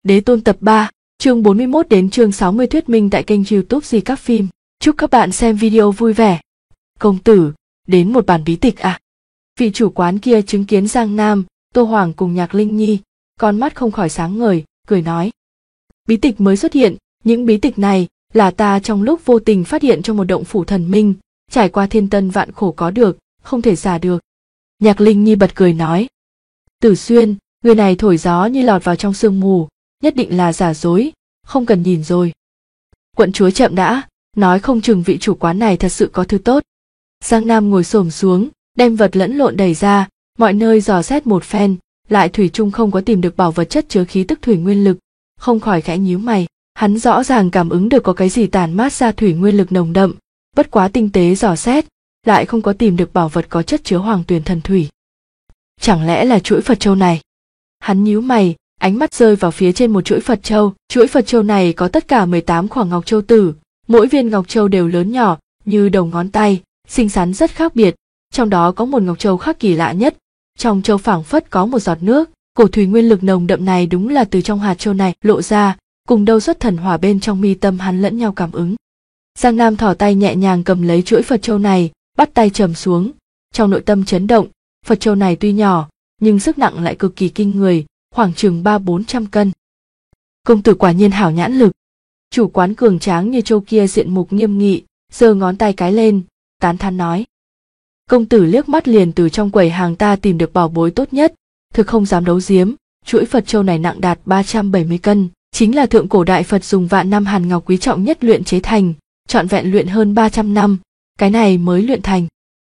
Đế Tôn tập 3, chương 41 đến chương 60 thuyết minh tại kênh YouTube Di Các Phim. Chúc các bạn xem video vui vẻ. Công tử, đến một bản bí tịch à? Vị chủ quán kia chứng kiến Giang Nam, Tô Hoàng cùng Nhạc Linh Nhi, con mắt không khỏi sáng ngời, cười nói. Bí tịch mới xuất hiện, những bí tịch này là ta trong lúc vô tình phát hiện trong một động phủ thần minh, trải qua thiên tân vạn khổ có được, không thể giả được. Nhạc Linh Nhi bật cười nói. Tử Xuyên, người này thổi gió như lọt vào trong sương mù, nhất định là giả dối, không cần nhìn rồi. Quận chúa chậm đã, nói không chừng vị chủ quán này thật sự có thứ tốt. Giang Nam ngồi xổm xuống, đem vật lẫn lộn đẩy ra, mọi nơi dò xét một phen, lại thủy chung không có tìm được bảo vật chất chứa khí tức thủy nguyên lực, không khỏi khẽ nhíu mày. Hắn rõ ràng cảm ứng được có cái gì tản mát ra thủy nguyên lực nồng đậm, bất quá tinh tế dò xét, lại không có tìm được bảo vật có chất chứa hoàng tuyền thần thủy. Chẳng lẽ là chuỗi Phật châu này? Hắn nhíu mày, ánh mắt rơi vào phía trên một chuỗi Phật châu. Chuỗi Phật châu này có tất cả 18 khoảng ngọc châu tử, mỗi viên ngọc châu đều lớn nhỏ như đầu ngón tay, xinh xắn rất khác biệt. Trong đó có một ngọc châu khác kỳ lạ nhất, trong châu phảng phất có một giọt nước. Cổ thủy nguyên lực nồng đậm này đúng là từ trong hạt châu này lộ ra, cùng đâu xuất thần hỏa bên trong mi tâm hắn lẫn nhau cảm ứng. Giang Nam thỏ tay nhẹ nhàng cầm lấy chuỗi Phật châu này, bắt tay trầm xuống, trong nội tâm chấn động. Phật châu này tuy nhỏ, nhưng sức nặng lại cực kỳ kinh người, khoảng chừng 300-400 cân. Công tử quả nhiên hảo nhãn lực. Chủ quán cường tráng như châu kia diện mục nghiêm nghị, giơ ngón tay cái lên, tán thán nói. Công tử liếc mắt liền từ trong quầy hàng ta tìm được bảo bối tốt nhất, thực không dám đấu giếm, chuỗi Phật châu này nặng đạt 370 cân, chính là thượng cổ đại Phật dùng vạn năm hàn ngọc quý trọng nhất luyện chế thành, trọn vẹn luyện hơn 300 năm, cái này mới luyện thành.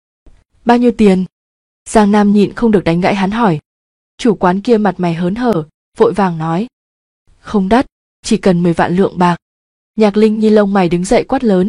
Bao nhiêu tiền? Giang Nam nhịn không được đánh gãy hắn hỏi. Chủ quán kia mặt mày hớn hở, vội vàng nói. Không đắt, chỉ cần 10 vạn lượng bạc. Nhạc Linh Nhi lông mày đứng dậy quát lớn.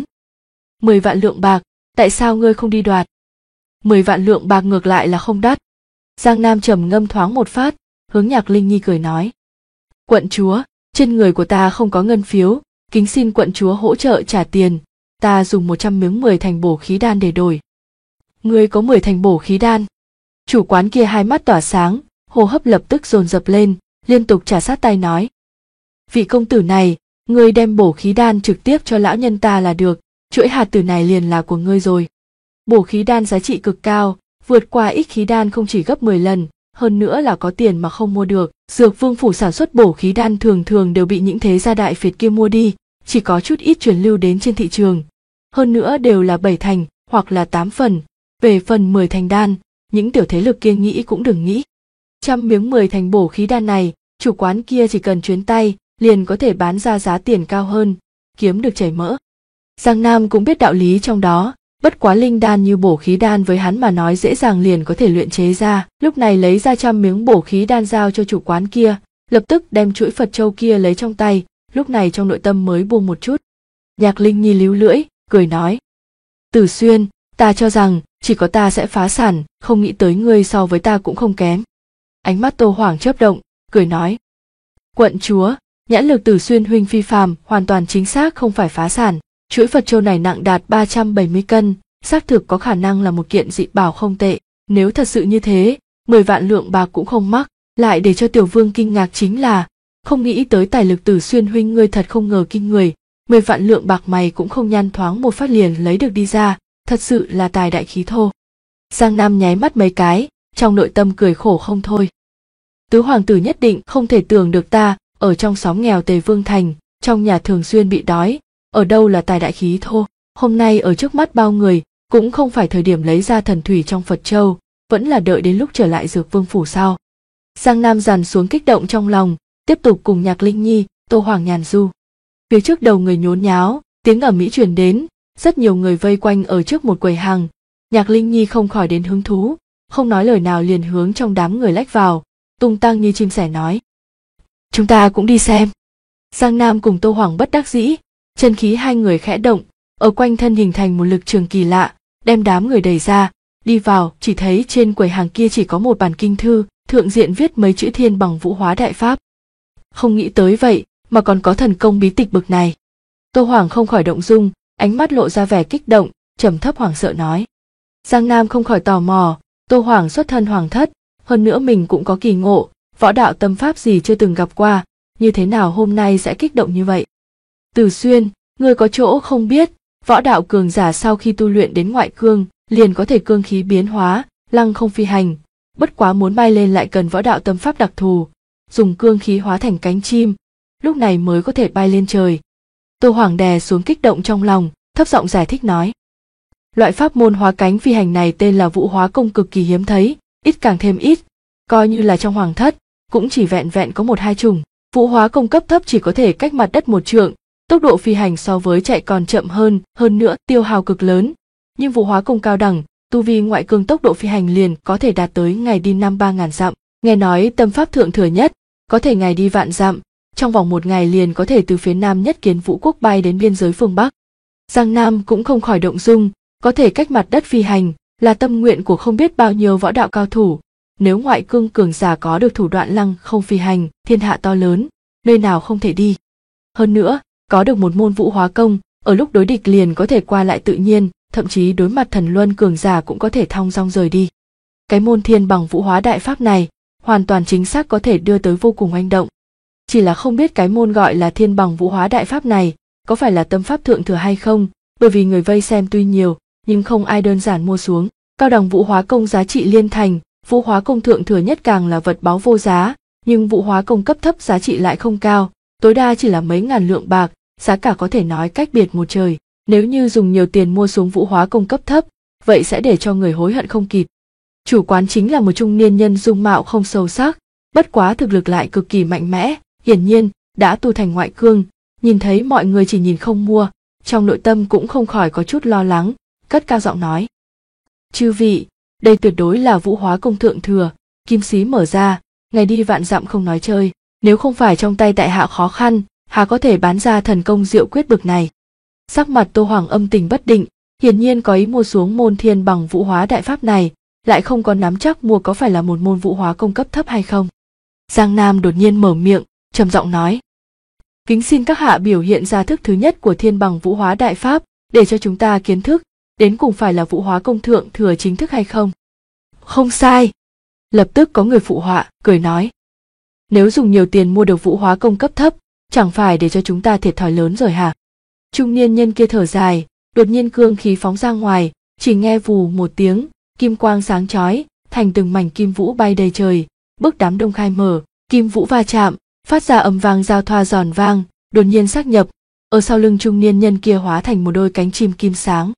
10 vạn lượng bạc, tại sao ngươi không đi đoạt? 10 vạn lượng bạc ngược lại là không đắt. Giang Nam trầm ngâm thoáng một phát, hướng Nhạc Linh Nhi cười nói. Quận chúa, trên người của ta không có ngân phiếu, kính xin quận chúa hỗ trợ trả tiền, ta dùng 100 miếng 10 thành bổ khí đan để đổi. Ngươi có 10 thành bổ khí đan? Chủ quán kia hai mắt tỏa sáng, hô hấp lập tức dồn dập lên, liên tục trà sát tay nói. Vị công tử này, ngươi đem bổ khí đan trực tiếp cho lão nhân ta là được, chuỗi hạt tử này liền là của ngươi rồi. Bổ khí đan giá trị cực cao, vượt qua ích khí đan không chỉ gấp 10 lần, hơn nữa là có tiền mà không mua được. Dược Vương phủ sản xuất bổ khí đan thường thường đều bị những thế gia đại phiệt kia mua đi, chỉ có chút ít truyền lưu đến trên thị trường. Hơn nữa đều là 7 thành hoặc là 8 phần, về phần 10 thành đan, những tiểu thế lực kia nghĩ cũng đừng nghĩ. 100 miếng 10 thành bổ khí đan này, chủ quán kia chỉ cần chuyến tay, liền có thể bán ra giá tiền cao hơn, kiếm được chảy mỡ. Giang Nam cũng biết đạo lý trong đó, bất quá linh đan như bổ khí đan với hắn mà nói dễ dàng liền có thể luyện chế ra. Lúc này lấy ra 100 miếng bổ khí đan giao cho chủ quán kia, lập tức đem chuỗi Phật châu kia lấy trong tay, lúc này trong nội tâm mới buông một chút. Nhạc Linh Nhi líu lưỡi, cười nói. Tử Xuyên, ta cho rằng chỉ có ta sẽ phá sản, không nghĩ tới ngươi so với ta cũng không kém. Ánh mắt Tô Hoàng chớp động, cười nói. Quận chúa, nhãn lực Tử Xuyên huynh phi phàm, hoàn toàn chính xác không phải phá sản. Chuỗi Phật châu này nặng đạt 370 cân, xác thực có khả năng là một kiện dị bảo không tệ. Nếu thật sự như thế, 10 vạn lượng bạc cũng không mắc. Lại để cho Tiểu Vương kinh ngạc chính là, không nghĩ tới tài lực Tử Xuyên huynh ngươi thật không ngờ kinh người. 10 vạn lượng bạc mày cũng không nhan thoáng một phát liền lấy được đi ra, thật sự là tài đại khí thô. Giang Nam nháy mắt mấy cái, trong nội tâm cười khổ không thôi. Tứ hoàng tử nhất định không thể tưởng được ta, ở trong xóm nghèo Tề Vương Thành, trong nhà thường xuyên bị đói, ở đâu là tài đại khí thô. Hôm nay ở trước mắt bao người, cũng không phải thời điểm lấy ra thần thủy trong Phật châu, vẫn là đợi đến lúc trở lại Dược Vương phủ sau. Giang Nam dằn xuống kích động trong lòng, tiếp tục cùng Nhạc Linh Nhi, Tô Hoàng nhàn du. Phía trước đầu người nhốn nháo, tiếng ầm ĩ truyền đến, rất nhiều người vây quanh ở trước một quầy hàng. Nhạc Linh Nhi không khỏi đến hứng thú, không nói lời nào liền hướng trong đám người lách vào, tung tăng như chim sẻ nói. Chúng ta cũng đi xem. Giang Nam cùng Tô Hoàng bất đắc dĩ, chân khí hai người khẽ động, ở quanh thân hình thành một lực trường kỳ lạ, đem đám người đẩy ra, đi vào, chỉ thấy trên quầy hàng kia chỉ có một bản kinh thư, thượng diện viết mấy chữ thiên bằng vũ hóa đại pháp. Không nghĩ tới vậy, mà còn có thần công bí tịch bực này. Tô Hoàng không khỏi động dung, ánh mắt lộ ra vẻ kích động, trầm thấp hoảng sợ nói. Giang Nam không khỏi tò mò, Tô Hoàng xuất thân hoàng thất, hơn nữa mình cũng có kỳ ngộ, võ đạo tâm pháp gì chưa từng gặp qua, như thế nào hôm nay sẽ kích động như vậy? Từ Xuyên, ngươi có chỗ không biết, võ đạo cường giả sau khi tu luyện đến ngoại cương, liền có thể cương khí biến hóa, lăng không phi hành, bất quá muốn bay lên lại cần võ đạo tâm pháp đặc thù, dùng cương khí hóa thành cánh chim, lúc này mới có thể bay lên trời. Tô Hoàng đè xuống kích động trong lòng, thấp giọng giải thích nói. Loại pháp môn hóa cánh phi hành này tên là Vũ Hóa Công, cực kỳ hiếm thấy, ít càng thêm ít, coi như là trong hoàng thất, cũng chỉ vẹn vẹn có 1-2 chủng. Vũ Hóa Công cấp thấp chỉ có thể cách mặt đất 1 trượng, tốc độ phi hành so với chạy còn chậm hơn nữa tiêu hao cực lớn. Nhưng Vũ Hóa Công cao đẳng, tu vi ngoại cương tốc độ phi hành liền có thể đạt tới ngày đi 3.000 dặm. Nghe nói tâm pháp thượng thừa nhất, có thể ngày đi vạn dặm, trong vòng 1 ngày liền có thể từ phía nam nhất Kiến Vũ quốc bay đến biên giới phương Bắc. Giang Nam cũng không khỏi động dung, có thể cách mặt đất phi hành, là tâm nguyện của không biết bao nhiêu võ đạo cao thủ. Nếu ngoại cương cường giả có được thủ đoạn lăng không phi hành, thiên hạ to lớn, nơi nào không thể đi. Hơn nữa, có được một môn Vũ Hóa Công, ở lúc đối địch liền có thể qua lại tự nhiên, thậm chí đối mặt thần luân cường giả cũng có thể thong dong rời đi. Cái môn thiên bằng Vũ Hóa đại pháp này, hoàn toàn chính xác có thể đưa tới vô cùng oanh động. Chỉ là không biết cái môn gọi là thiên bằng Vũ Hóa đại pháp này, có phải là tâm pháp thượng thừa hay không, bởi vì người vây xem tuy nhiều, nhưng không ai đơn giản mua xuống. Cao đẳng Vũ Hóa Công giá trị liên thành, Vũ Hóa Công thượng thừa nhất càng là vật báu vô giá, nhưng Vũ Hóa Công cấp thấp giá trị lại không cao, tối đa chỉ là mấy ngàn lượng bạc, giá cả có thể nói cách biệt một trời. Nếu như dùng nhiều tiền mua xuống Vũ Hóa Công cấp thấp, vậy sẽ để cho người hối hận không kịp. Chủ quán chính là một trung niên nhân dung mạo không sâu sắc, bất quá thực lực lại cực kỳ mạnh mẽ, hiển nhiên đã tu thành ngoại cương. Nhìn thấy mọi người chỉ nhìn không mua, trong nội tâm cũng không khỏi có chút lo lắng, cất cao giọng nói. Chư vị, đây tuyệt đối là Vũ Hóa Công thượng thừa, kim xí mở ra, ngày đi vạn dặm không nói chơi, nếu không phải trong tay tại hạ khó khăn, hà có thể bán ra thần công diệu quyết bực này. Sắc mặt Tô Hoàng âm tình bất định, hiển nhiên có ý mua xuống môn thiên bằng Vũ Hóa đại pháp này, lại không có nắm chắc mua có phải là một môn Vũ Hóa Công cấp thấp hay không. Giang Nam đột nhiên mở miệng, trầm giọng nói. Kính xin các hạ biểu hiện ra thức thứ nhất của thiên bằng Vũ Hóa đại pháp, để cho chúng ta kiến thức, đến cùng phải là Vũ Hóa Công thượng thừa chính thức hay không. Không sai. Lập tức có người phụ họa, cười nói. Nếu dùng nhiều tiền mua được Vũ Hóa Công cấp thấp, chẳng phải để cho chúng ta thiệt thòi lớn rồi hả? Trung niên nhân kia thở dài, đột nhiên cương khí phóng ra ngoài, chỉ nghe vù một tiếng, kim quang sáng chói, thành từng mảnh kim vũ bay đầy trời, bức đám đông khai mở, kim vũ va chạm, phát ra âm vang giao thoa giòn vang, đột nhiên xác nhập, ở sau lưng trung niên nhân kia hóa thành một đôi cánh chim kim sáng.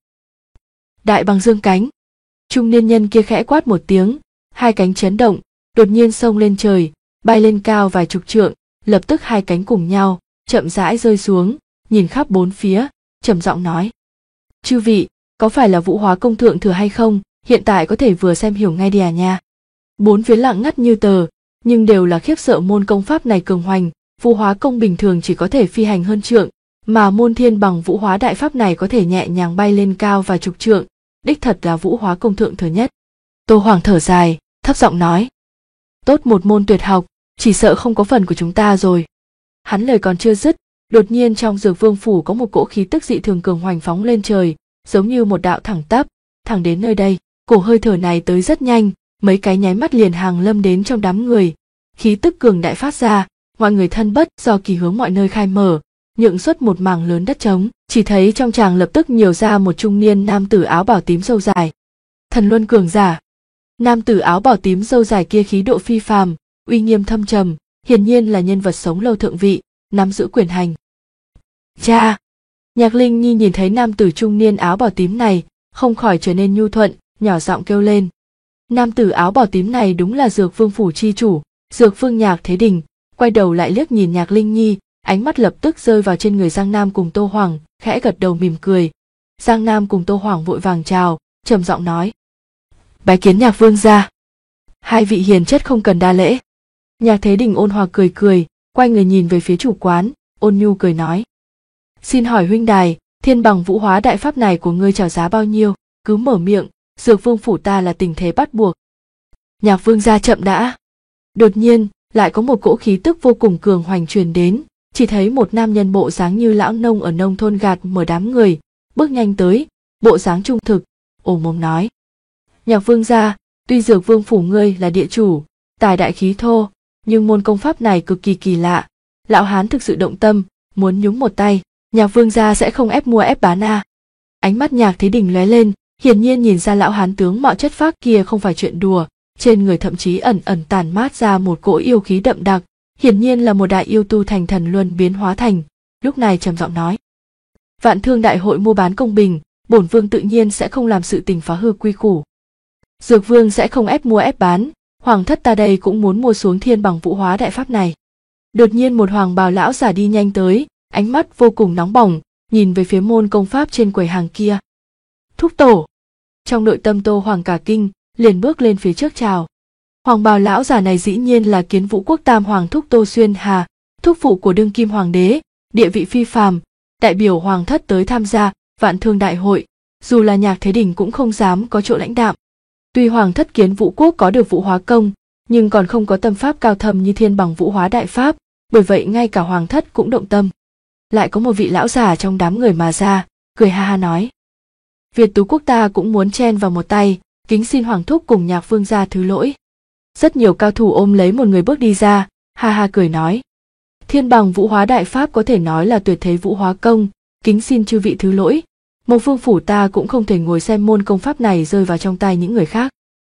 Đại bằng dương cánh. Trung niên nhân kia khẽ quát một tiếng, 2 cánh chấn động, đột nhiên xông lên trời, bay lên cao vài chục trượng, lập tức 2 cánh cùng nhau, chậm rãi rơi xuống, nhìn khắp 4 phía, trầm giọng nói. Chư vị, có phải là Vũ Hóa Công thượng thừa hay không, hiện tại có thể vừa xem hiểu ngay đi à nha. 4 phía lặng ngắt như tờ, nhưng đều là khiếp sợ môn công pháp này cường hoành. Vũ Hóa Công bình thường chỉ có thể phi hành hơn trượng, mà môn thiên bằng Vũ Hóa đại pháp này có thể nhẹ nhàng bay lên cao vài chục trượng, đích thật là Vũ Hóa Công thượng thừa nhất. Tô Hoàng thở dài, thấp giọng nói. Tốt một môn tuyệt học, chỉ sợ không có phần của chúng ta rồi. Hắn lời còn chưa dứt, đột nhiên trong Dược Vương phủ có một cỗ khí tức dị thường cường hoành phóng lên trời, giống như một đạo thẳng tắp, thẳng đến nơi đây. Cổ hơi thở này tới rất nhanh, mấy cái nháy mắt liền hàng lâm đến trong đám người, khí tức cường đại phát ra, mọi người thân bất do kỳ hướng mọi nơi khai mở, nhượng xuất một mảng lớn đất trống. Chỉ thấy trong tràng lập tức nhiều ra một trung niên nam tử áo bảo tím râu dài. Thần luân cường giả. Nam tử áo bảo tím râu dài kia khí độ phi phàm, uy nghiêm thâm trầm, hiển nhiên là nhân vật sống lâu thượng vị, nắm giữ quyền hành. Cha! Nhạc Linh Nhi nhìn thấy nam tử trung niên áo bảo tím này, không khỏi trở nên nhu thuận, nhỏ giọng kêu lên. Nam tử áo bảo tím này đúng là Dược Vương phủ chi chủ, Dược Vương Nhạc Thế Đình, quay đầu lại liếc nhìn Nhạc Linh Nhi, ánh mắt lập tức rơi vào trên người Giang Nam cùng Tô Hoàng, khẽ gật đầu mỉm cười. Giang Nam cùng Tô Hoàng vội vàng chào, trầm giọng nói. Bái kiến Nhạc Vương gia. 2 vị hiền chất không cần đa lễ. Nhạc Thế Đình ôn hòa cười cười, quay người nhìn về phía chủ quán, ôn nhu cười nói. Xin hỏi huynh đài, thiên bằng Vũ Hóa đại pháp này của ngươi chào giá bao nhiêu? Cứ mở miệng, Dược Vương phủ ta là tình thế bắt buộc. Nhạc Vương gia chậm đã. Đột nhiên, lại có một cỗ khí tức vô cùng cường hoành truyền đến, chỉ thấy một nam nhân bộ dáng như lão nông ở nông thôn gạt mở đám người, bước nhanh tới, bộ dáng trung thực, ồ mồm nói. Nhạc Vương gia, tuy Dược Vương phủ ngươi là địa chủ, tài đại khí thô, nhưng môn công pháp này cực kỳ kỳ lạ, lão hán thực sự động tâm, muốn nhúng một tay, Nhạc Vương gia sẽ không ép mua ép bán à. Ánh mắt Nhạc Thế Đình lóe lên, hiển nhiên nhìn ra lão hán tướng mạo chất phác kia không phải chuyện đùa, trên người thậm chí ẩn ẩn tản mát ra một cỗ yêu khí đậm đặc, hiển nhiên là một đại yêu tu thành thần luân biến hóa thành. Lúc này trầm giọng nói: Vạn Thương đại hội mua bán công bình, bổn vương tự nhiên sẽ không làm sự tình phá hư quy củ. Dược vương sẽ không ép mua ép bán, hoàng thất ta đây cũng muốn mua xuống Thiên Bằng Vũ Hóa đại pháp này. Đột nhiên một hoàng bào lão giả đi nhanh tới, ánh mắt vô cùng nóng bỏng, nhìn về phía môn công pháp trên quầy hàng kia. Thúc tổ! Trong nội tâm Tô Hoàng cả kinh, liền bước lên phía trước chào. Hoàng bào lão giả này dĩ nhiên là Kiến Vũ quốc tam hoàng thúc Tô Xuyên Hà, thúc phụ của đương kim hoàng đế, địa vị phi phàm, đại biểu hoàng thất tới tham gia Vạn Thương đại hội, dù là Nhạc Thế Đình cũng không dám có chỗ lãnh đạm. Tuy hoàng thất Kiến Vũ quốc có được Vũ Hóa công, nhưng còn không có tâm pháp cao thâm như Thiên Bằng Vũ Hóa đại pháp, bởi vậy ngay cả hoàng thất cũng động tâm. Lại có một vị lão giả trong đám người mà ra, cười ha ha nói: Việt Tú quốc ta cũng muốn chen vào một tay, kính xin hoàng thúc cùng Nhạc Vương gia thứ lỗi. Rất nhiều cao thủ ôm lấy một người bước đi ra, ha ha cười nói: Thiên Bằng Vũ Hóa đại pháp có thể nói là tuyệt thế Vũ Hóa công, kính xin chư vị thứ lỗi. Mộc Vương phủ ta cũng không thể ngồi xem môn công pháp này rơi vào trong tay những người khác.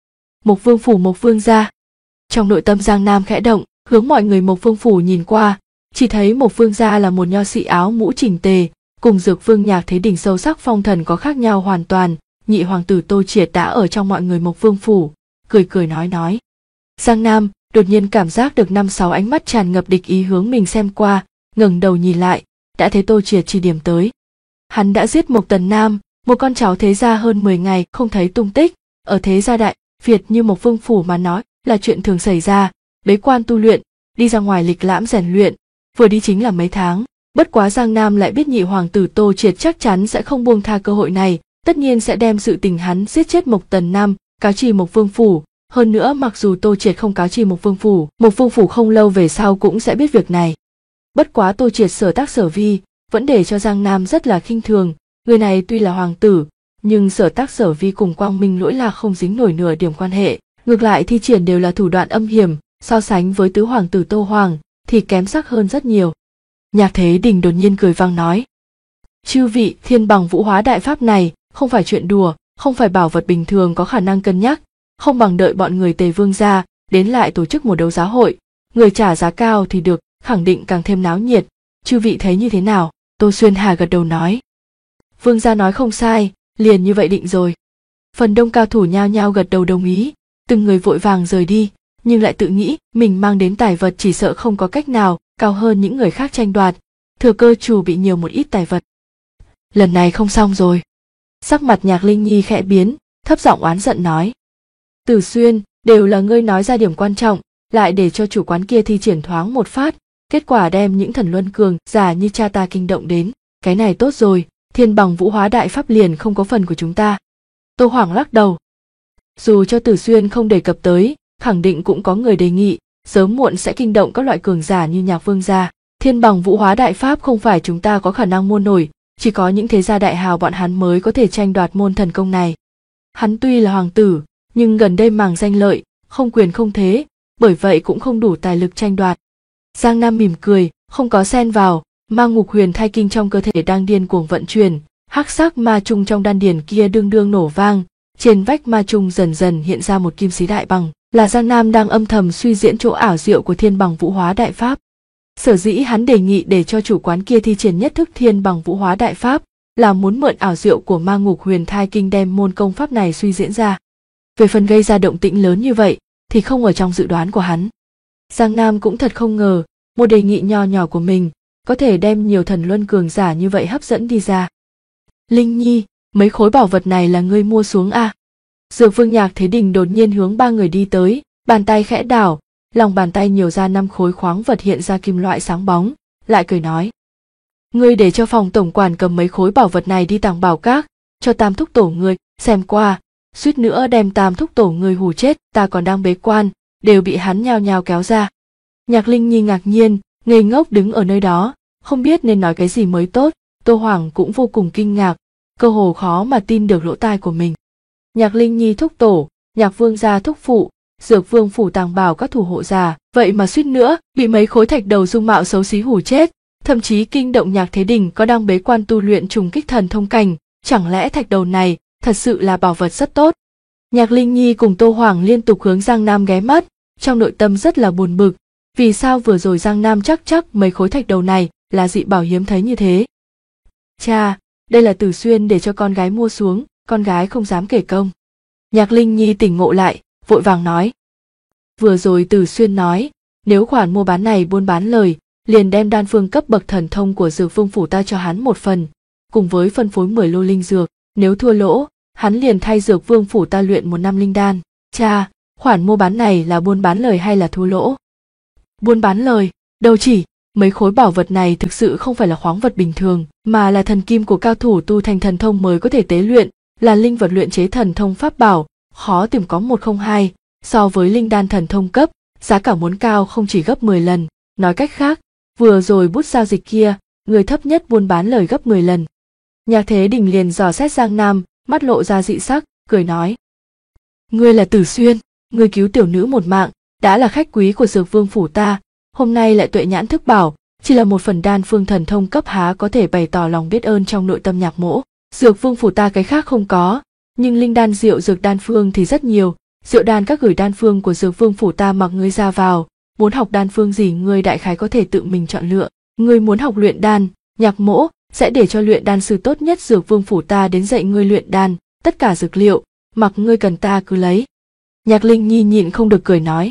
Mộc Vương phủ Mộc Vương gia. Trong nội tâm Giang Nam khẽ động, hướng mọi người Mộc Vương phủ nhìn qua, chỉ thấy Mộc Vương gia là một nho sĩ áo mũ chỉnh tề, cùng Dược Vương Nhạc Thế Đình sâu sắc phong thần có khác nhau hoàn toàn. Nhị hoàng tử Tô Triệt đã ở trong mọi người Mộc Vương phủ, cười cười nói. Giang Nam đột nhiên cảm giác được 5-6 ánh mắt tràn ngập địch ý hướng mình xem qua, ngẩng đầu nhìn lại, đã thấy Tô Triệt chỉ điểm tới. Hắn đã giết Mộc Tần Nam, một con cháu thế gia hơn 10 ngày không thấy tung tích, ở thế gia đại Việt như Mộc Vương phủ mà nói là chuyện thường xảy ra, bế quan tu luyện, đi ra ngoài lịch lãm rèn luyện, vừa đi chính là mấy tháng. Bất quá Giang Nam lại biết nhị hoàng tử Tô Triệt chắc chắn sẽ không buông tha cơ hội này, tất nhiên sẽ đem sự tình hắn giết chết Mộc Tần Nam cáo trì Mộc Vương phủ. Hơn nữa mặc dù Tô Triệt không cáo trì Mộc Vương phủ không lâu về sau cũng sẽ biết việc này. Bất quá Tô Triệt sở tác sở vi vẫn để cho Giang Nam rất là khinh thường, người này tuy là hoàng tử, nhưng sở tác sở vi cùng Quang Minh Lỗi Lạc không dính nổi nửa điểm quan hệ, ngược lại thi triển đều là thủ đoạn âm hiểm, so sánh với tứ hoàng tử Tô Hoàng thì kém sắc hơn rất nhiều. Nhạc Thế Đình đột nhiên cười vang nói: Chư vị, Thiên Bằng Vũ Hóa đại pháp này không phải chuyện đùa, không phải bảo vật bình thường có khả năng cân nhắc, không bằng đợi bọn người Tề Vương gia đến lại tổ chức một đấu giá hội, người trả giá cao thì được, khẳng định càng thêm náo nhiệt. Chư vị thấy như thế nào? Tô Xuyên Hà gật đầu nói: Vương gia nói không sai, liền như vậy định rồi. Phần đông cao thủ nhao nhao gật đầu đồng ý, từng người vội vàng rời đi, nhưng lại tự nghĩ mình mang đến tài vật chỉ sợ không có cách nào cao hơn những người khác tranh đoạt, thừa cơ chủ bị nhiều một ít tài vật. Lần này không xong rồi. Sắc mặt Nhạc Linh Nhi khẽ biến, thấp giọng oán giận nói: Tử Xuyên, đều là ngươi nói ra điểm quan trọng, lại để cho chủ quán kia thi triển thoáng một phát, kết quả đem những thần luân cường giả như cha ta kinh động đến. Cái này tốt rồi, Thiên Bằng Vũ Hóa đại pháp liền không có phần của chúng ta. Tô Hoàng lắc đầu. Dù cho Tử Xuyên không đề cập tới, khẳng định cũng có người đề nghị, sớm muộn sẽ kinh động các loại cường giả như Nhạc Vương gia. Thiên Bằng Vũ Hóa đại pháp không phải chúng ta có khả năng mua nổi, chỉ có những thế gia đại hào bọn hắn mới có thể tranh đoạt môn thần công này. Hắn tuy là hoàng tử, nhưng gần đây màng danh lợi, không quyền không thế, bởi vậy cũng không đủ tài lực tranh đoạt. Giang Nam mỉm cười, không có xen vào, ma ngục huyền thai kinh trong cơ thể đang điên cuồng vận chuyển, hắc sắc ma trung trong đan điền kia đương đương nổ vang, trên vách ma trung dần dần hiện ra một kim xí đại bằng, là Giang Nam đang âm thầm suy diễn chỗ ảo diệu của Thiên Bằng Vũ Hóa đại pháp. Sở dĩ hắn đề nghị để cho chủ quán kia thi triển nhất thức Thiên Bằng Vũ Hóa đại pháp, là muốn mượn ảo diệu của ma ngục huyền thai kinh đem môn công pháp này suy diễn ra. Về phần gây ra động tĩnh lớn như vậy thì không ở trong dự đoán của hắn. Giang Nam cũng thật không ngờ, một đề nghị nho nhỏ của mình có thể đem nhiều thần luân cường giả như vậy hấp dẫn đi ra. Linh Nhi, mấy khối bảo vật này là ngươi mua xuống à? Dược Vương Nhạc Thế Đình đột nhiên hướng ba người đi tới, bàn tay khẽ đảo, lòng bàn tay nhiều ra 5 khối khoáng vật hiện ra kim loại sáng bóng, lại cười nói: Ngươi để cho phòng tổng quản cầm mấy khối bảo vật này đi Tàng Bảo Các, cho Tam thúc tổ ngươi xem qua, suýt nữa đem Tam thúc tổ ngươi hù chết, ta còn đang bế quan, đều bị hắn nhao nhao kéo ra. Nhạc Linh Nhi ngạc nhiên, ngây ngốc đứng ở nơi đó, không biết nên nói cái gì mới tốt. Tô Hoàng cũng vô cùng kinh ngạc, cơ hồ khó mà tin được lỗ tai của mình. Nhạc Linh Nhi thúc tổ, Nhạc Vương gia thúc phụ, Dược Vương phủ tàng bảo các thủ hộ già, vậy mà suýt nữa bị mấy khối thạch đầu dung mạo xấu xí hù chết, thậm chí kinh động Nhạc Thế Đình có đang bế quan tu luyện trùng kích thần thông cảnh, chẳng lẽ thạch đầu này thật sự là bảo vật rất tốt. Nhạc Linh Nhi cùng Tô Hoàng liên tục hướng Giang Nam ghé mắt, trong nội tâm rất là buồn bực, vì sao vừa rồi Giang Nam chắc mấy khối thạch đầu này là dị bảo hiếm thấy như thế. Cha, đây là Tử Xuyên để cho con gái mua xuống, con gái không dám kể công. Nhạc Linh Nhi tỉnh ngộ lại, vội vàng nói. Vừa rồi Tử Xuyên nói, nếu khoản mua bán này buôn bán lời, liền đem đan phương cấp bậc thần thông của Dược Vương phủ ta cho hắn một phần, cùng với phân phối 10 lô linh dược, nếu thua lỗ, hắn liền thay Dược Vương phủ ta luyện 1 năm linh đan. Cha, khoản mua bán này là buôn bán lời hay là thua lỗ? Buôn bán lời, đâu chỉ, mấy khối bảo vật này thực sự không phải là khoáng vật bình thường, mà là thần kim của cao thủ tu thành thần thông mới có thể tế luyện, là linh vật luyện chế thần thông pháp bảo, khó tìm có 102, so với linh đan thần thông cấp, giá cả muốn cao không chỉ gấp 10 lần, nói cách khác, vừa rồi bút giao dịch kia, người thấp nhất buôn bán lời gấp 10 lần. Nhạc Thế Đình liền dò xét Giang Nam, mắt lộ ra dị sắc, cười nói. Ngươi là Tử Xuyên, ngươi cứu tiểu nữ một mạng, đã là khách quý của Dược Vương phủ ta, hôm nay lại tuệ nhãn thức bảo, chỉ là một phần đan phương thần thông cấp há có thể bày tỏ lòng biết ơn trong nội tâm Nhạc mỗ. Dược Vương phủ ta cái khác không có, nhưng linh đan rượu dược đan phương thì rất nhiều, rượu đan các gửi đan phương của Dược Vương phủ ta mặc ngươi ra vào, muốn học đan phương gì ngươi đại khái có thể tự mình chọn lựa. Ngươi muốn học luyện đan, Nhạc mỗ sẽ để cho luyện đan sư tốt nhất Dược Vương phủ ta đến dạy ngươi luyện đan, tất cả dược liệu, mặc ngươi cần ta cứ lấy. Nhạc Linh Nhi nhịn không được cười nói.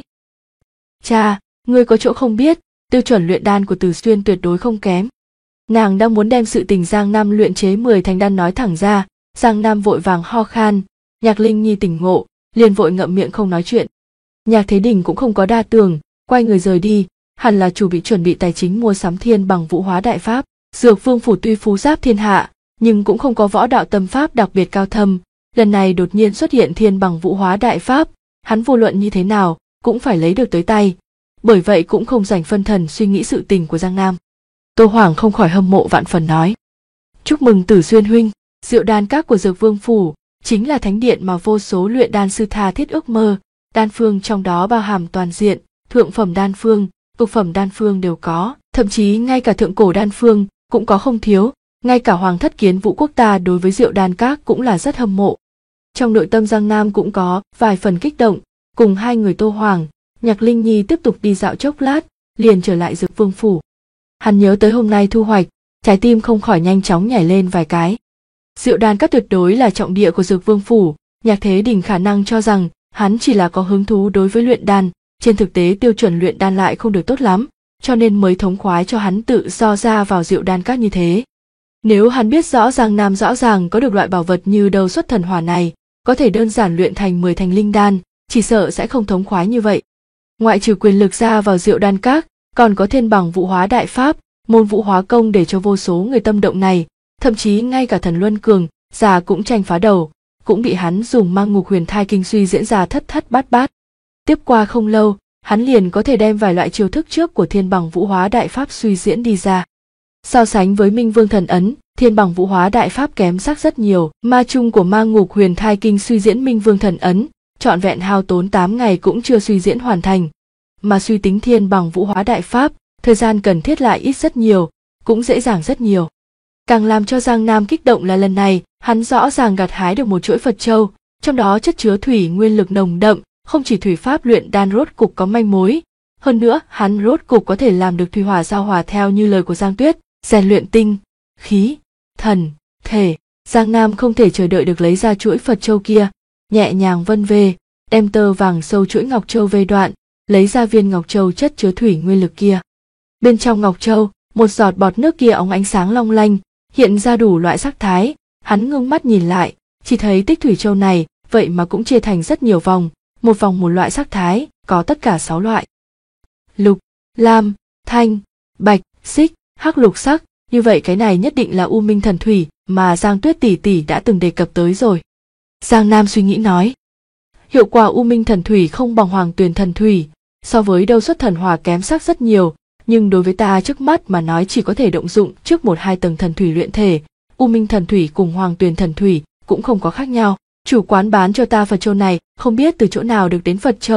Cha, ngươi có chỗ không biết, tiêu chuẩn luyện đan của Tử Xuyên tuyệt đối không kém. Nàng đang muốn đem sự tình Giang Nam luyện chế 10 thành đan nói thẳng ra, Giang Nam vội vàng ho khan, Nhạc Linh Nhi tỉnh ngộ, liền vội ngậm miệng không nói chuyện. Nhạc Thế Đình cũng không có đa tưởng, quay người rời đi, hẳn là chuẩn bị tài chính mua sắm thiên bằng vũ hóa đại pháp. Dược Vương phủ tuy phú giáp thiên hạ, nhưng cũng không có võ đạo tâm pháp đặc biệt cao thâm, lần này đột nhiên xuất hiện thiên bằng vũ hóa đại pháp, hắn vô luận như thế nào cũng phải lấy được tới tay, bởi vậy cũng không dành phân thần suy nghĩ sự tình của Giang Nam. Tô Hoàng không khỏi hâm mộ vạn phần nói. Chúc mừng Tử Xuyên huynh, rượu đan các của Dược Vương phủ chính là thánh điện mà vô số luyện đan sư tha thiết ước mơ, đan phương trong đó bao hàm toàn diện, thượng phẩm đan phương, cực phẩm đan phương đều có, thậm chí ngay cả thượng cổ đan phương cũng có không thiếu, ngay cả Hoàng thất Kiến Vũ quốc ta đối với rượu đan các cũng là rất hâm mộ. Trong nội tâm Giang Nam cũng có vài phần kích động, cùng hai người Tô Hoàng, Nhạc Linh Nhi tiếp tục đi dạo chốc lát, liền trở lại Dược Vương phủ. Hắn nhớ tới hôm nay thu hoạch, trái tim không khỏi nhanh chóng nhảy lên vài cái. Rượu đan các tuyệt đối là trọng địa của Dược Vương phủ, Nhạc Thế Đình khả năng cho rằng hắn chỉ là có hứng thú đối với luyện đan, trên thực tế tiêu chuẩn luyện đan lại không được tốt lắm, cho nên mới thống khoái cho hắn tự do ra vào rượu đan các như thế. Nếu hắn biết rõ Giang Nam rõ ràng có được loại bảo vật như Đầu Xuất Thần Hỏa này, có thể đơn giản luyện thành 10 thành linh đan, chỉ sợ sẽ không thống khoái như vậy. Ngoại trừ quyền lực ra vào rượu đan các, còn có thiên bằng vũ hóa đại pháp, môn vũ hóa công để cho vô số người tâm động này, thậm chí ngay cả thần Luân Cường già cũng tranh phá đầu, cũng bị hắn dùng Mang Ngục Huyền Thai kinh suy diễn ra thất thất bát bát. Tiếp qua không lâu, hắn liền có thể đem vài loại chiêu thức trước của thiên bằng vũ hóa đại pháp suy diễn đi ra. So sánh với Minh Vương Thần Ấn, thiên bằng vũ hóa đại pháp kém sắc rất nhiều, ma chung của Mang Ngục Huyền Thai kinh suy diễn Minh Vương Thần Ấn, trọn vẹn hao tốn 8 ngày cũng chưa suy diễn hoàn thành. Mà suy tính thiên bằng vũ hóa đại pháp, thời gian cần thiết lại ít rất nhiều, cũng dễ dàng rất nhiều. Càng làm cho Giang Nam kích động là lần này, hắn rõ ràng gặt hái được một chuỗi Phật châu, trong đó chất chứa thủy nguyên lực nồng đậm, không chỉ thủy pháp luyện đan rốt cục có manh mối, hơn nữa hắn rốt cục có thể làm được thủy hỏa giao hòa theo như lời của Giang Tuyết, rèn luyện tinh, khí, thần, thể. Giang Nam không thể chờ đợi được lấy ra chuỗi Phật châu kia, nhẹ nhàng vân về, đem tơ vàng sâu chuỗi ngọc châu về đoạn, lấy ra viên ngọc châu chất chứa thủy nguyên lực kia. Bên trong ngọc châu, một giọt bọt nước kia óng ánh sáng long lanh, hiện ra đủ loại sắc thái, hắn ngưng mắt nhìn lại, chỉ thấy tích thủy châu này, vậy mà cũng chia thành rất nhiều vòng, một vòng một loại sắc thái, có tất cả 6 loại. Lục, lam, thanh, bạch, xích, hắc lục sắc, như vậy cái này nhất định là U Minh thần thủy mà Giang Tuyết tỷ tỷ đã từng đề cập tới rồi. Giang Nam suy nghĩ nói, hiệu quả U Minh thần thủy không bằng Hoàng Tuyền thần thủy, so với Đầu Xuất Thần Hỏa kém sắc rất nhiều, nhưng đối với ta trước mắt mà nói chỉ có thể động dụng trước 1-2 tầng thần thủy luyện thể, U Minh thần thủy cùng Hoàng Tuyền thần thủy cũng không có khác nhau. Chủ quán bán cho ta Phật châu này, không biết từ chỗ nào được đến Phật châu,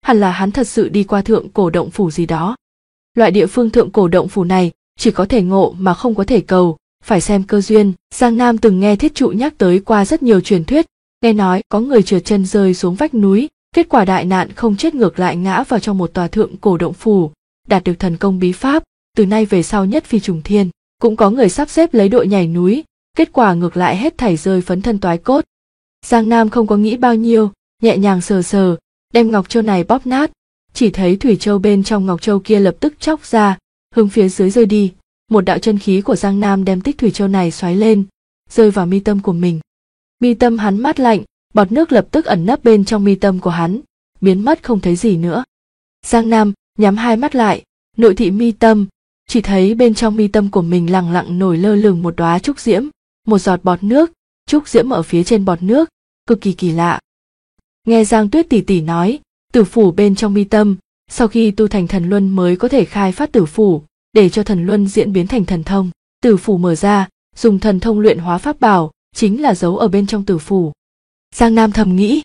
hẳn là hắn thật sự đi qua thượng cổ động phủ gì đó. Loại địa phương thượng cổ động phủ này chỉ có thể ngộ mà không có thể cầu, phải xem cơ duyên. Giang Nam từng nghe thiết trụ nhắc tới qua rất nhiều truyền thuyết, nghe nói có người trượt chân rơi xuống vách núi, kết quả đại nạn không chết ngược lại ngã vào trong một tòa thượng cổ động phủ, đạt được thần công bí pháp, từ nay về sau nhất phi trùng thiên. Cũng có người sắp xếp lấy đội nhảy núi, kết quả ngược lại hết thảy rơi phấn thân toái cốt. Giang Nam không có nghĩ bao nhiêu, nhẹ nhàng sờ sờ, đem ngọc châu này bóp nát, chỉ thấy thủy châu bên trong ngọc châu kia lập tức chóc ra, hướng phía dưới rơi đi. Một đạo chân khí của Giang Nam đem tích thủy châu này xoáy lên, rơi vào mi tâm của mình. Mi tâm hắn mát lạnh, bọt nước lập tức ẩn nấp bên trong mi tâm của hắn, biến mất không thấy gì nữa. Giang Nam nhắm hai mắt lại, nội thị mi tâm, chỉ thấy bên trong mi tâm của mình lẳng lặng nổi lơ lửng một đóa trúc diễm, một giọt bọt nước, trúc diễm ở phía trên bọt nước, cực kỳ kỳ lạ. Nghe Giang Tuyết tỷ tỷ nói, tử phủ bên trong mi tâm, sau khi tu thành thần luân mới có thể khai phát tử phủ, để cho thần luân diễn biến thành thần thông. Tử phủ mở ra, dùng thần thông luyện hóa pháp bảo, chính là giấu ở bên trong tử phủ. Giang Nam thầm nghĩ,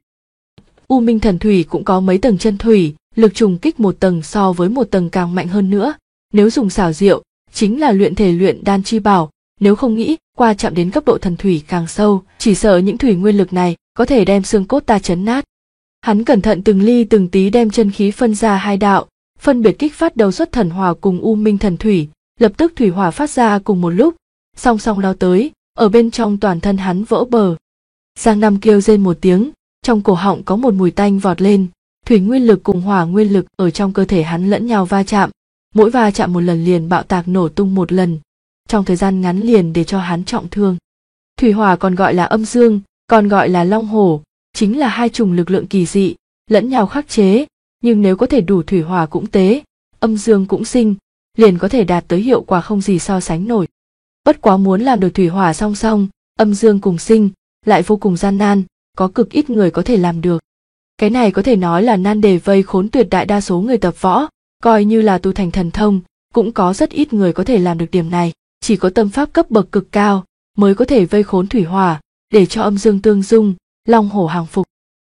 U Minh thần thủy cũng có mấy tầng chân thủy, lực trùng kích một tầng so với một tầng càng mạnh hơn nữa, nếu dùng xảo diệu, chính là luyện thể luyện đan chi bảo, nếu không nghĩ qua chạm đến cấp độ thần thủy càng sâu, chỉ sợ những thủy nguyên lực này có thể đem xương cốt ta chấn nát. Hắn cẩn thận từng ly từng tí đem chân khí phân ra hai đạo, phân biệt kích phát đầu xuất thần hỏa cùng U Minh thần thủy, lập tức thủy hỏa phát ra cùng một lúc, song song lao tới, ở bên trong toàn thân hắn vỡ bờ. Giang Nam kêu rên một tiếng, trong cổ họng có một mùi tanh vọt lên, thủy nguyên lực cùng hỏa nguyên lực ở trong cơ thể hắn lẫn nhau va chạm, mỗi va chạm một lần liền bạo tạc nổ tung một lần, trong thời gian ngắn liền để cho hắn trọng thương. Thủy hỏa còn gọi là âm dương, còn gọi là long hổ, chính là hai chủng lực lượng kỳ dị, lẫn nhau khắc chế, nhưng nếu có thể đủ thủy hỏa cũng tế, âm dương cũng sinh, liền có thể đạt tới hiệu quả không gì so sánh nổi. Bất quá muốn làm được thủy hỏa song song, âm dương cùng sinh, lại vô cùng gian nan, có cực ít người có thể làm được. Cái này có thể nói là nan đề vây khốn tuyệt đại đa số người tập võ, coi như là tu thành thần thông, cũng có rất ít người có thể làm được điểm này, chỉ có tâm pháp cấp bậc cực cao mới có thể vây khốn thủy hỏa, để cho âm dương tương dung, long hổ hàng phục.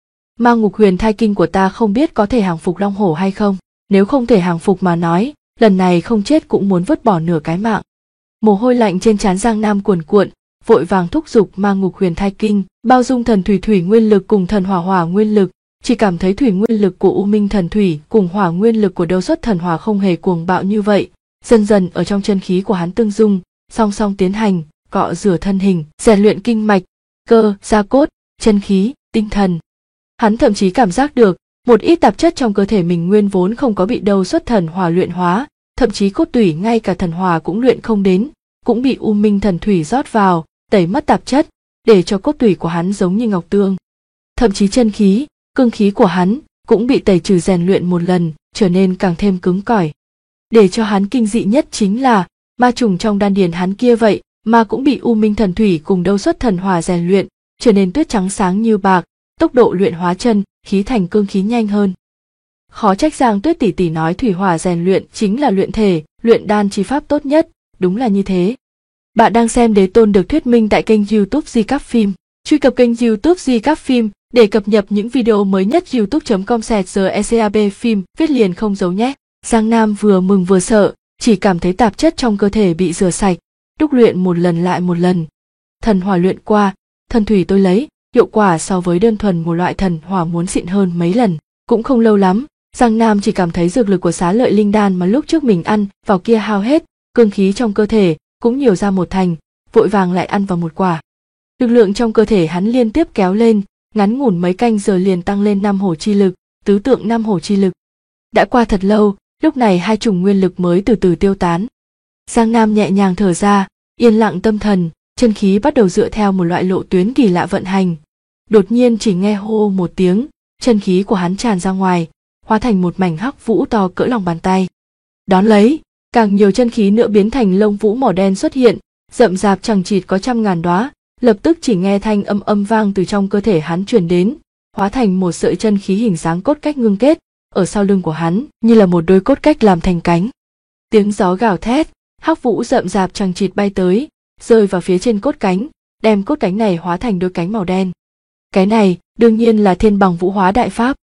Ma Ngục Huyền Thai Kinh của ta không biết có thể hàng phục long hổ hay không, nếu không thể hàng phục mà nói, lần này không chết cũng muốn vứt bỏ nửa cái mạng. Mồ hôi lạnh trên trán Giang Nam cuồn cuộn, vội vàng thúc giục Ma Ngục Huyền Thai Kinh, bao dung thần thủy nguyên lực cùng thần hỏa nguyên lực, chỉ cảm thấy thủy nguyên lực của U Minh thần thủy cùng hỏa nguyên lực của Đấu Xuất thần hỏa không hề cuồng bạo như vậy, dần dần ở trong chân khí của hắn tương dung, song song tiến hành, cọ rửa thân hình, rèn luyện kinh mạch, cơ, da cốt, chân khí, tinh thần. Hắn thậm chí cảm giác được một ít tạp chất trong cơ thể mình nguyên vốn không có bị Đấu Xuất thần hỏa luyện hóa, thậm chí cốt tủy ngay cả thần hỏa cũng luyện không đến, cũng bị U Minh thần thủy rót vào, tẩy mất tạp chất, để cho cốt tủy của hắn giống như ngọc tương. Thậm chí chân khí, cương khí của hắn cũng bị tẩy trừ rèn luyện một lần, trở nên càng thêm cứng cỏi. Để cho hắn kinh dị nhất chính là ma trùng trong đan điền hắn kia vậy mà cũng bị U Minh thần thủy cùng Đấu Xuất thần hỏa rèn luyện, trở nên tuyết trắng sáng như bạc, tốc độ luyện hóa chân khí thành cương khí nhanh hơn. Khó trách Giang Tuyết tỷ tỷ nói thủy hỏa rèn luyện chính là luyện thể, luyện đan chi pháp tốt nhất, đúng là như thế. Bạn đang xem Đế Tôn được thuyết minh tại kênh YouTube Di Cáp Phim. Truy cập kênh YouTube Di Cáp Phim để cập nhật những video mới nhất. youtube.com/secab phim viết liền không giấu nhé. Giang Nam vừa mừng vừa sợ, chỉ cảm thấy tạp chất trong cơ thể bị rửa sạch, đúc luyện một lần lại một lần. Thần hỏa luyện qua, thần thủy tôi lấy, hiệu quả so với đơn thuần một loại thần hỏa muốn xịn hơn mấy lần. Cũng không lâu lắm, Giang Nam chỉ cảm thấy dược lực của Xá Lợi Linh Đan mà lúc trước mình ăn vào kia hao hết, cương khí trong cơ thể cũng nhiều ra một thành, vội vàng lại ăn vào một quả. Lực lượng trong cơ thể hắn liên tiếp kéo lên, ngắn ngủn mấy canh giờ liền tăng lên 5 hổ chi lực, tứ tượng 5 hổ chi lực. Đã qua thật lâu, lúc này hai chủng nguyên lực mới từ từ tiêu tán. Giang Nam nhẹ nhàng thở ra, yên lặng tâm thần, chân khí bắt đầu dựa theo một loại lộ tuyến kỳ lạ vận hành. Đột nhiên chỉ nghe hô một tiếng, chân khí của hắn tràn ra ngoài, hóa thành một mảnh hắc vũ to cỡ lòng bàn tay. Đón lấy, càng nhiều chân khí nữa biến thành lông vũ màu đen xuất hiện, rậm rạp chằng chịt có trăm ngàn đóa, lập tức chỉ nghe thanh âm âm vang từ trong cơ thể hắn truyền đến, hóa thành một sợi chân khí hình dáng cốt cách ngưng kết, ở sau lưng của hắn như là một đôi cốt cách làm thành cánh. Tiếng gió gào thét, hắc vũ rậm rạp chằng chịt bay tới, rơi vào phía trên cốt cánh, đem cốt cánh này hóa thành đôi cánh màu đen. Cái này đương nhiên là Thiên Bằng Vũ Hóa đại pháp.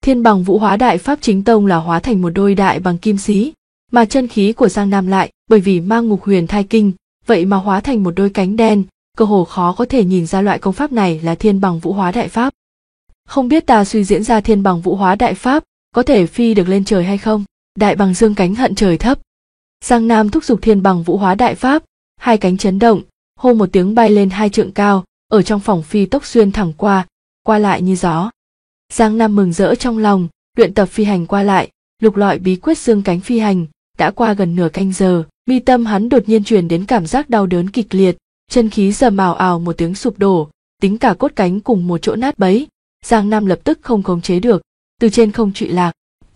Thiên Bằng Vũ Hóa Đại Pháp chính tông là hóa thành một đôi đại bằng kim xí, mà chân khí của Giang Nam lại bởi vì mang Ngục Huyền Thai Kinh, vậy mà hóa thành một đôi cánh đen, cơ hồ khó có thể nhìn ra loại công pháp này là Thiên Bằng Vũ Hóa Đại Pháp. Không biết ta suy diễn ra Thiên Bằng Vũ Hóa Đại Pháp có thể phi được lên trời hay không? Đại bằng dương cánh hận trời thấp. Giang Nam thúc giục Thiên Bằng Vũ Hóa Đại Pháp, hai cánh chấn động, hô một tiếng bay lên 2 trượng cao, ở trong phòng phi tốc xuyên thẳng qua lại như gió. Giang Nam mừng rỡ trong lòng, luyện tập phi hành qua lại, lục lọi bí quyết dương cánh phi hành, đã qua gần nửa canh giờ, mi tâm hắn đột nhiên truyền đến cảm giác đau đớn kịch liệt, chân khí rầm ào ào một tiếng sụp đổ, tính cả cốt cánh cùng một chỗ nát bấy. Giang Nam lập tức không khống chế được, từ trên không trụy lạc.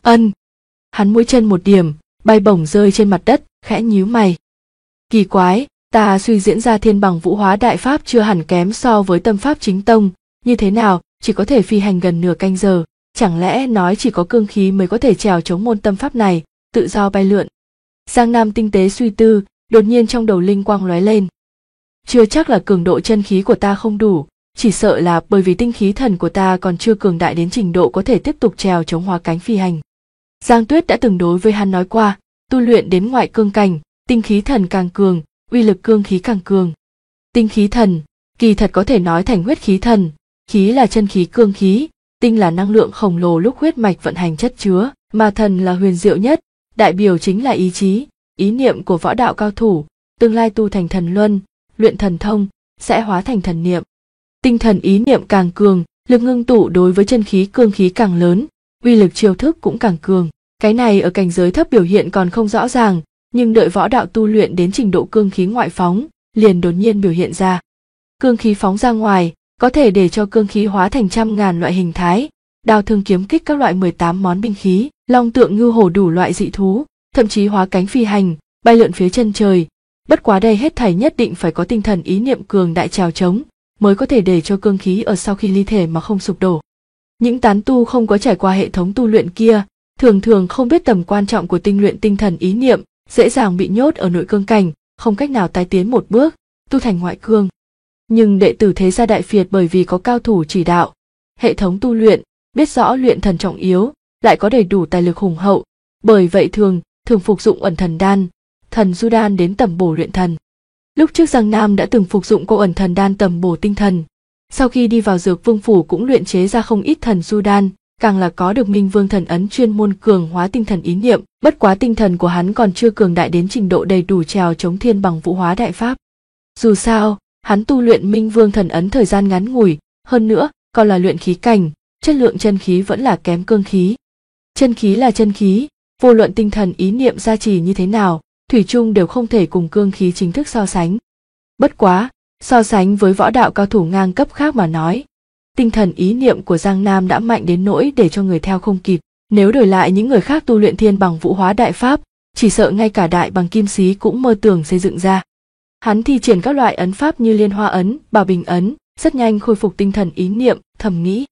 Hắn mũi chân một điểm, bay bổng rơi trên mặt đất, khẽ nhíu mày. Kỳ quái, ta suy diễn ra Thiên Bằng Vũ Hóa Đại Pháp chưa hẳn kém so với tâm pháp chính tông, như thế nào chỉ có thể phi hành gần nửa canh giờ, chẳng lẽ nói chỉ có cương khí mới có thể trèo chống môn tâm pháp này, tự do bay lượn. Giang Nam tinh tế suy tư, đột nhiên trong đầu linh quang lóe lên. Chưa chắc là cường độ chân khí của ta không đủ, chỉ sợ là bởi vì tinh khí thần của ta còn chưa cường đại đến trình độ có thể tiếp tục trèo chống hóa cánh phi hành. Giang Tuyết đã từng đối với hắn nói qua, tu luyện đến ngoại cương cảnh, tinh khí thần càng cường, uy lực cương khí càng cường. Tinh khí thần, kỳ thật có thể nói thành huyết khí thần, khí là chân khí cương khí, tinh là năng lượng khổng lồ lúc huyết mạch vận hành chất chứa, mà thần là huyền diệu nhất, đại biểu chính là ý chí, ý niệm của võ đạo cao thủ, tương lai tu thành thần luân, luyện thần thông, sẽ hóa thành thần niệm. Tinh thần ý niệm càng cường, lực ngưng tụ đối với chân khí cương khí càng lớn, uy lực chiêu thức cũng càng cường. Cái này ở cảnh giới thấp biểu hiện còn không rõ ràng, nhưng đợi võ đạo tu luyện đến trình độ cương khí ngoại phóng, liền đột nhiên biểu hiện ra. Cương khí phóng ra ngoài, có thể để cho cương khí hóa thành trăm ngàn loại hình thái, đao thương kiếm kích các loại 18 món binh khí, long tượng ngưu hổ đủ loại dị thú, thậm chí hóa cánh phi hành, bay lượn phía chân trời. Bất quá đây hết thảy nhất định phải có tinh thần ý niệm cường đại trèo chống, mới có thể để cho cương khí ở sau khi ly thể mà không sụp đổ. Những tán tu không có trải qua hệ thống tu luyện kia, thường thường không biết tầm quan trọng của tinh luyện tinh thần ý niệm, dễ dàng bị nhốt ở nội cương cảnh, không cách nào tái tiến một bước, tu thành ngoại cương. Nhưng đệ tử Thế Gia Đại Việt bởi vì có cao thủ chỉ đạo, hệ thống tu luyện, biết rõ luyện thần trọng yếu, lại có đầy đủ tài lực hùng hậu, bởi vậy thường phục dụng ẩn thần đan, thần du đan đến tầm bổ luyện thần. Lúc trước Giang Nam đã từng phục dụng cô ẩn thần đan tầm bổ tinh thần, sau khi đi vào Dược Vương phủ cũng luyện chế ra không ít thần du đan, càng là có được Minh Vương thần ấn chuyên môn cường hóa tinh thần ý niệm, bất quá tinh thần của hắn còn chưa cường đại đến trình độ đầy đủ trèo chống Thiên Bằng Vũ Hóa Đại Pháp. Dù sao, hắn tu luyện Minh Vương thần ấn thời gian ngắn ngủi, hơn nữa còn là luyện khí cảnh, chất lượng chân khí vẫn là kém cương khí. Chân khí là chân khí, vô luận tinh thần ý niệm gia trì như thế nào, thủy chung đều không thể cùng cương khí chính thức so sánh. Bất quá, so sánh với võ đạo cao thủ ngang cấp khác mà nói, tinh thần ý niệm của Giang Nam đã mạnh đến nỗi để cho người theo không kịp. Nếu đổi lại những người khác tu luyện Thiên Bằng Vũ Hóa Đại Pháp, chỉ sợ ngay cả đại bằng kim xí cũng mơ tưởng xây dựng ra. Hắn thi triển các loại ấn pháp như Liên Hoa ấn, Bảo Bình ấn, rất nhanh khôi phục tinh thần ý niệm, thầm nghĩ.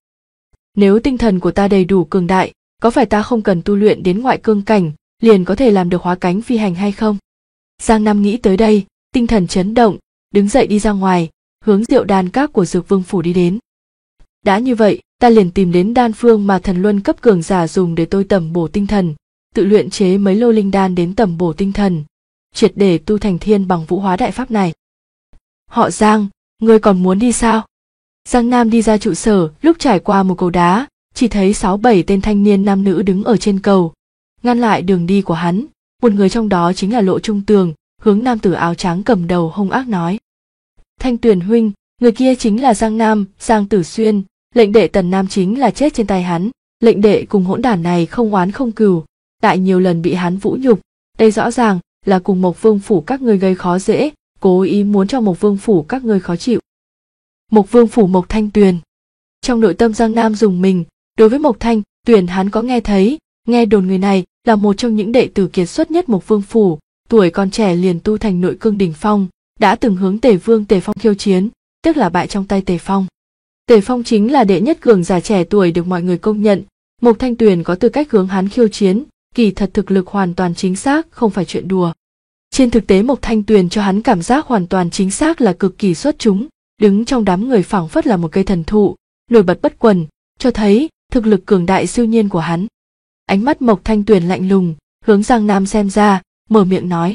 Nếu tinh thần của ta đầy đủ cường đại, có phải ta không cần tu luyện đến ngoại cương cảnh, liền có thể làm được hóa cánh phi hành hay không? Giang Nam nghĩ tới đây, tinh thần chấn động, đứng dậy đi ra ngoài, hướng Diệu Đan Các của Dược Vương phủ đi đến. Đã như vậy, ta liền tìm đến đan phương mà thần luân cấp cường giả dùng để tôi tầm bổ tinh thần, tự luyện chế mấy lô linh đan đến tầm bổ tinh thần, triệt để tu thành Thiên Bằng Vũ Hóa Đại Pháp này. Họ Giang, ngươi còn muốn đi sao? Giang Nam đi ra trụ sở, lúc trải qua một cầu đá, chỉ thấy 6-7 tên thanh niên nam nữ đứng ở trên cầu, ngăn lại đường đi của hắn. Một người trong đó chính là Lộ Trung Tường, hướng nam tử áo trắng cầm đầu hung ác nói: Thanh Tuyền huynh, người kia chính là Giang Nam, Giang Tử Xuyên, lệnh đệ Tần Nam chính là chết trên tay hắn. Lệnh đệ cùng hỗn đản này không oán không cừu, tại nhiều lần bị hắn vũ nhục, đây rõ ràng là cùng Mộc Vương phủ các ngươi gây khó dễ, cố ý muốn cho Mộc Vương phủ các ngươi khó chịu. Mộc Vương phủ Mộc Thanh Tuyền. Trong nội tâm Giang Nam rùng mình, đối với Mộc Thanh Tuyền hắn có nghe thấy, nghe đồn người này là một trong những đệ tử kiệt xuất nhất Mộc Vương phủ, tuổi còn trẻ liền tu thành nội cương đỉnh phong, đã từng hướng Tề Vương Tề Phong khiêu chiến, tức là bại trong tay Tề Phong. Tề Phong chính là đệ nhất cường giả trẻ tuổi được mọi người công nhận, Mộc Thanh Tuyền có tư cách hướng hắn khiêu chiến, kỳ thật thực lực hoàn toàn chính xác, không phải chuyện đùa. Trên thực tế Mộc Thanh Tuyền cho hắn cảm giác hoàn toàn chính xác là cực kỳ xuất chúng, đứng trong đám người phảng phất là một cây thần thụ, nổi bật bất quần, cho thấy thực lực cường đại siêu nhiên của hắn. Ánh mắt Mộc Thanh Tuyền lạnh lùng, hướng Giang Nam xem ra, mở miệng nói.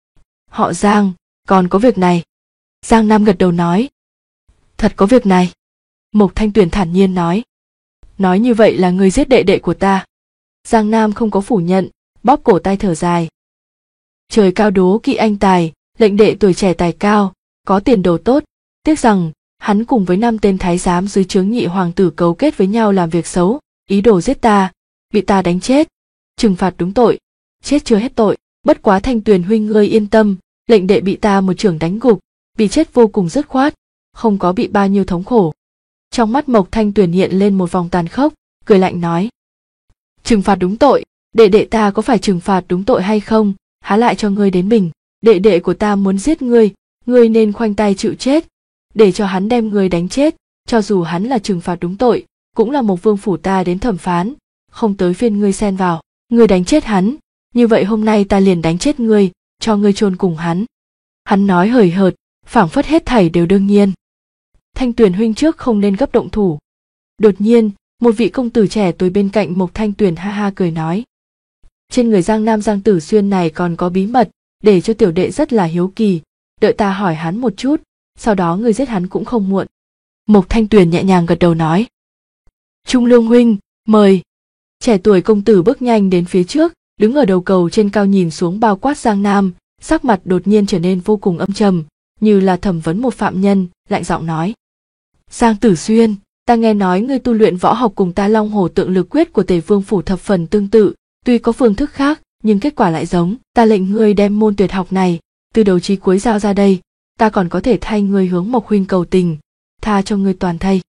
Họ Giang, còn có việc này. Giang Nam gật đầu nói. Thật có việc này. Mộc Thanh Tuyền thản nhiên nói. Nói như vậy là ngươi giết đệ đệ của ta. Giang Nam không có phủ nhận, bóp cổ tay thở dài. Trời cao đố kỵ anh tài, lệnh đệ tuổi trẻ tài cao, có tiền đồ tốt. Tiếc rằng, hắn cùng với 5 tên thái giám dưới trướng nhị hoàng tử cấu kết với nhau làm việc xấu, ý đồ giết ta, bị ta đánh chết. Trừng phạt đúng tội, chết chưa hết tội. Bất quá Thanh Tuyền huynh ngươi yên tâm, lệnh đệ bị ta một chưởng đánh gục, bị chết vô cùng dứt khoát, không có bị bao nhiêu thống khổ. Trong mắt Mộc Thanh Tuyền hiện lên một vòng tàn khốc, cười lạnh nói. Trừng phạt đúng tội, đệ đệ ta có phải trừng phạt đúng tội hay không, há lại cho ngươi đến mình. Đệ đệ của ta muốn giết ngươi, ngươi nên khoanh tay chịu chết, để cho hắn đem ngươi đánh chết, cho dù hắn là trừng phạt đúng tội, cũng là một vương phủ ta đến thẩm phán, không tới phiên ngươi xen vào. Ngươi đánh chết hắn, như vậy hôm nay ta liền đánh chết ngươi, cho ngươi chôn cùng hắn. Hắn nói hời hợt, phảng phất hết thảy đều đương nhiên. Thanh Tuyền huynh trước không nên gấp động thủ. Đột nhiên, một vị công tử trẻ tuổi bên cạnh Mộc Thanh Tuyền ha ha cười nói. Trên người Giang Nam Giang Tử Xuyên này còn có bí mật, để cho tiểu đệ rất là hiếu kỳ, đợi ta hỏi hắn một chút, sau đó ngươi giết hắn cũng không muộn. Mộc Thanh Tuyền nhẹ nhàng gật đầu nói. Trung Lương huynh, mời. Trẻ tuổi công tử bước nhanh đến phía trước, đứng ở đầu cầu trên cao nhìn xuống bao quát Giang Nam, sắc mặt đột nhiên trở nên vô cùng âm trầm, như là thẩm vấn một phạm nhân, lạnh giọng nói. Giang Tử Xuyên, ta nghe nói ngươi tu luyện võ học cùng ta Long Hổ Tượng Lực Quyết của Tề Vương phủ thập phần tương tự, tuy có phương thức khác, nhưng kết quả lại giống. Ta lệnh ngươi đem môn tuyệt học này, từ đầu chí cuối giao ra đây, ta còn có thể thay ngươi hướng Mộc huynh cầu tình, tha cho ngươi toàn thây.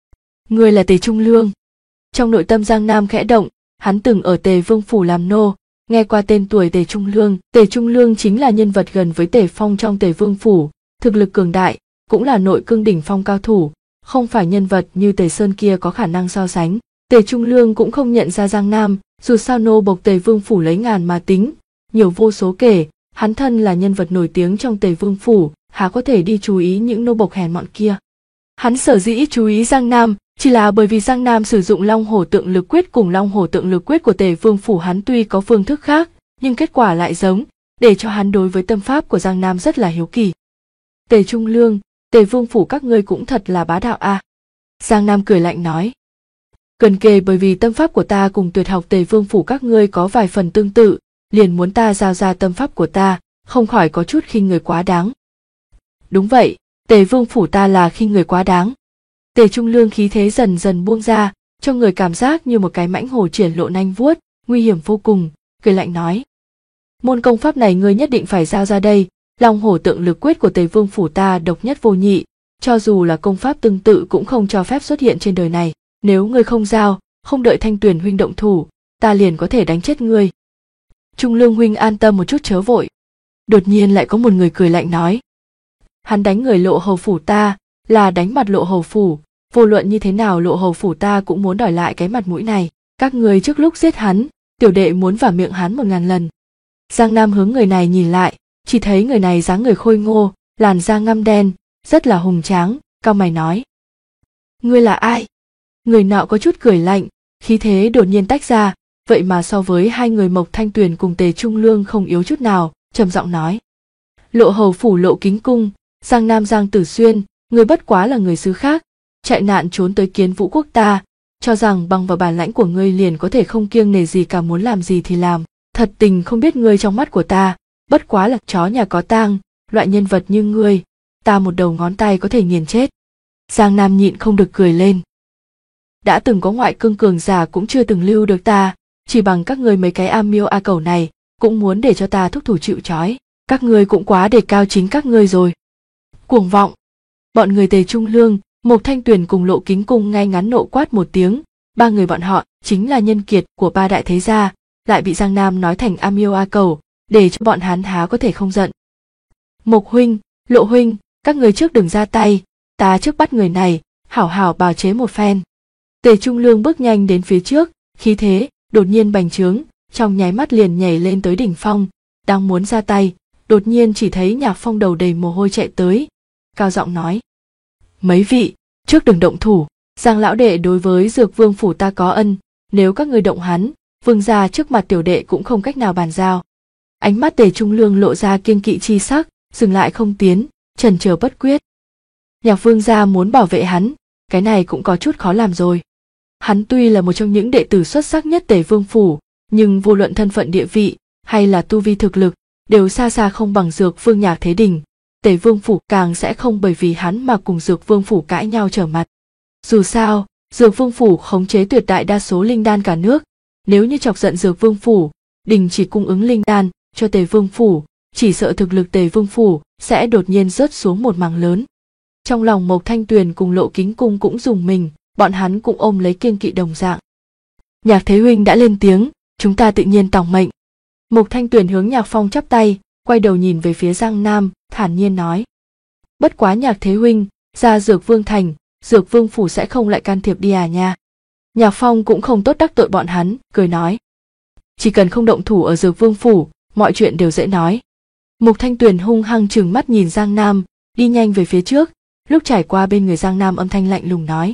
Ngươi là Tề Trung Lương. Trong nội tâm Giang Nam khẽ động, hắn từng ở Tề Vương phủ làm nô, nghe qua tên tuổi Tề Trung Lương. Tề Trung Lương chính là nhân vật gần với Tề Phong trong Tề Vương phủ, thực lực cường đại, cũng là nội cương đỉnh phong cao thủ, không phải nhân vật như Tề Sơn kia có khả năng so sánh. Tề Trung Lương cũng không nhận ra Giang Nam, dù sao nô bộc Tề Vương phủ lấy ngàn mà tính, nhiều vô số kể, hắn thân là nhân vật nổi tiếng trong Tề Vương phủ, há có thể đi chú ý những nô bộc hèn mọn kia. Hắn sở dĩ chú ý Giang Nam, chỉ là bởi vì Giang Nam sử dụng Long Hổ Tượng Lực Quyết cùng Long Hổ Tượng Lực Quyết của Tề Vương phủ hắn tuy có phương thức khác, nhưng kết quả lại giống, để cho hắn đối với tâm pháp của Giang Nam rất là hiếu kỳ. Tề Trung Lương, Tề Vương phủ các ngươi cũng thật là bá đạo a. Giang Nam cười lạnh nói. Cần kề bởi vì tâm pháp của ta cùng tuyệt học Tề Vương phủ các ngươi có vài phần tương tự, liền muốn ta giao ra tâm pháp của ta, không khỏi có chút khinh người quá đáng. Đúng vậy, Tề Vương phủ ta là khinh người quá đáng. Tề Trung Lương khí thế dần dần buông ra, cho người cảm giác như một cái mãnh hổ triển lộ nanh vuốt, nguy hiểm vô cùng, cười lạnh nói. Môn công pháp này ngươi nhất định phải giao ra đây, Long Hổ Tượng Lực Quyết của Tề Vương phủ ta độc nhất vô nhị, cho dù là công pháp tương tự cũng không cho phép xuất hiện trên đời này. Nếu ngươi không giao, không đợi Thanh Tuyền huynh động thủ, ta liền có thể đánh chết ngươi. Trung Lương huynh an tâm một chút chớ vội. Đột nhiên lại có một người cười lạnh nói. Hắn đánh người Lộ Hầu phủ ta, là đánh mặt Lộ Hầu phủ, vô luận như thế nào Lộ Hầu phủ ta cũng muốn đòi lại cái mặt mũi này. Các người trước lúc giết hắn, tiểu đệ muốn vào miệng hắn 1000 lần. Giang Nam hướng người này nhìn lại, chỉ thấy người này dáng người khôi ngô, làn da ngăm đen, rất là hùng tráng, cau mày nói. Ngươi là ai? Người nọ có chút cười lạnh, khí thế đột nhiên tách ra, vậy mà so với hai người Mộc Thanh Tuyền cùng Tề Trung Lương không yếu chút nào, trầm giọng nói. Lộ Hầu phủ Lộ Kính Cung, Giang Nam Giang Tử Xuyên, người bất quá là người xứ khác, chạy nạn trốn tới Kiến Vũ quốc ta, cho rằng bằng vào bản lãnh của ngươi liền có thể không kiêng nể gì cả, muốn làm gì thì làm. Thật tình không biết ngươi trong mắt của ta, bất quá là chó nhà có tang, loại nhân vật như ngươi, ta một đầu ngón tay có thể nghiền chết. Giang Nam nhịn không được cười lên. Đã từng có ngoại cương cường giả cũng chưa từng lưu được ta, chỉ bằng các ngươi mấy cái am miêu a cẩu này, cũng muốn để cho ta thúc thủ chịu trói, các ngươi cũng quá đề cao chính các ngươi rồi. Cuồng vọng. Bọn người Tề Trung Lương, Mộc Thanh Tuyền cùng Lộ Kính Cung ngay ngắn nộ quát một tiếng, ba người bọn họ chính là nhân kiệt của ba đại thế gia, lại bị Giang Nam nói thành am miêu a cẩu, để cho bọn hắn há có thể không giận. Mộc huynh, Lộ huynh, các người trước đừng ra tay, ta trước bắt người này, hảo hảo bào chế một phen. Tề Trung Lương bước nhanh đến phía trước, khí thế đột nhiên bành trướng, trong nháy mắt liền nhảy lên tới đỉnh phong, đang muốn ra tay, đột nhiên chỉ thấy Nhạc Phong đầu đầy mồ hôi chạy tới, cao giọng nói: "Mấy vị, trước đừng động thủ." Giang lão đệ đối với Dược Vương phủ ta có ân, nếu các ngươi động hắn, vương gia trước mặt tiểu đệ cũng không cách nào bàn giao. Ánh mắt Tề Trung Lương lộ ra kiêng kỵ chi sắc, dừng lại không tiến, chần chờ bất quyết. Nhạc vương gia muốn bảo vệ hắn, cái này cũng có chút khó làm rồi. Hắn tuy là một trong những đệ tử xuất sắc nhất Tề Vương phủ, nhưng vô luận thân phận địa vị hay là tu vi thực lực đều xa xa không bằng Dược Vương Nhạc Thế Đình. Tề Vương phủ càng sẽ không bởi vì hắn mà cùng Dược Vương phủ cãi nhau trở mặt. Dù sao, Dược Vương phủ khống chế tuyệt đại đa số linh đan cả nước, nếu như chọc giận Dược Vương phủ, đình chỉ cung ứng linh đan cho Tề Vương phủ, chỉ sợ thực lực Tề Vương phủ sẽ đột nhiên rớt xuống một mảng lớn. Trong lòng Mộc Thanh Tuyền cùng Lộ Kính Cung cũng rùng mình, bọn hắn cũng ôm lấy kiêng kỵ đồng dạng. Nhạc Thế huynh đã lên tiếng, chúng ta tự nhiên tòng mệnh. Mộc Thanh Tuyền hướng Nhạc Phong chắp tay, quay đầu nhìn về phía Giang Nam, thản nhiên nói: bất quá Nhạc Thế huynh, ra Dược Vương thành, Dược Vương phủ sẽ không lại can thiệp đi à nha. Nhạc Phong cũng không tốt đắc tội bọn hắn, cười nói: chỉ cần không động thủ ở Dược Vương phủ, mọi chuyện đều dễ nói. Mộc Thanh Tuyền hung hăng trừng mắt nhìn Giang Nam, đi nhanh về phía trước, lúc trải qua bên người Giang Nam âm thanh lạnh lùng nói: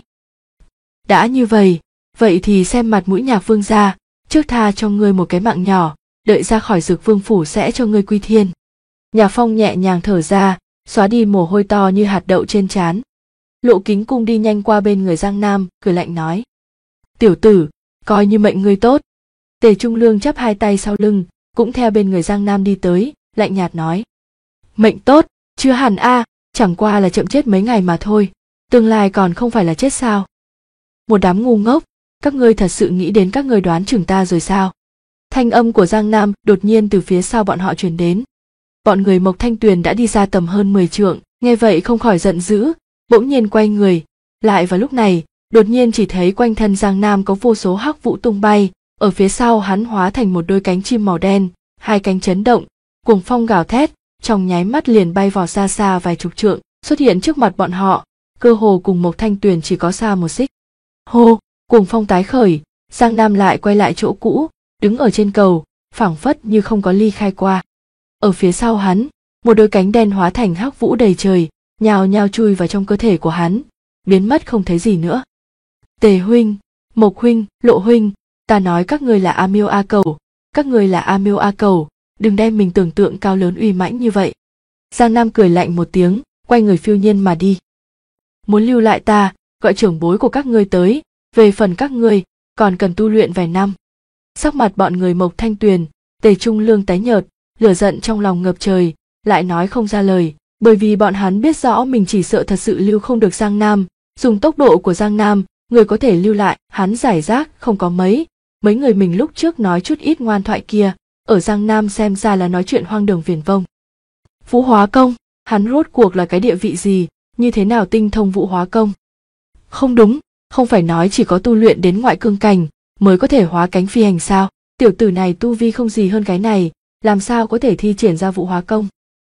đã như vậy thì xem mặt mũi Nhạc vương gia, trước tha cho ngươi một cái mạng nhỏ, đợi ra khỏi Dược Vương phủ sẽ cho ngươi quy thiên. Nhạc Phong nhẹ nhàng thở ra, xóa đi mồ hôi to như hạt đậu trên trán. Lộ Kính Cung đi nhanh qua bên người Giang Nam, cười lạnh nói: tiểu tử, coi như mệnh ngươi tốt. Tề Trung Lương chắp hai tay sau lưng, cũng theo bên người Giang Nam đi tới, lạnh nhạt nói: mệnh tốt, chưa hẳn a, chẳng qua là chậm chết mấy ngày mà thôi, tương lai còn không phải là chết sao? Một đám ngu ngốc, các ngươi thật sự nghĩ đến các ngươi đoán chừng ta rồi sao? Thanh âm của Giang Nam đột nhiên từ phía sau bọn họ truyền đến. Bọn người Mộc Thanh Tuyền đã đi ra tầm hơn 10 trượng, nghe vậy không khỏi giận dữ, bỗng nhiên quay người, lại vào lúc này, đột nhiên chỉ thấy quanh thân Giang Nam có vô số hắc vũ tung bay, ở phía sau hắn hóa thành một đôi cánh chim màu đen, hai cánh chấn động, cuồng phong gào thét, trong nháy mắt liền bay vọt xa xa vài chục trượng, xuất hiện trước mặt bọn họ, cơ hồ cùng Mộc Thanh Tuyền chỉ có xa một xích. Hô, cuồng phong tái khởi, Giang Nam lại quay lại chỗ cũ, đứng ở trên cầu, phảng phất như không có ly khai qua. Ở phía sau hắn, một đôi cánh đen hóa thành hắc vũ đầy trời, nhào nhào chui vào trong cơ thể của hắn, biến mất không thấy gì nữa. Tề huynh, Mộc huynh, Lộ huynh, ta nói các ngươi là A Miêu A Cầu, các ngươi là A Miêu A Cầu, đừng đem mình tưởng tượng cao lớn uy mãnh như vậy. Giang Nam cười lạnh một tiếng, quay người phiêu nhiên mà đi. Muốn lưu lại ta, gọi trưởng bối của các ngươi tới, về phần các ngươi, còn cần tu luyện vài năm. Sắc mặt bọn người Mộc Thanh Tuyền, Tề Trung Lương tái nhợt, lửa giận trong lòng ngập trời, lại nói không ra lời, bởi vì bọn hắn biết rõ mình chỉ sợ thật sự lưu không được Giang Nam, dùng tốc độ của Giang Nam, người có thể lưu lại, hắn giải rác không có mấy người mình lúc trước nói chút ít ngoan thoại kia, ở Giang Nam xem ra là nói chuyện hoang đường viển vông. Vũ hóa công, hắn rốt cuộc là cái địa vị gì, như thế nào tinh thông vũ hóa công? Không đúng, không phải nói chỉ có tu luyện đến ngoại cương cảnh mới có thể hóa cánh phi hành sao? Tiểu tử này tu vi không gì hơn cái này, làm sao có thể thi triển ra vũ hóa công?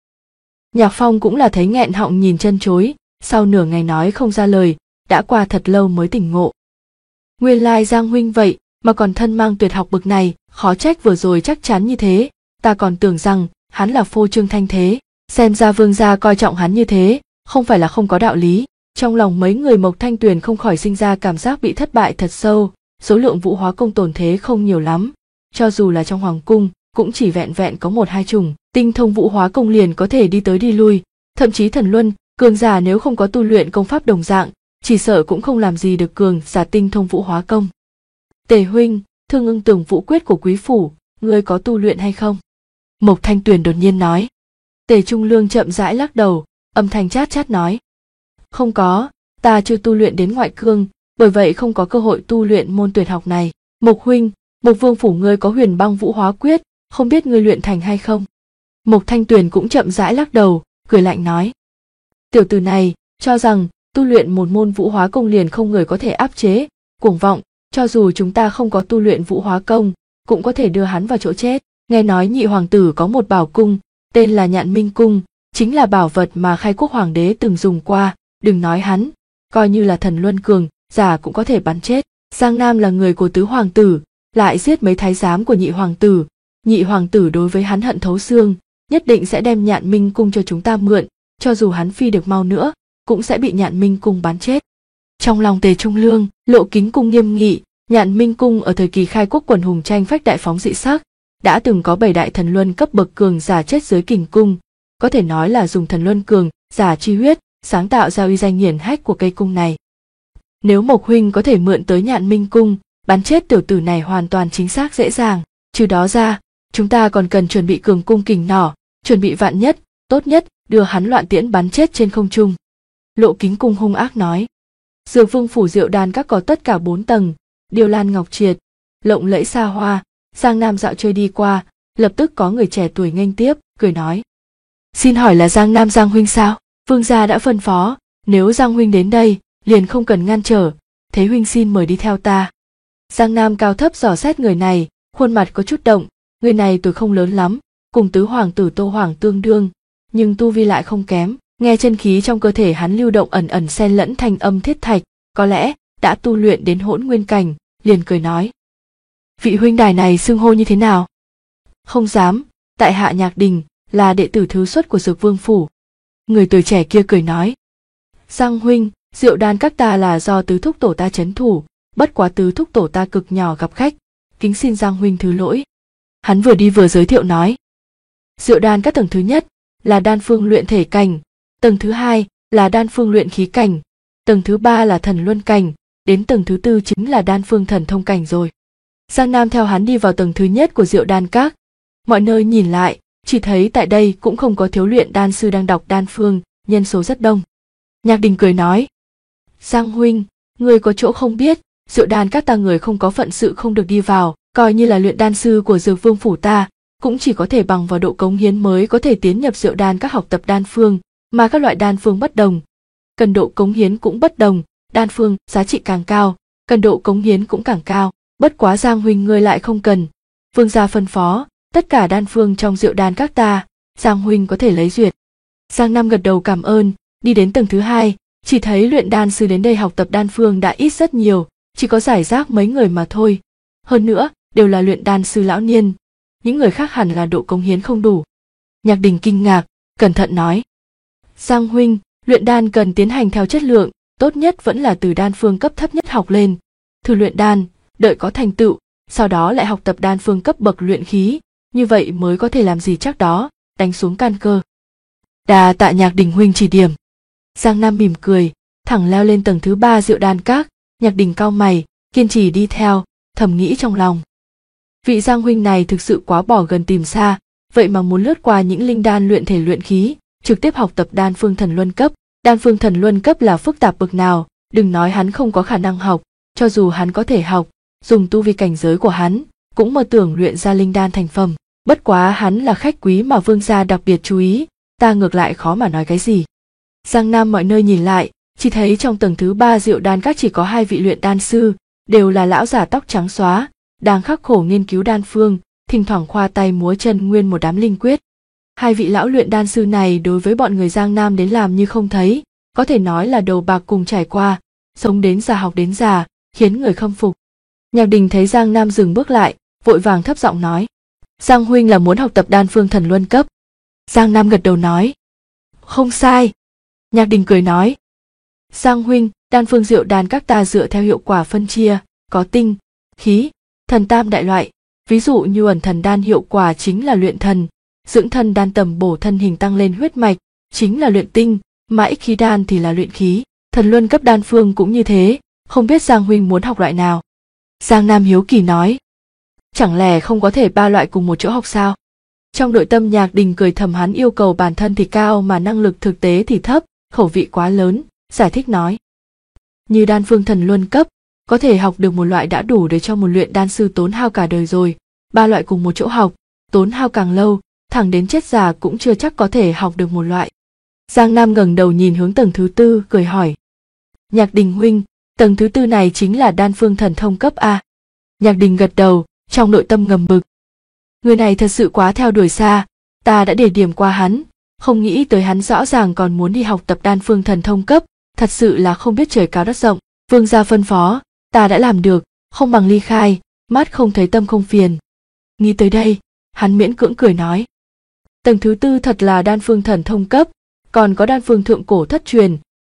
Nhạc Phong cũng là thấy nghẹn họng nhìn chân chối, sau nửa ngày nói không ra lời, đã qua thật lâu mới tỉnh ngộ. Nguyên lai Giang huynh vậy mà còn thân mang tuyệt học bực này, khó trách vừa rồi chắc chắn như thế, ta còn tưởng rằng hắn là phô trương thanh thế, xem ra vương gia coi trọng hắn như thế, không phải là không có đạo lý. Trong lòng mấy người Mộc Thanh Tuyền không khỏi sinh ra cảm giác bị thất bại thật sâu, số lượng vũ hóa công tổn thế không nhiều lắm, cho dù là trong hoàng cung cũng chỉ vẹn vẹn có 1-2 chủng, tinh thông vũ hóa công liền có thể đi tới đi lui, thậm chí thần luân, cường giả nếu không có tu luyện công pháp đồng dạng, chỉ sợ cũng không làm gì được cường giả tinh thông vũ hóa công. Tề huynh, Thương Ưng Tường Vũ Quyết của quý phủ, ngươi có tu luyện hay không? Mộc Thanh Tuyền đột nhiên nói. Tề Trung Lương chậm rãi lắc đầu, âm thanh chát chát nói: không có, ta chưa tu luyện đến ngoại cương, bởi vậy không có cơ hội tu luyện môn tuyệt học này. Mộc huynh, Mộc Vương phủ ngươi có Huyền Băng Vũ Hóa Quyết, không biết ngươi luyện thành hay không? Mộc Thanh Tuyền cũng chậm rãi lắc đầu, cười lạnh nói: tiểu tử này cho rằng tu luyện một môn vũ hóa công liền không người có thể áp chế, cuồng vọng, cho dù chúng ta không có tu luyện vũ hóa công, cũng có thể đưa hắn vào chỗ chết. Nghe nói nhị hoàng tử có một bảo cung, tên là Nhạn Minh Cung, chính là bảo vật mà Khai Quốc hoàng đế từng dùng qua, đừng nói hắn, coi như là thần luân cường giả cũng có thể bắn chết. Giang Nam là người của tứ hoàng tử, lại giết mấy thái giám của nhị hoàng tử đối với hắn hận thấu xương, nhất định sẽ đem Nhạn Minh Cung cho chúng ta mượn, cho dù hắn phi được mau nữa, cũng sẽ bị Nhạn Minh Cung bắn chết. Trong lòng Tề Trung Lương, Lộ Kính cung nghiêm nghị, Nhạn Minh cung ở thời kỳ khai quốc quần hùng tranh phách đại phóng dị sắc, đã từng có 7 đại thần luân cấp bậc cường giả chết dưới kình cung, có thể nói là dùng thần luân cường giả chi huyết sáng tạo ra uy danh hiển hách của cây cung này. Nếu Mộc huynh có thể mượn tới Nhạn Minh cung, bắn chết tiểu tử này hoàn toàn chính xác dễ dàng. Trừ đó ra, chúng ta còn cần chuẩn bị cường cung kình nỏ, chuẩn bị vạn nhất, tốt nhất đưa hắn loạn tiễn bắn chết trên không trung. Lộ Kính cung hung ác nói. Dược Vương phủ Diệu Đan các có tất cả 4 tầng, điêu lan ngọc triệt, lộng lẫy xa hoa. Giang Nam dạo chơi đi qua, lập tức có người trẻ tuổi nghênh tiếp, cười nói: xin hỏi là Giang Nam Giang huynh sao? Vương gia đã phân phó, nếu Giang huynh đến đây, liền không cần ngăn trở, thế huynh xin mời đi theo ta. Giang Nam cao thấp dò xét người này, khuôn mặt có chút động. Người này tuổi không lớn lắm, cùng tứ hoàng tử Tô Hoàng tương đương, nhưng tu vi lại không kém. Nghe chân khí trong cơ thể hắn lưu động ẩn ẩn xen lẫn thanh âm thiết thạch, có lẽ đã tu luyện đến hỗn nguyên cảnh, liền cười nói: vị huynh đài này xưng hô như thế nào? Không dám, tại hạ Nhạc Đình, là đệ tử thứ xuất của Dược Vương phủ. Người tuổi trẻ kia cười nói: Giang huynh, Diệu Đan các ta là do tứ thúc tổ ta trấn thủ, bất quá tứ thúc tổ ta cực nhỏ gặp khách, kính xin Giang huynh thứ lỗi. Hắn vừa đi vừa giới thiệu nói: Diệu Đan các tầng thứ nhất là đan phương luyện thể cảnh, tầng thứ hai là đan phương luyện khí cảnh, tầng thứ ba là thần luân cảnh, đến tầng thứ tư chính là đan phương thần thông cảnh rồi. Giang Nam theo hắn đi vào tầng thứ nhất của Diệu Đan các. Mọi nơi nhìn lại, chỉ thấy tại đây cũng không có thiếu luyện đan sư đang đọc đan phương, nhân số rất đông. Nhạc Đình cười nói: Giang huynh, người có chỗ không biết, Diệu Đan các ta người không có phận sự không được đi vào, coi như là luyện đan sư của Dược Vương phủ ta, cũng chỉ có thể bằng vào độ cống hiến mới có thể tiến nhập Diệu Đan các học tập đan phương, mà các loại đan phương bất đồng, cần độ cống hiến cũng bất đồng, đan phương giá trị càng cao, cần độ cống hiến cũng càng cao. Bất quá Giang huynh ngươi lại không cần, vương gia phân phó, tất cả đan phương trong Diệu Đan các ta, Giang huynh có thể lấy duyệt. Giang Nam gật đầu cảm ơn, đi đến tầng thứ hai, chỉ thấy luyện đan sư đến đây học tập đan phương đã ít rất nhiều, chỉ có rải rác mấy người mà thôi. Hơn nữa, đều là luyện đan sư lão niên, những người khác hẳn là độ cống hiến không đủ. Nhạc Đình kinh ngạc, cẩn thận nói: Giang huynh, luyện đan cần tiến hành theo chất lượng, tốt nhất vẫn là từ đan phương cấp thấp nhất học lên, thử luyện đan, đợi có thành tựu, sau đó lại học tập đan phương cấp bậc luyện khí, như vậy mới có thể làm gì chắc đó, đánh xuống căn cơ. Đà tạ Nhạc Đình huynh chỉ điểm. Giang Nam mỉm cười, thẳng leo lên tầng thứ 3 Diệu Đan các. Nhạc Đình cau mày, kiên trì đi theo, thầm nghĩ trong lòng: vị Giang huynh này thực sự quá bỏ gần tìm xa, vậy mà muốn lướt qua những linh đan luyện thể luyện khí, trực tiếp học tập đan phương thần luân cấp. Đan phương thần luân cấp là phức tạp bậc nào, đừng nói hắn không có khả năng học, cho dù hắn có thể học, dùng tu vi cảnh giới của hắn, cũng mơ tưởng luyện ra linh đan thành phẩm. Bất quá hắn là khách quý mà vương gia đặc biệt chú ý, ta ngược lại khó mà nói cái gì. Giang Nam mọi nơi nhìn lại, chỉ thấy trong tầng thứ 3 Diệu Đan các chỉ có 2 vị luyện đan sư, đều là lão già tóc trắng xóa, đang khắc khổ nghiên cứu đan phương, thỉnh thoảng khoa tay múa chân nguyên một đám linh quyết. 2 vị lão luyện đan sư này đối với bọn người Giang Nam đến làm như không thấy, có thể nói là đầu bạc cùng trải qua, sống đến già học đến già, khiến người khâm phục. Nhạc Đình thấy Giang Nam dừng bước lại, vội vàng thấp giọng nói: Giang huynh là muốn học tập đan phương thần luân cấp. Giang Nam gật đầu nói: không sai. Nhạc Đình cười nói: Giang huynh, đan phương Diệu Đan các ta dựa theo hiệu quả phân chia, có tinh, khí, thần tam đại loại. Ví dụ như ẩn thần đan hiệu quả chính là luyện thần, dưỡng thân đan tầm bổ thân hình tăng lên huyết mạch, chính là luyện tinh, mà ích khí đan thì là luyện khí. Thần luân cấp đan phương cũng như thế, không biết Giang huynh muốn học loại nào. Giang Nam hiếu kỳ nói: chẳng lẽ không có thể 3 loại cùng một chỗ học sao? Trong nội tâm Nhạc Đình cười thầm, hắn yêu cầu bản thân thì cao mà năng lực thực tế thì thấp, khẩu vị quá lớn, giải thích nói: như đan phương thần luân cấp, có thể học được một loại đã đủ để cho một luyện đan sư tốn hao cả đời rồi, 3 loại cùng một chỗ học, tốn hao càng lâu, thẳng đến chết già cũng chưa chắc có thể học được một loại. Giang Nam ngẩng đầu nhìn hướng tầng thứ 4, cười hỏi: Nhạc Đình huynh, tầng thứ 4 này chính là đan phương thần thông cấp A? Nhạc Đình gật đầu, trong nội tâm ngầm bực. Người này thật sự quá theo đuổi xa, ta đã để điểm qua hắn, không nghĩ tới hắn rõ ràng còn muốn đi học tập đan phương thần thông cấp, thật sự là không biết trời cao đất rộng. Vương gia phân phó, ta đã làm được, không bằng ly khai, mắt không thấy tâm không phiền. Nghĩ tới đây, hắn miễn cưỡng cười nói: tầng thứ 4 thật là đan phương thần thông cấp, còn có đan phương thượng cổ thất truyền,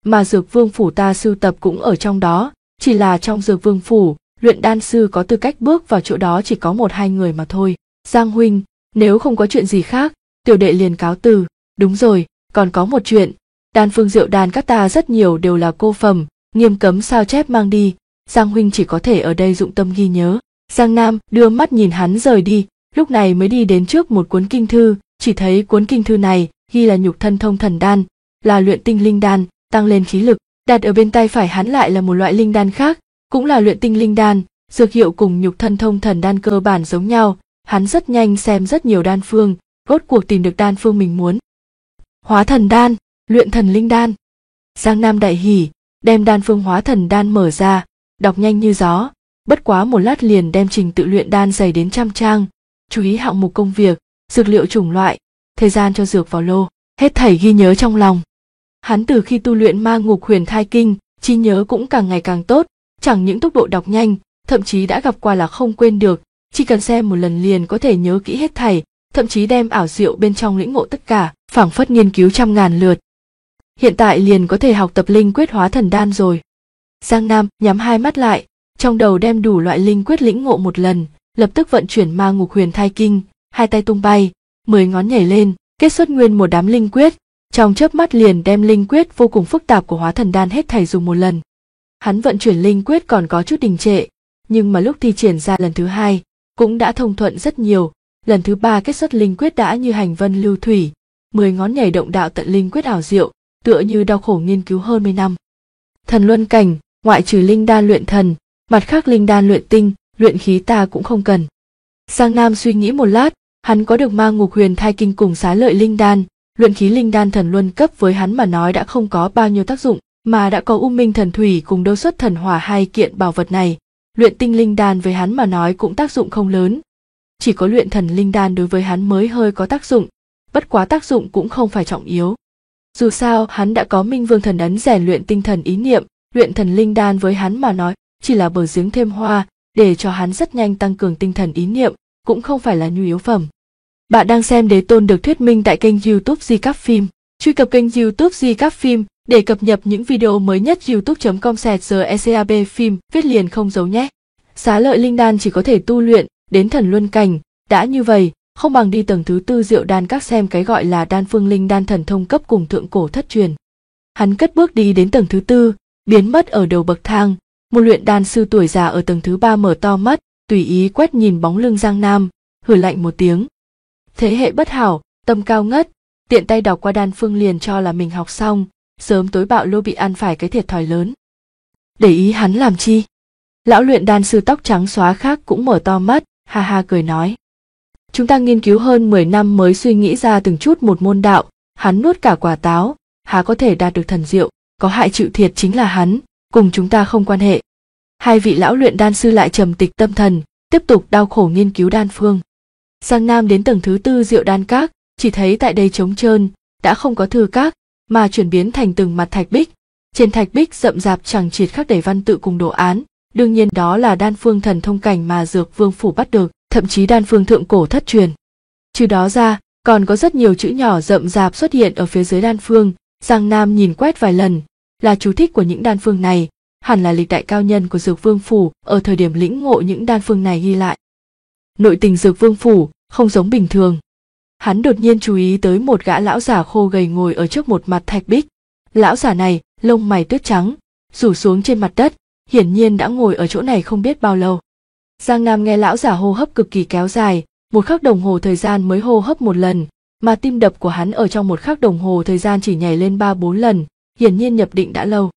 mà Dược Vương phủ ta sưu tập cũng ở trong đó, chỉ là trong Dược Vương phủ, luyện đan sư có tư cách bước vào chỗ đó chỉ có 1-2 người mà thôi. Giang huynh, nếu không có chuyện gì khác, tiểu đệ liền cáo từ. Đúng rồi, còn có một chuyện, đan phương rượu đan các ta rất nhiều đều là cô phẩm, nghiêm cấm sao chép mang đi, Giang huynh chỉ có thể ở đây dụng tâm ghi nhớ. Giang Nam đưa mắt nhìn hắn rời đi, lúc này mới đi đến trước một cuốn kinh thư, chỉ thấy cuốn kinh thư này ghi là nhục thân thông thần đan, là luyện tinh linh đan, tăng lên khí lực. Đặt ở bên tay phải hắn lại là một loại linh đan khác, cũng là luyện tinh linh đan, dược hiệu cùng nhục thân thông thần đan cơ bản giống nhau. Hắn rất nhanh xem rất nhiều đan phương, rốt cuộc tìm được đan phương mình muốn. Hóa thần đan, luyện thần linh đan. Giang Nam đại hỉ, đem đan phương hóa thần đan mở ra, đọc nhanh như gió, bất quá một lát liền đem trình tự luyện đan dày đến 100 trang, chú ý hạng mục công việc, dược liệu chủng loại, thời gian cho dược vào lô, hết thảy ghi nhớ trong lòng. Hắn từ khi tu luyện Ma Ngục Huyền Thai Kinh, trí nhớ cũng càng ngày càng tốt, chẳng những tốc độ đọc nhanh, thậm chí đã gặp qua là không quên được, chỉ cần xem một lần liền có thể nhớ kỹ hết thảy, thậm chí đem ảo diệu bên trong lĩnh ngộ tất cả, phảng phất nghiên cứu 100.000 lượt. Hiện tại liền có thể học tập linh quyết hóa thần đan rồi. Giang Nam nhắm hai mắt lại, trong đầu đem đủ loại linh quyết lĩnh ngộ một lần, lập tức vận chuyển Ma Ngục Huyền Thai Kinh, hai tay tung bay, 10 ngón nhảy lên, kết xuất nguyên một đám linh quyết, trong chớp mắt liền đem linh quyết vô cùng phức tạp của hóa thần đan hết thảy dùng một lần. Hắn vận chuyển linh quyết còn có chút đình trệ, nhưng mà lúc thi triển ra lần thứ hai, cũng đã thông thuận rất nhiều, lần thứ ba kết xuất linh quyết đã như hành vân lưu thủy, 10 ngón nhảy động đạo tận linh quyết ảo diệu, tựa như đau khổ nghiên cứu hơn 10 năm. Thần luân cảnh, ngoại trừ linh đan luyện thần, mặt khác linh đan luyện tinh, luyện khí ta cũng không cần. Giang Nam suy nghĩ một lát, hắn có được Ma Ngục Huyền Thai Kinh cùng Xá Lợi linh đan, luyện khí linh đan thần luân cấp với hắn mà nói đã không có bao nhiêu tác dụng, mà đã có U Minh thần thủy cùng Đấu Xuất thần hỏa hai kiện bảo vật này, luyện tinh linh đan với hắn mà nói cũng tác dụng không lớn. Chỉ có luyện thần linh đan đối với hắn mới hơi có tác dụng, bất quá tác dụng cũng không phải trọng yếu. Dù sao hắn đã có Minh Vương thần ấn rèn luyện tinh thần ý niệm, luyện thần linh đan với hắn mà nói chỉ là bờ giếng thêm hoa, để cho hắn rất nhanh tăng cường tinh thần ý niệm, cũng không phải là nhu yếu phẩm. Bạn đang xem Đế Tôn được thuyết minh tại kênh YouTube Di Cáp Phim. Truy cập kênh YouTube Di Cáp Phim để cập nhật những video mới nhất. youtube.com/GECAB phim viết liền không dấu nhé. Xá Lợi linh đan chỉ có thể tu luyện đến thần luân cảnh, đã như vậy, không bằng đi tầng thứ tư Diệu Đan Các xem cái gọi là đan phương linh đan thần thông cấp cùng thượng cổ thất truyền. Hắn cất bước đi đến tầng thứ tư, biến mất ở đầu bậc thang, một luyện đan sư tuổi già ở tầng thứ ba mở to mắt, tùy ý quét nhìn bóng lưng Giang Nam, hừ lạnh một tiếng. Thế hệ bất hảo, tâm cao ngất, tiện tay đọc qua đan phương liền cho là mình học xong, sớm tối bạo lô bị ăn phải cái thiệt thòi lớn. Để ý hắn làm chi? Lão luyện đan sư tóc trắng xóa khác cũng mở to mắt, ha ha cười nói. Chúng ta nghiên cứu hơn 10 năm mới suy nghĩ ra từng chút một môn đạo, hắn nuốt cả quả táo, há có thể đạt được thần diệu, có hại chịu thiệt chính là hắn, cùng chúng ta không quan hệ. Hai vị lão luyện đan sư lại trầm tịch tâm thần, tiếp tục đau khổ nghiên cứu đan phương. Giang Nam đến tầng thứ tư Diệu Đan Các, chỉ thấy tại đây trống trơn, đã không có thư các, mà chuyển biến thành từng mặt thạch bích. Trên thạch bích rậm rạp chằng chịt khắc đầy văn tự cùng đồ án, đương nhiên đó là đan phương thần thông cảnh mà Dược Vương phủ bắt được, thậm chí đan phương thượng cổ thất truyền. Trừ đó ra, còn có rất nhiều chữ nhỏ rậm rạp xuất hiện ở phía dưới đan phương. Giang Nam nhìn quét vài lần, là chú thích của những đan phương này, hẳn là lịch đại cao nhân của Dược Vương phủ ở thời điểm lĩnh ngộ những đan phương này ghi lại. Nội tình Dược Vương phủ không giống bình thường. Hắn đột nhiên chú ý tới một gã lão giả khô gầy ngồi ở trước một mặt thạch bích. Lão giả này, lông mày tuyết trắng, rủ xuống trên mặt đất, hiển nhiên đã ngồi ở chỗ này không biết bao lâu. Giang Nam nghe lão giả hô hấp cực kỳ kéo dài, 1 khắc đồng hồ thời gian mới hô hấp một lần, mà tim đập của hắn ở trong 1 khắc đồng hồ thời gian chỉ nhảy lên 3-4 lần, hiển nhiên nhập định đã lâu.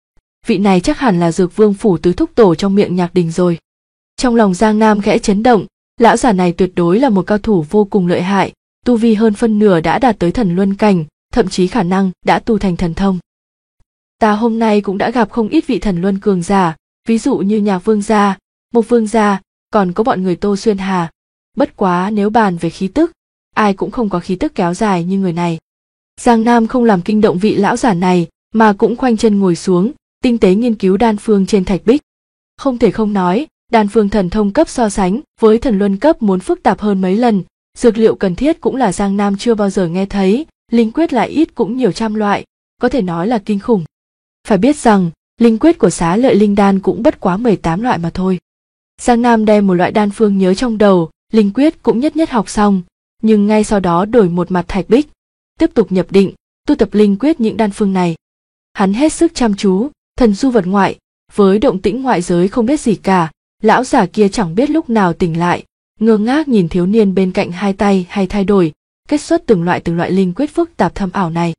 Vị này chắc hẳn là Dược Vương phủ tứ thúc tổ trong miệng Nhạc Đình rồi. Trong lòng Giang Nam khẽ chấn động, lão giả này tuyệt đối là một cao thủ vô cùng lợi hại, tu vi hơn phân nửa đã đạt tới thần luân cảnh, thậm chí khả năng đã tu thành thần thông. Ta hôm nay cũng đã gặp không ít vị thần luân cường giả, ví dụ như Nhạc Vương gia, Mộc Vương gia, còn có bọn người Tô Xuyên Hà. Bất quá nếu bàn về khí tức, ai cũng không có khí tức kéo dài như người này. Giang Nam không làm kinh động vị lão giả này, mà cũng khoanh chân ngồi xuống, tinh tế nghiên cứu đan phương trên thạch bích. Không thể không nói, đan phương thần thông cấp so sánh với thần luân cấp muốn phức tạp hơn mấy lần, dược liệu cần thiết cũng là Giang Nam chưa bao giờ nghe thấy, linh quyết lại ít cũng nhiều trăm loại, có thể nói là kinh khủng. Phải biết rằng, linh quyết của Xá Lợi Linh Đan cũng bất quá 18 loại mà thôi. Giang Nam đem một loại đan phương nhớ trong đầu, linh quyết cũng nhất nhất học xong, nhưng ngay sau đó đổi một mặt thạch bích, tiếp tục nhập định, tu tập linh quyết những đan phương này. Hắn hết sức chăm chú, thần du vật ngoại, với động tĩnh ngoại giới không biết gì cả, lão già kia chẳng biết lúc nào tỉnh lại, ngơ ngác nhìn thiếu niên bên cạnh hai tay hay thay đổi, kết xuất từng loại linh quyết phức tạp thâm ảo này.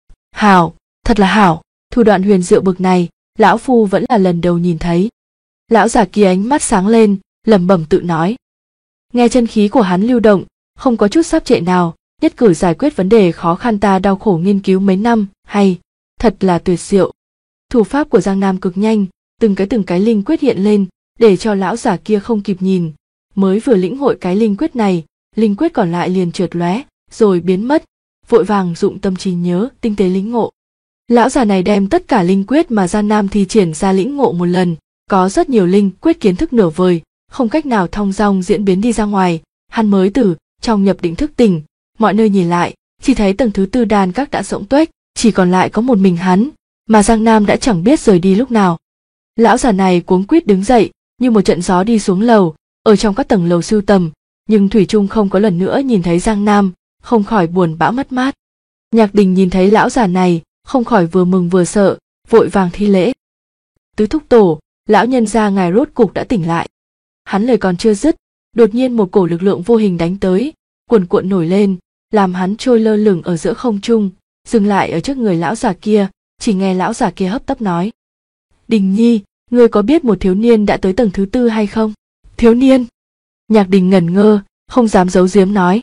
Hảo, thật là hảo, thủ đoạn huyền diệu bực này, lão phu vẫn là lần đầu nhìn thấy. Lão già kia ánh mắt sáng lên, lẩm bẩm tự nói. Nghe chân khí của hắn lưu động, không có chút sắp trệ nào, nhất cử giải quyết vấn đề khó khăn ta đau khổ nghiên cứu mấy năm, hay, thật là tuyệt diệu. Thủ pháp của Giang Nam cực nhanh, từng cái linh quyết hiện lên, để cho lão già kia không kịp nhìn. Mới vừa lĩnh hội cái linh quyết này, linh quyết còn lại liền trượt lóe, rồi biến mất, vội vàng dụng tâm trí nhớ, tinh tế lĩnh ngộ. Lão già này đem tất cả linh quyết mà Giang Nam thi triển ra lĩnh ngộ một lần, có rất nhiều linh quyết kiến thức nửa vời, không cách nào thong dong diễn biến đi ra ngoài, hắn mới từ trong nhập định thức tỉnh, mọi nơi nhìn lại, chỉ thấy tầng thứ tư đan các đã rỗng tuếch, chỉ còn lại có một mình hắn, mà Giang Nam đã chẳng biết rời đi lúc nào. Lão già này cuống quýt đứng dậy, như một trận gió đi xuống lầu, ở trong các tầng lầu sưu tầm, nhưng thủy chung không có lần nữa nhìn thấy Giang Nam, không khỏi buồn bã mất mát. Nhạc Đình nhìn thấy lão già này, không khỏi vừa mừng vừa sợ, vội vàng thi lễ. Tứ thúc tổ, lão nhân gia ngài rốt cục đã tỉnh lại. Hắn lời còn chưa dứt, đột nhiên một cổ lực lượng vô hình đánh tới, cuồn cuộn nổi lên, làm hắn trôi lơ lửng ở giữa không trung, dừng lại ở trước người lão già kia, chỉ nghe lão già kia hấp tấp nói. Đình Nhi, ngươi có biết một thiếu niên đã tới tầng thứ tư hay không? Thiếu niên? Nhạc Đình ngẩn ngơ, không dám giấu giếm nói.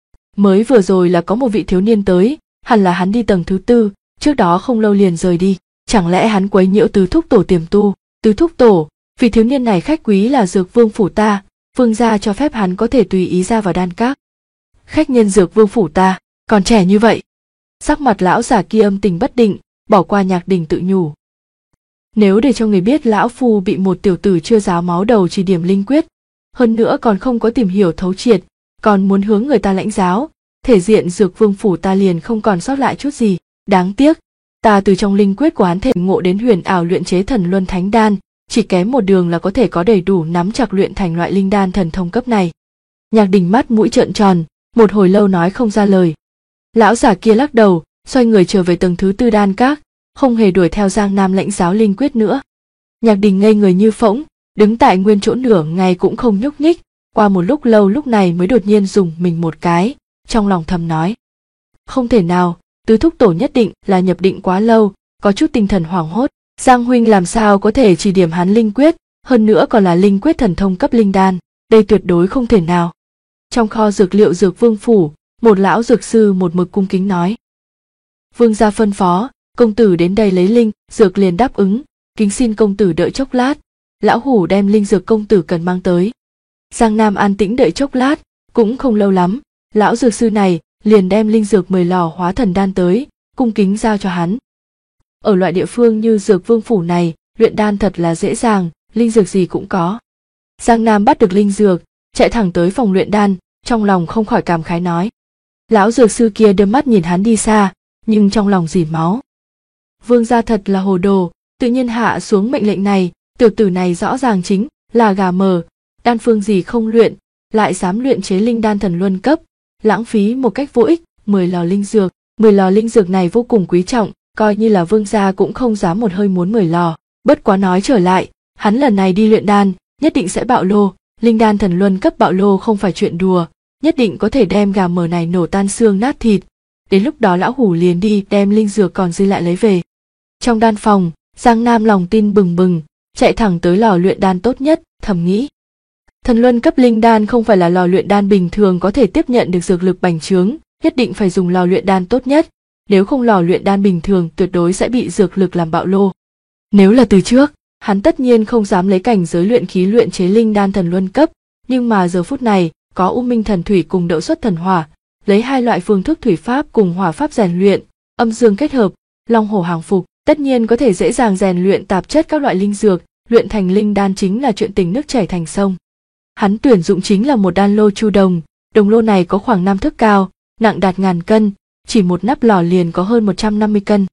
Mới vừa rồi là có một vị thiếu niên tới, hẳn là hắn đi tầng thứ tư, trước đó không lâu liền rời đi, chẳng lẽ hắn quấy nhiễu tứ thúc tổ tiềm tu? Tứ thúc tổ, vì thiếu niên này khách quý là Dược Vương phủ ta, vương gia cho phép hắn có thể tùy ý ra vào đan các. Khách nhân Dược Vương phủ ta, còn trẻ như vậy. Sắc mặt lão già kia âm tình bất định, bỏ qua Nhạc Đình tự nhủ. Nếu để cho người biết lão phu bị một tiểu tử chưa ráo máu đầu chỉ điểm linh quyết, hơn nữa còn không có tìm hiểu thấu triệt, còn muốn hướng người ta lãnh giáo, thể diện Dược Vương phủ ta liền không còn sót lại chút gì. Đáng tiếc, ta từ trong linh quyết của hắn thể ngộ đến huyền ảo luyện chế thần luân thánh đan, chỉ kém một đường là có thể có đầy đủ nắm chặt luyện thành loại linh đan thần thông cấp này. Nhạc Đình mắt mũi trợn tròn, một hồi lâu nói không ra lời. Lão già kia lắc đầu, xoay người trở về tầng thứ tư đan các, không hề đuổi theo Giang Nam lãnh giáo linh quyết nữa. Nhạc Đình ngây người như phỗng, đứng tại nguyên chỗ nửa ngày cũng không nhúc nhích, qua một lúc lâu lúc này mới đột nhiên dùng mình một cái, trong lòng thầm nói. Không thể nào, tứ thúc tổ nhất định là nhập định quá lâu, có chút tinh thần hoảng hốt. Giang huynh làm sao có thể chỉ điểm hắn linh quyết, hơn nữa còn là linh quyết thần thông cấp linh đan, đây tuyệt đối không thể nào. Trong kho dược liệu Dược Vương phủ, một lão dược sư một mực cung kính nói. Vương gia phân phó, công tử đến đây lấy linh dược liền đáp ứng, kính xin công tử đợi chốc lát, lão hủ đem linh dược công tử cần mang tới. Giang Nam an tĩnh đợi chốc lát, cũng không lâu lắm, lão dược sư này liền đem linh dược 10 lò hóa thần đan tới, cung kính giao cho hắn. Ở loại địa phương như Dược Vương phủ này, luyện đan thật là dễ dàng, linh dược gì cũng có. Giang Nam bắt được linh dược, chạy thẳng tới phòng luyện đan, trong lòng không khỏi cảm khái nói. Lão dược sư kia đưa mắt nhìn hắn đi xa, nhưng trong lòng dỉ máu. Vương gia thật là hồ đồ, tự nhiên hạ xuống mệnh lệnh này, tiểu tử này rõ ràng chính là gà mờ, đan phương gì không luyện, lại dám luyện chế linh đan thần luân cấp, lãng phí một cách vô ích, 10 lò linh dược, 10 lò linh dược này vô cùng quý trọng, coi như là vương gia cũng không dám một hơi muốn 10 lò. Bất quá nói trở lại, hắn lần này đi luyện đan, nhất định sẽ bạo lô, linh đan thần luân cấp bạo lô không phải chuyện đùa, nhất định có thể đem gà mờ này nổ tan xương nát thịt. Đến lúc đó lão hủ liền đi đem linh dược còn dư lại lấy về. Trong đan phòng, Giang Nam lòng tin bừng bừng, chạy thẳng tới lò luyện đan tốt nhất, thầm nghĩ. Thần luân cấp linh đan không phải là lò luyện đan bình thường có thể tiếp nhận được dược lực bành trướng, nhất định phải dùng lò luyện đan tốt nhất, nếu không lò luyện đan bình thường tuyệt đối sẽ bị dược lực làm bạo lô. Nếu là từ trước, hắn tất nhiên không dám lấy cảnh giới luyện khí luyện chế linh đan thần luân cấp, nhưng mà giờ phút này, có U Minh thần thủy cùng Đậu Xuất thần hỏa, lấy hai loại phương thức thủy pháp cùng hỏa pháp rèn luyện, âm dương kết hợp, long hổ hàng phục, tất nhiên có thể dễ dàng rèn luyện tạp chất các loại linh dược, luyện thành linh đan chính là chuyện tình nước chảy thành sông. Hắn tuyển dụng chính là một đan lô chu đồng, đồng lô này có khoảng 5 thước cao, nặng đạt ngàn cân, chỉ một nắp lò liền có hơn 150 cân.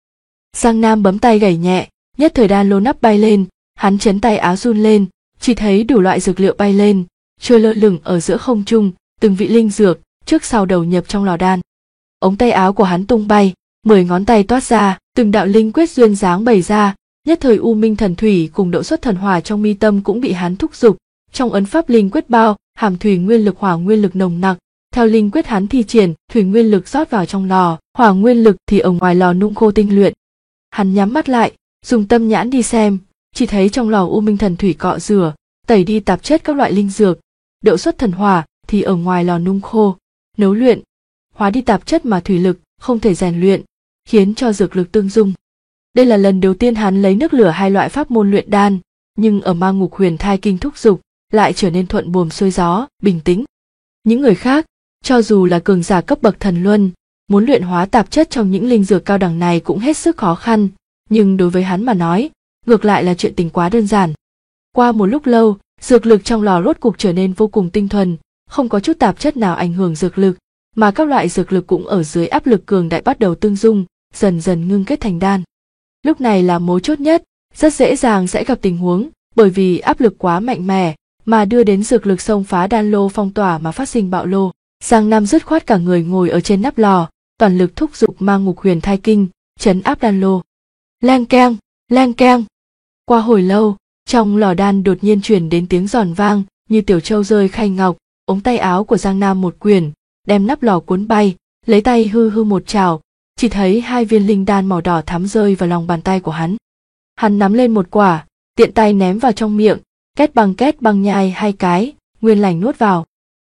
Giang Nam bấm tay gảy nhẹ, nhất thời đan lô nắp bay lên, hắn chấn tay áo run lên, chỉ thấy đủ loại dược liệu bay lên, trôi lơ lửng ở giữa không trung, từng vị linh dược trước sau đầu nhập trong lò đan. Ống tay áo của hắn tung bay, 10 ngón tay toát ra, từng đạo linh quyết duyên dáng bày ra, nhất thời U Minh Thần Thủy cùng Độ Xuất Thần Hỏa trong mi tâm cũng bị hắn thúc giục, trong ấn pháp linh quyết bao, hàm thủy nguyên lực hỏa nguyên lực nồng nặc, theo linh quyết hắn thi triển, thủy nguyên lực rót vào trong lò, hỏa nguyên lực thì ở ngoài lò nung khô tinh luyện. Hắn nhắm mắt lại, dùng tâm nhãn đi xem, chỉ thấy trong lò U Minh Thần Thủy cọ rửa, tẩy đi tạp chất các loại linh dược, Độ Xuất Thần Hỏa thì ở ngoài lò nung khô, nấu luyện, hóa đi tạp chất mà thủy lực không thể rèn luyện, khiến cho dược lực tương dung. Đây là lần đầu tiên hắn lấy nước lửa hai loại pháp môn luyện đan, nhưng ở Ma Ngục Huyền Thai Kinh thúc giục, lại trở nên thuận buồm xuôi gió, bình tĩnh. Những người khác, cho dù là cường giả cấp bậc thần luân, muốn luyện hóa tạp chất trong những linh dược cao đẳng này cũng hết sức khó khăn, nhưng đối với hắn mà nói, ngược lại là chuyện tình quá đơn giản. Qua một lúc lâu, dược lực trong lò rốt cục trở nên vô cùng tinh thuần, không có chút tạp chất nào ảnh hưởng dược lực, mà các loại dược lực cũng ở dưới áp lực cường đại bắt đầu tương dung, dần dần ngưng kết thành đan. Lúc này là mấu chốt nhất, rất dễ dàng sẽ gặp tình huống, bởi vì áp lực quá mạnh mẽ mà đưa đến dược lực xông phá đan lô phong tỏa mà phát sinh bạo lô. Giang Nam dứt khoát cả người ngồi ở trên nắp lò, toàn lực thúc giục Ma Ngục Huyền Thai Kinh, trấn áp đan lô. Leng keng, leng keng. Qua hồi lâu, trong lò đan đột nhiên truyền đến tiếng giòn vang, như tiểu trâu rơi khay ngọc, ống tay áo của Giang Nam một quyền, đem nắp lò cuốn bay, lấy tay hư hư một chảo, chỉ thấy 2 viên linh đan màu đỏ thắm rơi vào lòng bàn tay của hắn. Hắn nắm lên một quả, tiện tay ném vào trong miệng, két bằng nhai 2 cái, nguyên lành nuốt vào.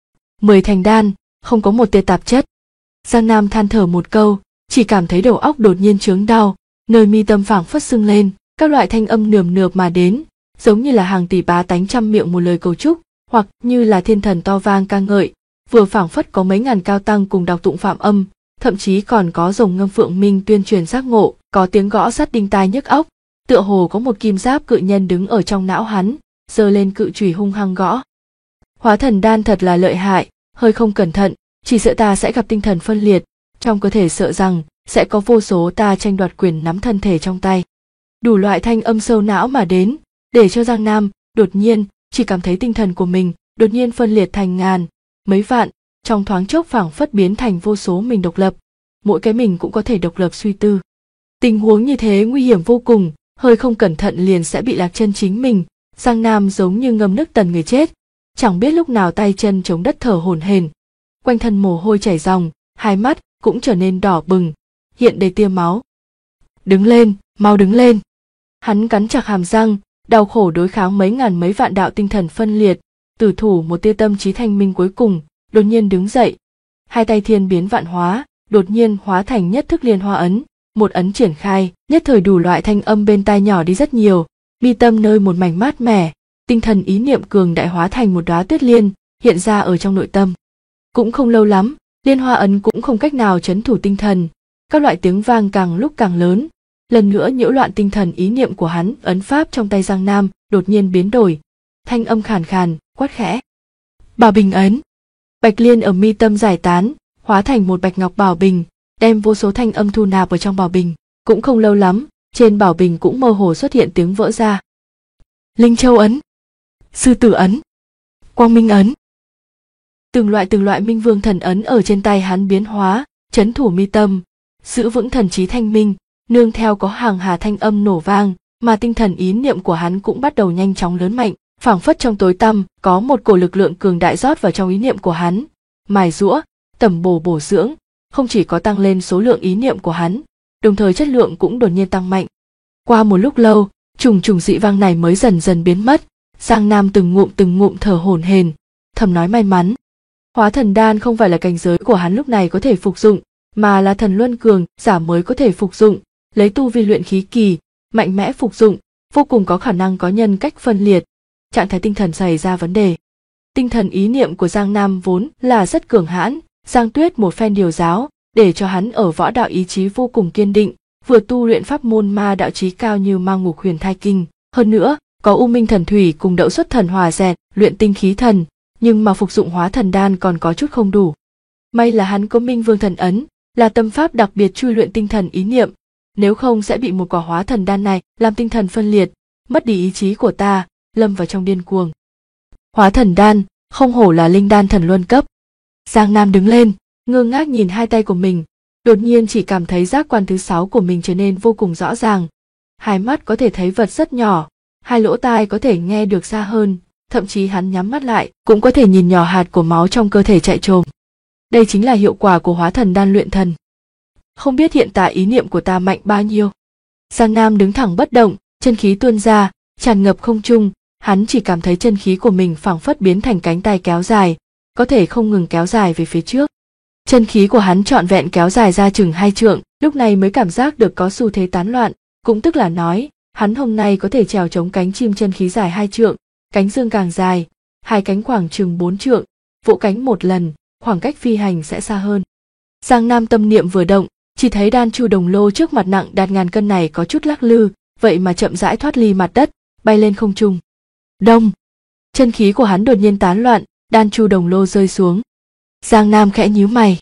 10 thành đan, không có một tia tạp chất. Giang Nam than thở một câu, chỉ cảm thấy đầu óc đột nhiên chướng đau, nơi mi tâm phảng phất sưng lên, các loại thanh âm nườm nượp mà đến, giống như là hàng tỷ bá tánh trăm miệng một lời cầu chúc, hoặc như là thiên thần to vang ca ngợi, vừa phảng phất có mấy ngàn cao tăng cùng đọc tụng phạm âm, thậm chí còn có rồng ngâm phượng minh tuyên truyền giác ngộ, có tiếng gõ sắt đinh tai nhức óc, tựa hồ có một kim giáp cự nhân đứng ở trong não hắn, giơ lên cự chùy hung hăng gõ. Hóa thần đan thật là lợi hại, hơi không cẩn thận, chỉ sợ ta sẽ gặp tinh thần phân liệt, trong cơ thể sợ rằng sẽ có vô số ta tranh đoạt quyền nắm thân thể trong tay. Đủ loại thanh âm sâu não mà đến, để cho Giang Nam đột nhiên chỉ cảm thấy tinh thần của mình đột nhiên phân liệt thành ngàn, mấy vạn, trong thoáng chốc phảng phất biến thành vô số mình độc lập, mỗi cái mình cũng có thể độc lập suy tư. Tình huống như thế nguy hiểm vô cùng, hơi không cẩn thận liền sẽ bị lạc chân chính mình. Giang Nam giống như ngâm nước tần người chết, chẳng biết lúc nào tay chân chống đất thở hổn hển, quanh thân mồ hôi chảy ròng, hai mắt cũng trở nên đỏ bừng, hiện đầy tia máu. Đứng lên, mau đứng lên. Hắn cắn chặt hàm răng, đau khổ đối kháng mấy ngàn mấy vạn đạo tinh thần phân liệt, tử thủ một tia tâm trí thanh minh cuối cùng, đột nhiên đứng dậy. Hai tay thiên biến vạn hóa, đột nhiên hóa thành nhất thức liên hoa ấn, một ấn triển khai, nhất thời đủ loại thanh âm bên tai nhỏ đi rất nhiều, mi tâm nơi một mảnh mát mẻ, tinh thần ý niệm cường đại hóa thành một đóa tuyết liên, hiện ra ở trong nội tâm. Cũng không lâu lắm, liên hoa ấn cũng không cách nào trấn thủ tinh thần, các loại tiếng vang càng lúc càng lớn, lần nữa nhiễu loạn tinh thần ý niệm của hắn. Ấn pháp trong tay Giang Nam đột nhiên biến đổi, thanh âm khàn khàn, quát khẽ. Bảo bình ấn. Bạch liên ở mi tâm giải tán, hóa thành một bạch ngọc bảo bình, đem vô số thanh âm thu nạp ở trong bảo bình. Cũng không lâu lắm, trên bảo bình cũng mơ hồ xuất hiện tiếng vỡ ra. Linh châu ấn, sư tử ấn, quang minh ấn. Từng loại minh vương thần ấn ở trên tay hắn biến hóa, trấn thủ mi tâm, giữ vững thần trí thanh minh, nương theo có hàng hà thanh âm nổ vang, mà tinh thần ý niệm của hắn cũng bắt đầu nhanh chóng lớn mạnh, phảng phất trong tối tăm có một cổ lực lượng cường đại rót vào trong ý niệm của hắn, mài giũa, tẩm bổ dưỡng, không chỉ có tăng lên số lượng ý niệm của hắn, đồng thời chất lượng cũng đột nhiên tăng mạnh. Qua một lúc lâu, trùng dị vang này mới dần dần biến mất. Giang Nam từng ngụm thở hổn hển, thầm nói may mắn. Hóa thần đan không phải là cảnh giới của hắn lúc này có thể phục dụng, mà là thần luân cường giả mới có thể phục dụng, lấy tu vi luyện khí kỳ, mạnh mẽ phục dụng, vô cùng có khả năng có nhân cách phân liệt, trạng thái tinh thần xảy ra vấn đề. Tinh thần ý niệm của Giang Nam vốn là rất cường hãn, Giang Tuyết một phen điều giáo, để cho hắn ở võ đạo ý chí vô cùng kiên định, vừa tu luyện pháp môn ma đạo chí cao như Ma Ngục Huyền Thai Kinh, hơn nữa có U Minh Thần Thủy cùng Đậu Xuất Thần Hỏa rèn luyện tinh khí thần, nhưng mà phục dụng hóa thần đan còn có chút không đủ. May là hắn có Minh Vương Thần Ấn, là tâm pháp đặc biệt chui luyện tinh thần ý niệm, nếu không sẽ bị một quả hóa thần đan này làm tinh thần phân liệt, mất đi ý chí của ta, lâm vào trong điên cuồng. Hóa thần đan, không hổ là linh đan thần luân cấp. Giang Nam đứng lên, ngơ ngác nhìn hai tay của mình, đột nhiên chỉ cảm thấy giác quan thứ 6 của mình trở nên vô cùng rõ ràng. Hai mắt có thể thấy vật rất nhỏ, hai lỗ tai có thể nghe được xa hơn, thậm chí hắn nhắm mắt lại cũng có thể nhìn nhỏ hạt của máu trong cơ thể chạy trồm. Đây chính là hiệu quả của hóa thần đan luyện thần. Không biết hiện tại ý niệm của ta mạnh bao nhiêu. Giang Nam đứng thẳng bất động, chân khí tuôn ra, tràn ngập không trung, hắn chỉ cảm thấy chân khí của mình phảng phất biến thành cánh tay kéo dài, có thể không ngừng kéo dài về phía trước. Chân khí của hắn trọn vẹn kéo dài ra chừng 2 trượng, lúc này mới cảm giác được có xu thế tán loạn, cũng tức là nói, hắn hôm nay có thể trèo chống cánh chim chân khí dài 2 trượng, cánh dương càng dài, hai cánh khoảng chừng 4 trượng, vỗ cánh một lần, khoảng cách phi hành sẽ xa hơn. Giang Nam tâm niệm vừa động, chỉ thấy đan chu đồng lô trước mặt nặng đạt ngàn cân này có chút lắc lư, vậy mà chậm rãi thoát ly mặt đất, bay lên không trung. Đông! Chân khí của hắn đột nhiên tán loạn, đan chu đồng lô rơi xuống. Giang Nam khẽ nhíu mày.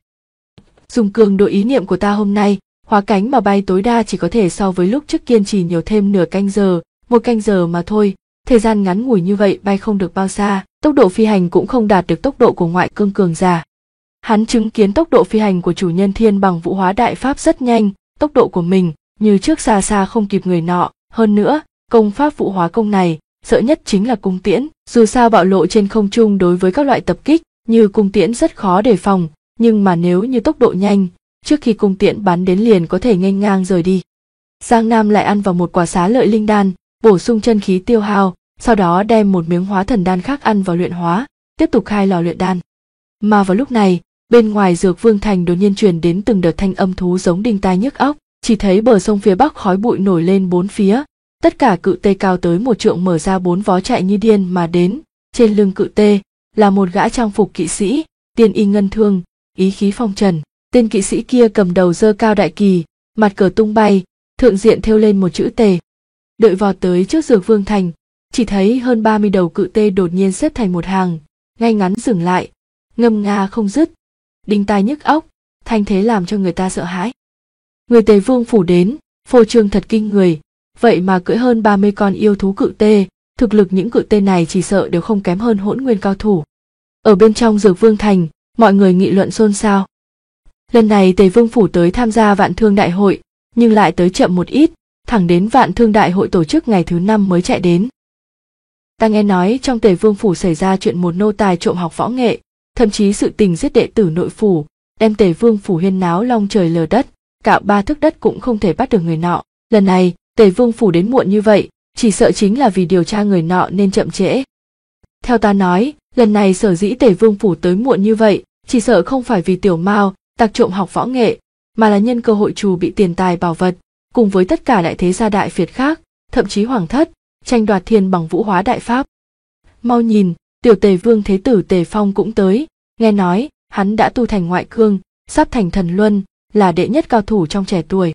Dùng cường độ ý niệm của ta hôm nay, hóa cánh mà bay tối đa chỉ có thể so với lúc trước kiên trì nhiều thêm nửa canh giờ, 1 canh giờ mà thôi. Thời gian ngắn ngủi như vậy bay không được bao xa, tốc độ phi hành cũng không đạt được tốc độ của ngoại cương cường giả. Hắn chứng kiến tốc độ phi hành của chủ nhân thiên bằng vũ hóa đại pháp rất nhanh, tốc độ của mình như trước xa xa không kịp người nọ. Hơn nữa, công pháp vũ hóa công này, sợ nhất chính là cung tiễn. Dù sao bạo lộ trên không trung đối với các loại tập kích như cung tiễn rất khó đề phòng, nhưng mà nếu như tốc độ nhanh, trước khi cung tiễn bắn đến liền có thể nghênh ngang rời đi. Giang Nam lại ăn vào một quả xá lợi linh đan, bổ sung chân khí tiêu hao, sau đó đem một miếng hóa thần đan khác ăn vào luyện hóa, tiếp tục khai lò luyện đan. Mà vào lúc này, bên ngoài Dược Vương Thành đột nhiên truyền đến từng đợt thanh âm thú giống đinh tai nhức óc, chỉ thấy bờ sông phía bắc khói bụi nổi lên bốn phía, tất cả cự tê cao tới 1 trượng mở ra 4 vó chạy như điên mà đến, trên lưng cự tê là một gã trang phục kỵ sĩ, tiên y ngân thương, ý khí phong trần. Tên kỵ sĩ kia cầm đầu giơ cao đại kỳ, mặt cờ tung bay, thượng diện thêu lên một chữ tề. Đợi vọt tới trước Dược Vương Thành, chỉ thấy hơn 30 đầu cự tê đột nhiên xếp thành một hàng, ngay ngắn dừng lại, ngâm nga không dứt, đinh tai nhức óc, thanh thế làm cho người ta sợ hãi. Người Tề Vương phủ đến, phô trương thật kinh người, vậy mà cưỡi hơn 30 con yêu thú cự tê, thực lực những cự tê này chỉ sợ đều không kém hơn hỗn nguyên cao thủ. Ở bên trong Dược Vương Thành, mọi người nghị luận xôn xao. Lần này Tề Vương phủ tới tham gia Vạn Thương Đại hội, nhưng lại tới chậm một ít, thẳng đến Vạn Thương Đại hội tổ chức ngày thứ 5 mới chạy đến. Ta nghe nói trong Tề Vương phủ xảy ra chuyện một nô tài trộm học võ nghệ, thậm chí sự tình giết đệ tử nội phủ, đem Tề Vương phủ huyên náo long trời lở đất, cạo 3 thước đất cũng không thể bắt được người nọ. Lần này Tề Vương phủ đến muộn như vậy, chỉ sợ chính là vì điều tra người nọ nên chậm trễ. Theo ta nói, lần này sở dĩ Tề Vương phủ tới muộn như vậy, chỉ sợ không phải vì tiểu mao tặc trộm học võ nghệ, mà là nhân cơ hội trù bị tiền tài bảo vật, cùng với tất cả đại thế gia đại phiệt khác, thậm chí hoàng thất, tranh đoạt thiên bằng vũ hóa đại pháp. Mau nhìn, tiểu Tề Vương thế tử Tề Phong cũng tới, nghe nói hắn đã tu thành ngoại cương, sắp thành thần luân, là đệ nhất cao thủ trong trẻ tuổi.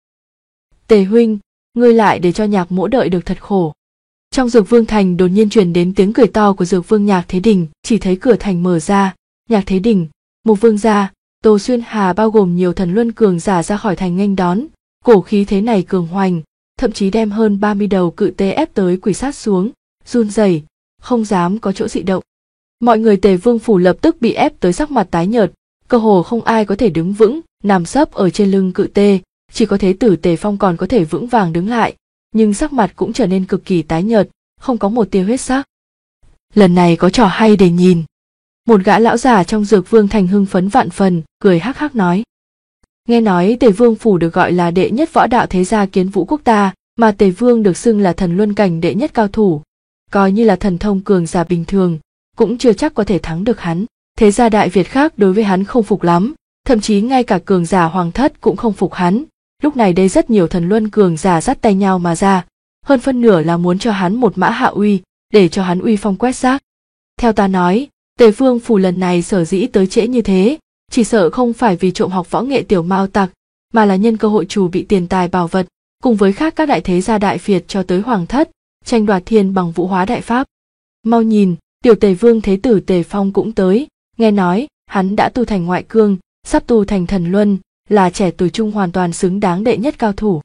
Tề huynh, ngươi lại để cho Nhạc Mỗ đợi được thật khổ. Trong Dược Vương Thành đột nhiên truyền đến tiếng cười to của Dược Vương Nhạc Thế Đình, chỉ thấy cửa thành mở ra, Nhạc Thế Đình, Mục Vương gia, Tô Xuyên Hà bao gồm nhiều thần luân cường giả ra khỏi thành nghênh đón, cổ khí thế này cường hoành, thậm chí đem hơn 30 đầu cự tê ép tới quỳ sát xuống, run rẩy, không dám có chỗ dị động. Mọi người Tề Vương phủ lập tức bị ép tới sắc mặt tái nhợt, cơ hồ không ai có thể đứng vững, nằm sấp ở trên lưng cự tê, chỉ có thế tử Tề Phong còn có thể vững vàng đứng lại, nhưng sắc mặt cũng trở nên cực kỳ tái nhợt, không có một tia huyết sắc. Lần này có trò hay để nhìn. Một gã lão già trong Dược Vương Thành hưng phấn vạn phần, cười hắc hắc nói. Nghe nói Tề Vương phủ được gọi là đệ nhất võ đạo thế gia kiến vũ quốc ta, mà Tề Vương được xưng là thần luân cảnh đệ nhất cao thủ, coi như là thần thông cường giả bình thường, cũng chưa chắc có thể thắng được hắn. Thế gia đại Việt khác đối với hắn không phục lắm, thậm chí ngay cả cường giả hoàng thất cũng không phục hắn. Lúc này đây rất nhiều thần luân cường giả dắt tay nhau mà ra, hơn phân nửa là muốn cho hắn một mã hạ uy, để cho hắn uy phong quét rác. Theo ta nói, Tề Vương phủ lần này sở dĩ tới trễ như thế, chỉ sợ không phải vì trộm học võ nghệ tiểu mao tặc, mà là nhân cơ hội trù bị tiền tài bảo vật, cùng với khác các đại thế gia đại Việt cho tới hoàng thất, tranh đoạt thiên bằng vũ hóa đại pháp. Mau nhìn, tiểu Tề Vương thế tử Tề Phong cũng tới, nghe nói hắn đã tu thành ngoại cương, sắp tu thành thần luân, là trẻ tuổi trung hoàn toàn xứng đáng đệ nhất cao thủ.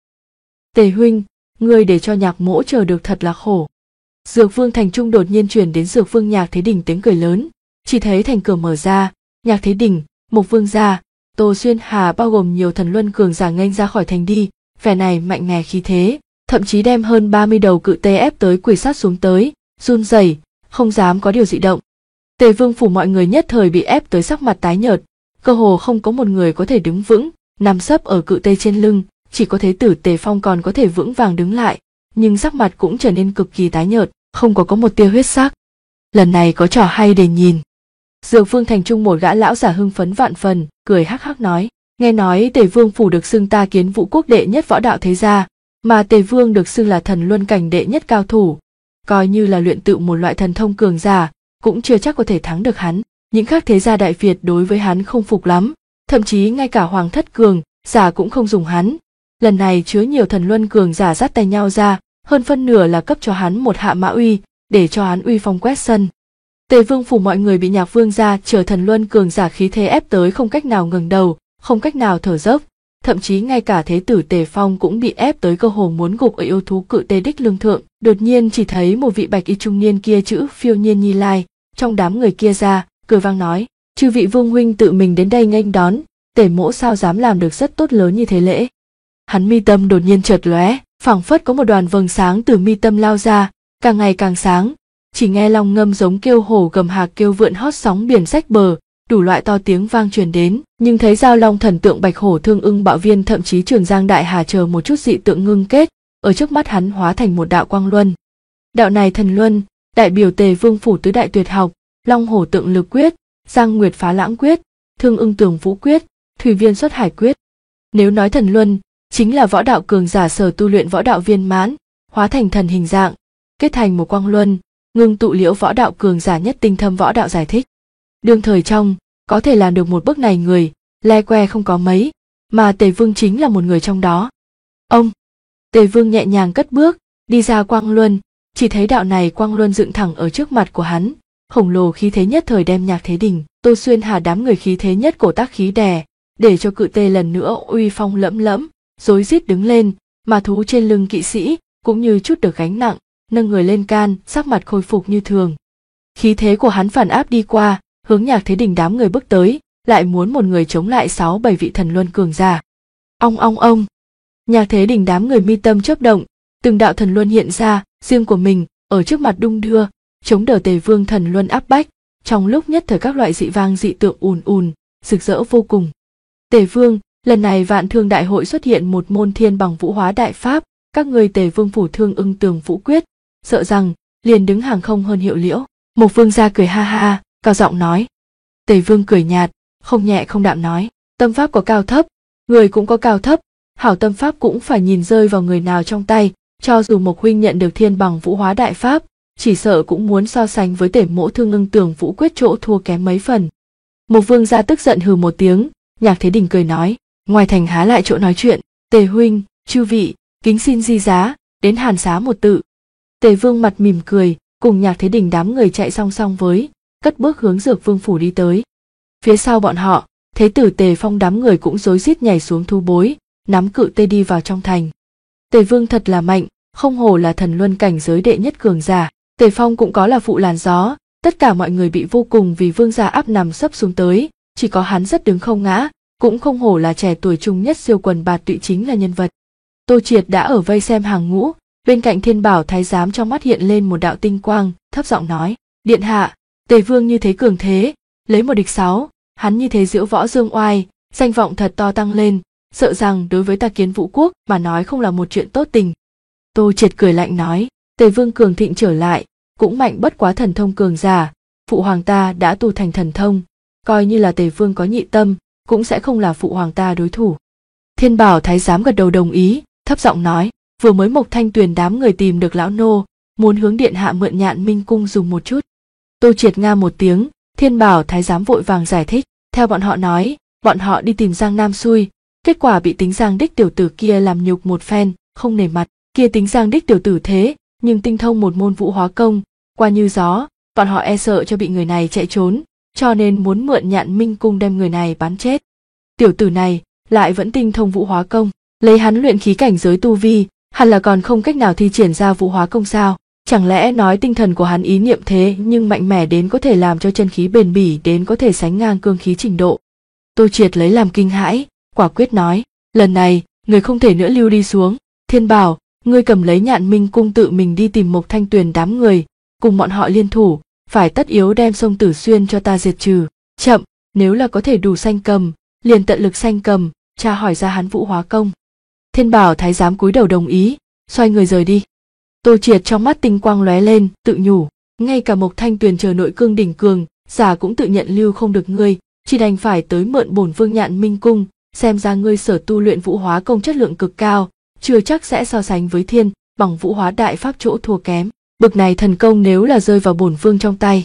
Tề huynh, ngươi để cho Nhạc Mỗ chờ được thật là khổ. Dược Vương thành trung đột nhiên truyền đến Dược Vương Nhạc Thế Đình tiếng cười lớn, chỉ thấy thành cửa mở ra, Nhạc Thế Đình, Mộc Vương gia, Tô Xuyên Hà bao gồm nhiều thần luân cường giả nghênh ra khỏi thành đi, vẻ này mạnh mẽ khí thế, thậm chí đem hơn 30 đầu cự tê ép tới quỳ sát xuống tới, run rẩy, không dám có điều dị động. Tề Vương phủ mọi người nhất thời bị ép tới sắc mặt tái nhợt, cơ hồ không có một người có thể đứng vững, nằm sấp ở cự tê trên lưng, chỉ có Thế tử Tề Phong còn có thể vững vàng đứng lại, nhưng sắc mặt cũng trở nên cực kỳ tái nhợt, không có một tia huyết sắc. Lần này có trò hay để nhìn. Dược Vương thành trung một gã lão giả hưng phấn vạn phần, cười hắc hắc nói, nghe nói Tề Vương phủ được xưng ta Kiến Vũ quốc đệ nhất võ đạo thế gia, mà Tề Vương được xưng là thần luân cảnh đệ nhất cao thủ, coi như là luyện tự một loại thần thông cường giả, cũng chưa chắc có thể thắng được hắn. Những khác thế gia Đại Việt đối với hắn không phục lắm, thậm chí ngay cả Hoàng thất cường giả cũng không dùng hắn. Lần này chứa nhiều thần luân cường giả dắt tay nhau ra, hơn phân nửa là cấp cho hắn một hạ mã uy, để cho hắn uy phong quét sân. Tề Vương phủ mọi người bị Nhạc Vương gia chờ thần luân cường giả khí thế ép tới không cách nào ngẩng đầu, không cách nào thở dốc, thậm chí ngay cả Thế tử Tề Phong cũng bị ép tới cơ hồ muốn gục ở yêu thú cự tê đích lương thượng. Đột nhiên chỉ thấy một vị bạch y trung niên kia chữ phiêu nhiên nhi lai trong đám người kia ra, cười vang nói, chư vị vương huynh tự mình đến đây nghênh đón, Tề mỗ sao dám làm được rất tốt lớn như thế lễ. Hắn mi tâm đột nhiên chợt lóe, phảng phất có một đoàn vầng sáng từ mi tâm lao ra, càng ngày càng sáng, chỉ nghe long ngâm giống kêu hổ gầm hạc kêu vượn hót sóng biển rách bờ, đủ loại to tiếng vang truyền đến, nhưng thấy giao long thần tượng bạch hổ thương ưng bạo viên thậm chí Trường Giang đại hà chờ một chút dị tượng ngưng kết, ở trước mắt hắn hóa thành một đạo quang luân. Đạo này thần luân, đại biểu Tề Vương phủ tứ đại tuyệt học, long hổ tượng lực quyết, Giang Nguyệt phá lãng quyết, Thương ưng tường vũ quyết, Thủy viên xuất hải quyết. Nếu nói thần luân, chính là võ đạo cường giả sở tu luyện võ đạo viên mãn, hóa thành thần hình dạng, kết thành một quang luân, ngưng tụ liễu võ đạo cường giả nhất tinh thâm võ đạo giải thích. Đương thời trong, có thể làm được một bước này người, le que không có mấy, mà Tề Vương chính là một người trong đó. Ông, Tề Vương nhẹ nhàng cất bước, đi ra quang luân, chỉ thấy đạo này quang luân dựng thẳng ở trước mặt của hắn, khổng lồ khí thế nhất thời đem Nhạc Thế Đình, Tô Xuyên Hà đám người khí thế nhất cổ tác khí đè, để cho cự tê lần nữa uy phong lẫm lẫm, rối rít đứng lên, mà thú trên lưng kỵ sĩ cũng như chút được gánh nặng, nâng người lên can, sắc mặt khôi phục như thường. Khí thế của hắn phản áp đi qua, hướng Nhạc Thế Đình đám người bước tới, lại muốn một người chống lại 6-7 vị thần luân cường giả. Ong. Nhạc Thế Đình đám người mi tâm chớp động, từng đạo thần luân hiện ra, riêng của mình, ở trước mặt đung đưa, chống đỡ Tề Vương thần luân áp bách, trong lúc nhất thời các loại dị vang dị tượng ùn ùn, rực rỡ vô cùng. Tề Vương, lần này Vạn Thương đại hội xuất hiện một môn thiên bằng vũ hóa đại pháp, các người Tề Vương phủ Thương ưng tường vũ quyết, sợ rằng liền đứng hàng không hơn hiệu liễu. Mộc Vương gia cười ha ha, cao giọng nói. Tề Vương cười nhạt, không nhẹ không đạm nói, tâm pháp có cao thấp, người cũng có cao thấp, hảo tâm pháp cũng phải nhìn rơi vào người nào trong tay, cho dù Mộc huynh nhận được thiên bằng vũ hóa đại pháp, chỉ sợ cũng muốn so sánh với Tề mỗ Thương ưng tường vũ quyết chỗ thua kém mấy phần. Mộc Vương gia tức giận hừ một tiếng, Nhạc Thế Đình cười nói, ngoài thành há lại chỗ nói chuyện, Tề huynh, chư vị, kính xin di giá, đến hàn xá một tự. Tề Vương mặt mỉm cười, cùng Nhạc Thế Đình đám người chạy song song với, cất bước hướng Dược Vương phủ đi tới. Phía sau bọn họ, Thế tử Tề Phong đám người cũng rối rít nhảy xuống thu bối, nắm cự tê đi vào trong thành. Tề Vương thật là mạnh, không hổ là thần luân cảnh giới đệ nhất cường giả. Tề Phong cũng có là phụ làn gió, tất cả mọi người bị vô cùng vì vương gia áp nằm sấp xuống tới, chỉ có hắn rất đứng không ngã, cũng không hổ là trẻ tuổi trung nhất siêu quần bạt tụy chính là nhân vật. Tô Triệt đã ở vây xem hàng ngũ, bên cạnh Thiên Bảo thái giám trong mắt hiện lên một đạo tinh quang, thấp giọng nói, điện hạ, Tề Vương như thế cường thế, lấy một địch 6, hắn như thế diễu võ dương oai, danh vọng thật to tăng lên, sợ rằng đối với ta Kiến Vũ quốc mà nói không là một chuyện tốt tình. Tô Triệt cười lạnh nói, Tề Vương cường thịnh trở lại, cũng mạnh bất quá thần thông cường giả, phụ hoàng ta đã tu thành thần thông, coi như là Tề Vương có nhị tâm, cũng sẽ không là phụ hoàng ta đối thủ. Thiên Bảo thái giám gật đầu đồng ý, thấp giọng nói, vừa mới Mộc Thanh Tuyền đám người tìm được lão nô, muốn hướng điện hạ mượn Nhạn Minh cung dùng một chút. Tô Triệt nga một tiếng, Thiên Bảo thái giám vội vàng giải thích, theo bọn họ nói, bọn họ đi tìm Giang Nam Xui, kết quả bị Tính Giang đích tiểu tử kia làm nhục một phen, không nể mặt. Kia Tính Giang đích tiểu tử thế, nhưng tinh thông một môn vũ hóa công, qua như gió, bọn họ e sợ cho bị người này chạy trốn, cho nên muốn mượn Nhạn Minh cung đem người này bắn chết. Tiểu tử này, lại vẫn tinh thông vũ hóa công. Lấy hắn luyện khí cảnh giới tu vi, hẳn là còn không cách nào thi triển ra vũ hóa công sao? Chẳng lẽ nói tinh thần của hắn ý niệm thế nhưng mạnh mẽ đến có thể làm cho chân khí bền bỉ đến có thể sánh ngang cương khí trình độ? Tô Triệt lấy làm kinh hãi, quả quyết nói, lần này, người không thể nữa lưu đi xuống. Thiên Bảo, ngươi cầm lấy Nhạn Minh cung tự mình đi tìm Mộc Thanh Tuyền đám người, cùng bọn họ liên thủ, phải tất yếu đem Sông Tử Xuyên cho ta diệt trừ. Chậm, nếu là có thể đủ sanh cầm, liền tận lực sanh cầm, tra hỏi ra hắn vũ hóa công. Thiên Bảo thái giám cúi đầu đồng ý, xoay người rời đi. Tô Triệt trong mắt tinh quang lóe lên, tự nhủ, ngay cả Mộc Thanh Tuyền chờ nội cương đỉnh cường, giả cũng tự nhận lưu không được ngươi, chỉ đành phải tới mượn bổn vương Nhạn Minh cung, xem ra ngươi sở tu luyện vũ hóa công chất lượng cực cao, chưa chắc sẽ so sánh với thiên bằng vũ hóa đại pháp chỗ thua kém. Bực này thần công nếu là rơi vào bổn vương trong tay.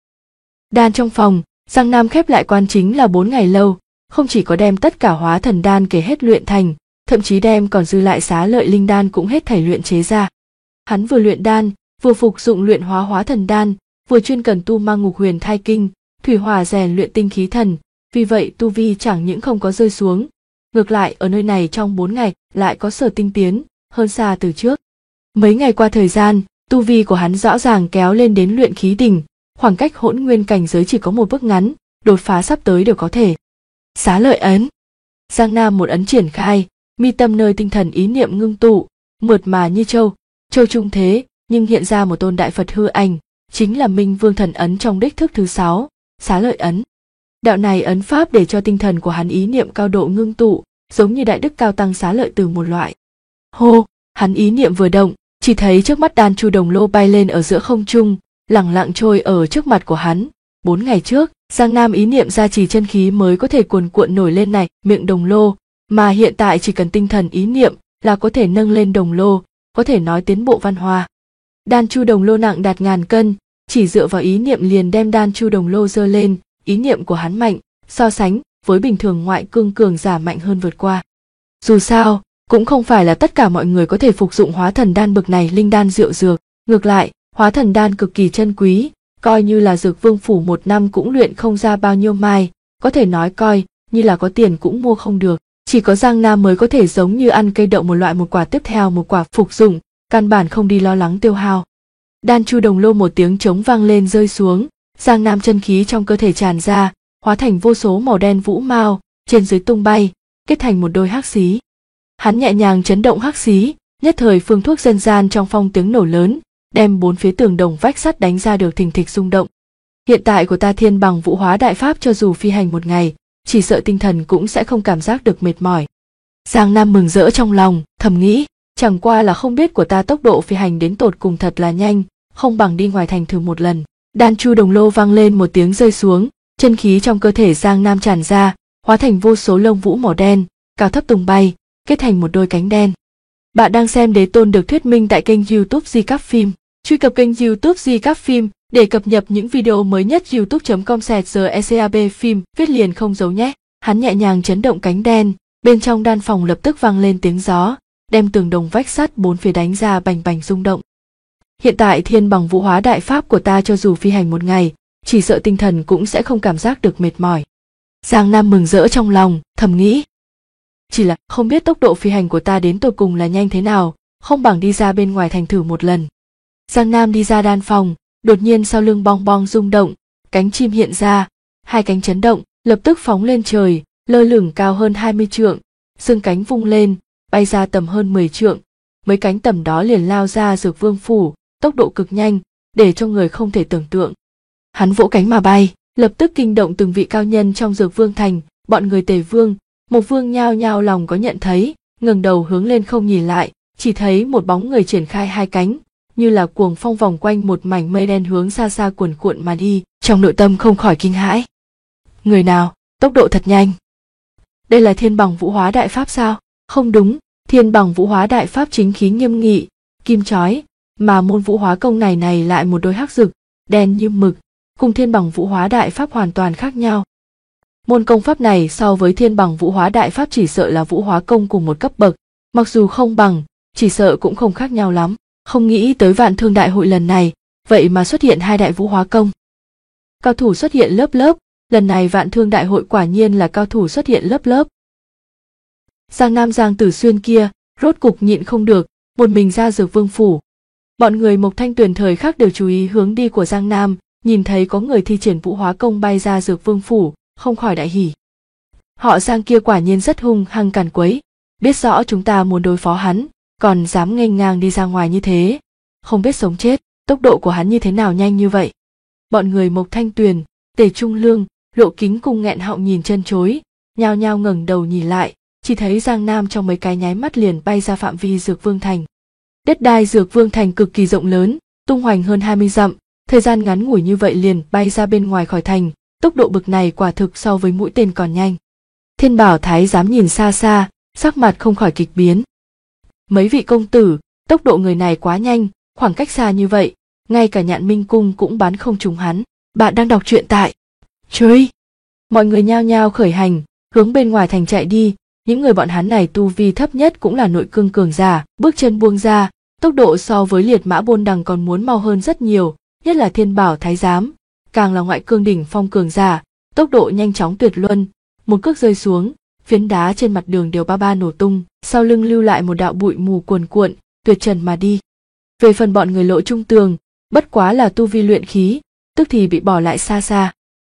Đan trong phòng, Giang Nam khép lại quan chính là 4 ngày lâu, không chỉ có đem tất cả hóa thần đan kể hết luyện thành, thậm chí đem còn dư lại xá lợi linh đan cũng hết thảy luyện chế ra. Hắn vừa luyện đan, vừa phục dụng luyện hóa thần đan, vừa chuyên cần tu mang ngục huyền thai kinh, thủy hỏa rèn luyện tinh khí thần, vì vậy tu vi chẳng những không có rơi xuống, ngược lại ở nơi này trong 4 ngày lại có sở tinh tiến, hơn xa từ trước. Mấy ngày qua thời gian, tu vi của hắn rõ ràng kéo lên đến luyện khí đỉnh, khoảng cách hỗn nguyên cảnh giới chỉ có một bước ngắn, đột phá sắp tới đều có thể. Xá lợi ấn. Giang Nam một ấn triển khai, mi tâm nơi tinh thần ý niệm ngưng tụ, mượt mà như châu trung thế, nhưng hiện ra một tôn đại Phật hư ảnh, chính là Minh Vương thần ấn trong đích thức thứ 6, xá lợi ấn. Đạo này ấn pháp để cho tinh thần của hắn ý niệm cao độ ngưng tụ, giống như đại đức cao tăng xá lợi từ một loại. Hô, hắn ý niệm vừa động, chỉ thấy trước mắt đan chu đồng lô bay lên ở giữa không trung, lẳng lặng trôi ở trước mặt của hắn. 4 ngày trước, Giang Nam ý niệm gia trì chân khí mới có thể cuồn cuộn nổi lên này miệng đồng lô, mà hiện tại chỉ cần tinh thần ý niệm là có thể nâng lên đồng lô, có thể nói tiến bộ văn hoa. Đan chu đồng lô nặng đạt ngàn cân, chỉ dựa vào ý niệm liền đem đan chu đồng lô dơ lên, ý niệm của hắn mạnh, so sánh với bình thường ngoại cương cường giả mạnh hơn vượt qua. Dù sao, cũng không phải là tất cả mọi người có thể phục dụng hóa thần đan bực này linh đan diệu dược, ngược lại, hóa thần đan cực kỳ chân quý, coi như là Dược Vương phủ 1 năm cũng luyện không ra bao nhiêu mai, có thể nói coi như là có tiền cũng mua không được, chỉ có Giang Nam mới có thể giống như ăn cây đậu một loại một quả tiếp theo một quả phục dụng, căn bản không đi lo lắng tiêu hao. Đan chu đồng lô một tiếng trống vang lên rơi xuống, Giang Nam chân khí trong cơ thể tràn ra, hóa thành vô số màu đen vũ mao, trên dưới tung bay, kết thành một đôi hắc xí. Hắn nhẹ nhàng chấn động hắc xí, nhất thời phương thuốc dân gian trong phong tiếng nổ lớn, đem 4 phía tường đồng vách sắt đánh ra được thình thịch rung động. Hiện tại của ta thiên bằng vũ hóa đại pháp cho dù phi hành 1 ngày, chỉ sợ tinh thần cũng sẽ không cảm giác được mệt mỏi. Giang Nam mừng rỡ trong lòng, thầm nghĩ, chẳng qua là không biết của ta tốc độ phi hành đến tột cùng thật là nhanh, không bằng đi ngoài thành thử một lần. Đan chu đồng lô vang lên một tiếng rơi xuống, chân khí trong cơ thể Giang Nam tràn ra, hóa thành vô số lông vũ màu đen, cao thấp tung bay, kết thành một đôi cánh đen. Bạn đang xem Đế Tôn được thuyết minh tại kênh YouTube Di Các Phim. Truy cập kênh YouTube Di Các Phim để cập nhật những video mới nhất. youtube.com/secab phim viết liền không dấu nhé. Hắn nhẹ nhàng chấn động cánh đen, bên trong đan phòng lập tức vang lên tiếng gió, đem tường đồng vách sắt 4 phía đánh ra bành bành rung động. Hiện tại thiên bằng vũ hóa đại pháp của ta cho dù phi hành 1 ngày, chỉ sợ tinh thần cũng sẽ không cảm giác được mệt mỏi. Giang Nam mừng rỡ trong lòng, thầm nghĩ. Chỉ là không biết tốc độ phi hành của ta đến tột cùng là nhanh thế nào, không bằng đi ra bên ngoài thành thử một lần. Giang Nam đi ra đan phòng, đột nhiên sau lưng bong bong rung động, cánh chim hiện ra, 2 cánh chấn động, lập tức phóng lên trời, lơ lửng cao hơn 20 trượng, xương cánh vung lên, bay ra tầm hơn 10 trượng, mấy cánh tầm đó liền lao ra Dược Vương phủ, tốc độ cực nhanh, để cho người không thể tưởng tượng. Hắn vỗ cánh mà bay, lập tức kinh động từng vị cao nhân trong Dược Vương thành, bọn người Tề Vương, Mộc Vương nhao nhao lòng có nhận thấy, ngẩng đầu hướng lên không nhìn lại, chỉ thấy một bóng người triển khai 2 cánh, như là cuồng phong vòng quanh một mảnh mây đen hướng xa xa cuồn cuộn mà đi, trong nội tâm không khỏi kinh hãi. Người nào, tốc độ thật nhanh. Đây là thiên bằng vũ hóa đại pháp sao? Không đúng, thiên bằng vũ hóa đại pháp chính khí nghiêm nghị, kim chói, mà môn vũ hóa công này lại một đôi hắc rực, đen như mực, cùng thiên bằng vũ hóa đại pháp hoàn toàn khác nhau. Môn công pháp này so với thiên bằng vũ hóa đại pháp chỉ sợ là vũ hóa công cùng một cấp bậc, mặc dù không bằng, chỉ sợ cũng không khác nhau lắm. Không nghĩ tới Vạn Thương đại hội lần này, vậy mà xuất hiện 2 đại vũ hóa công. Cao thủ xuất hiện lớp lớp, lần này Vạn Thương đại hội quả nhiên là cao thủ xuất hiện lớp lớp. Giang Nam Giang Tử Xuyên kia rốt cục nhịn không được, một mình ra Dược Vương phủ. Bọn người Mộc Thanh Tuyền thời khắc đều chú ý hướng đi của Giang Nam, nhìn thấy có người thi triển Vũ Hóa Công bay ra Dược Vương phủ, không khỏi đại hỉ. Họ Giang kia quả nhiên rất hung hăng càn quấy, biết rõ chúng ta muốn đối phó hắn, còn dám nghênh ngang đi ra ngoài như thế, không biết sống chết, tốc độ của hắn như thế nào nhanh như vậy. Bọn người Mộc Thanh Tuyền, Tề Trung Lương, Lộ Kính cùng nghẹn họng nhìn chân chối, nhao nhao ngẩng đầu nhìn lại, chỉ thấy Giang Nam trong mấy cái nháy mắt liền bay ra phạm vi Dược Vương thành. Đất đai Dược Vương thành cực kỳ rộng lớn, tung hoành hơn 20 dặm, thời gian ngắn ngủi như vậy liền bay ra bên ngoài khỏi thành, tốc độ bực này quả thực so với mũi tên còn nhanh. Thiên Bảo Thái dám nhìn xa xa, sắc mặt không khỏi kịch biến. Mấy vị công tử, tốc độ người này quá nhanh, khoảng cách xa như vậy, ngay cả Nhạn Minh Cung cũng bắn không trúng hắn. Bạn đang đọc truyện tại Chơi. Mọi người nhao nhao khởi hành, hướng bên ngoài thành chạy đi. Những người bọn hắn này tu vi thấp nhất cũng là nội cương cường giả, bước chân buông ra, tốc độ so với liệt mã bôn đằng còn muốn mau hơn rất nhiều, nhất là Thiên Bảo Thái giám, càng là ngoại cương đỉnh phong cường giả, tốc độ nhanh chóng tuyệt luân, một cước rơi xuống, phiến đá trên mặt đường đều ba ba nổ tung, sau lưng lưu lại một đạo bụi mù cuồn cuộn, tuyệt trần mà đi. Về phần bọn người Lộ Trung Tường, bất quá là tu vi luyện khí, tức thì bị bỏ lại xa xa.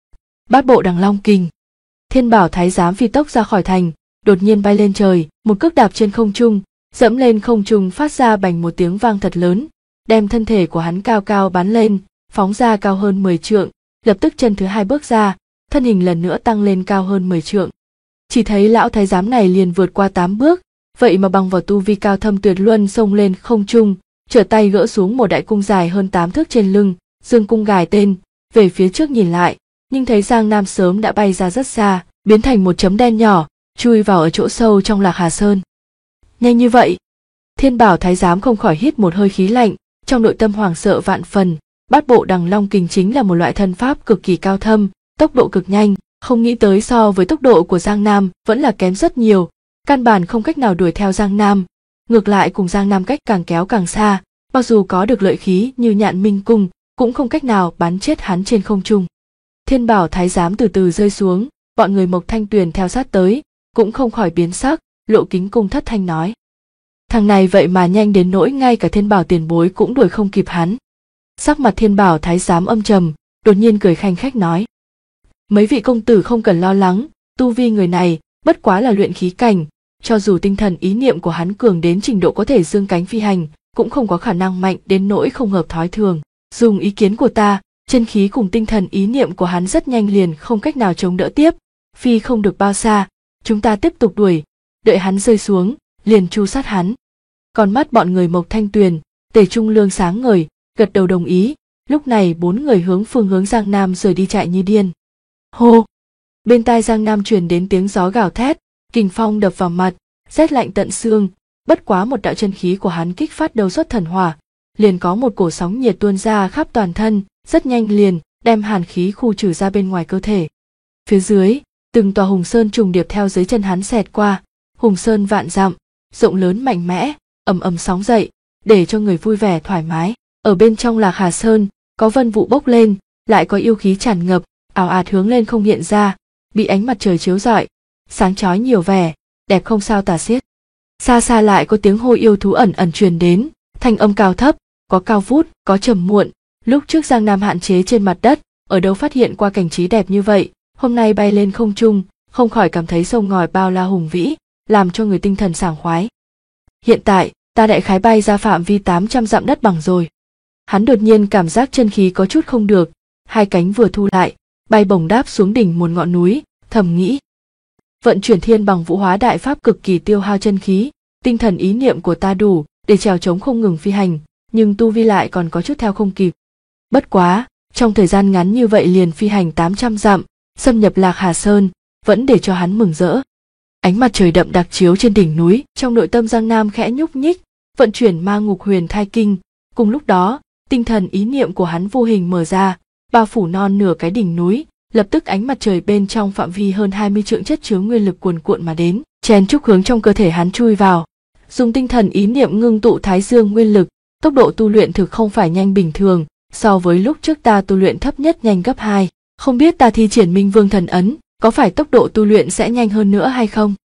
Bát bộ Đằng Long Kình. Thiên Bảo Thái giám phi tốc ra khỏi thành, đột nhiên bay lên trời, một cước đạp trên không trung, dẫm lên không trung phát ra bành một tiếng vang thật lớn, đem thân thể của hắn cao cao bắn lên, phóng ra cao hơn 10 trượng, lập tức chân thứ hai bước ra, thân hình lần nữa tăng lên cao hơn 10 trượng. Chỉ thấy lão thái giám này liền vượt qua 8 bước, vậy mà bằng vào tu vi cao thâm tuyệt luân xông lên không trung, trở tay gỡ xuống một đại cung dài hơn 8 thước trên lưng, dương cung gài tên, về phía trước nhìn lại, nhưng thấy Giang Nam sớm đã bay ra rất xa, biến thành một chấm đen nhỏ, chui vào ở chỗ sâu trong Lạc Hà Sơn. Nhanh như vậy, Thiên Bảo Thái giám không khỏi hít một hơi khí lạnh, trong nội tâm hoảng sợ vạn phần. Bát bộ Đằng Long Kình chính là một loại thân pháp cực kỳ cao thâm, tốc độ cực nhanh, không nghĩ tới so với tốc độ của Giang Nam vẫn là kém rất nhiều, căn bản không cách nào đuổi theo Giang Nam, ngược lại cùng Giang Nam cách càng kéo càng xa, mặc dù có được lợi khí như Nhạn Minh Cung, cũng không cách nào bắn chết hắn trên không trung. Thiên Bảo Thái giám từ từ rơi xuống, bọn người Mộc Thanh Tuyền theo sát tới, cũng không khỏi biến sắc. Lộ Kính Cung thất thanh nói: thằng này vậy mà nhanh đến nỗi ngay cả Thiên Bảo tiền bối cũng đuổi không kịp hắn. Sắc mặt Thiên Bảo Thái giám âm trầm, đột nhiên cười khanh khách nói: mấy vị công tử không cần lo lắng, tu vi người này bất quá là luyện khí cảnh, cho dù tinh thần ý niệm của hắn cường đến trình độ có thể dương cánh phi hành, cũng không có khả năng mạnh đến nỗi không hợp thói thường. Dùng ý kiến của ta, chân khí cùng tinh thần ý niệm của hắn rất nhanh liền không cách nào chống đỡ tiếp, phi không được bao xa, chúng ta tiếp tục đuổi, đợi hắn rơi xuống, liền tru sát hắn. Còn mắt bọn người Mộc Thanh Tuyền, Tề Trung Lương sáng ngời, gật đầu đồng ý. Lúc này 4 người hướng phương hướng Giang Nam rời đi chạy như điên. Hô! Bên tai Giang Nam truyền đến tiếng gió gào thét, kình phong đập vào mặt, rét lạnh tận xương. Bất quá một đạo chân khí của hắn kích phát đầu xuất thần hỏa, liền có một cổ sóng nhiệt tuôn ra khắp toàn thân, rất nhanh liền đem hàn khí khu trừ ra bên ngoài cơ thể. Phía dưới, từng tòa hùng sơn trùng điệp theo dưới chân hắn xẹt qua, hùng sơn vạn dặm, rộng lớn mạnh mẽ, ầm ầm sóng dậy, để cho người vui vẻ thoải mái. Ở bên trong Lạc Hà Sơn, có vân vụ bốc lên, lại có yêu khí tràn ngập, ảo ạt hướng lên không hiện ra, bị ánh mặt trời chiếu rọi, sáng chói nhiều vẻ, đẹp không sao tả xiết. Xa xa lại có tiếng hô yêu thú ẩn ẩn truyền đến, thanh âm cao thấp, có cao vút, có trầm muộn. Lúc trước Giang Nam hạn chế trên mặt đất, ở đâu phát hiện qua cảnh trí đẹp như vậy, hôm nay bay lên không trung, không khỏi cảm thấy sông ngòi bao la hùng vĩ, làm cho người tinh thần sảng khoái. Hiện tại, ta đại khái bay ra phạm vi 800 dặm đất bằng rồi. Hắn đột nhiên cảm giác chân khí có chút không được, hai cánh vừa thu lại, bay bổng đáp xuống đỉnh một ngọn núi, thầm nghĩ. Vận chuyển thiên bằng vũ hóa đại pháp cực kỳ tiêu hao chân khí, tinh thần ý niệm của ta đủ để trèo trống không ngừng phi hành, nhưng tu vi lại còn có chút theo không kịp. Bất quá, trong thời gian ngắn như vậy liền phi hành 800 dặm, xâm nhập Lạc Hà Sơn, vẫn để cho hắn mừng rỡ. Ánh mặt trời đậm đặc chiếu trên đỉnh núi, trong nội tâm Giang Nam khẽ nhúc nhích, vận chuyển ma ngục huyền thai kinh. Cùng lúc đó, tinh thần ý niệm của hắn vô hình mở ra, bao phủ non nửa cái đỉnh núi, lập tức ánh mặt trời bên trong phạm vi hơn 20 trượng chất chứa nguyên lực cuồn cuộn mà đến, chen chúc hướng trong cơ thể hắn chui vào. Dùng tinh thần ý niệm ngưng tụ thái dương nguyên lực, tốc độ tu luyện thực không phải nhanh bình thường, so với lúc trước ta tu luyện thấp nhất nhanh gấp 2, không biết ta thi triển Minh Vương thần ấn, có phải tốc độ tu luyện sẽ nhanh hơn nữa hay không?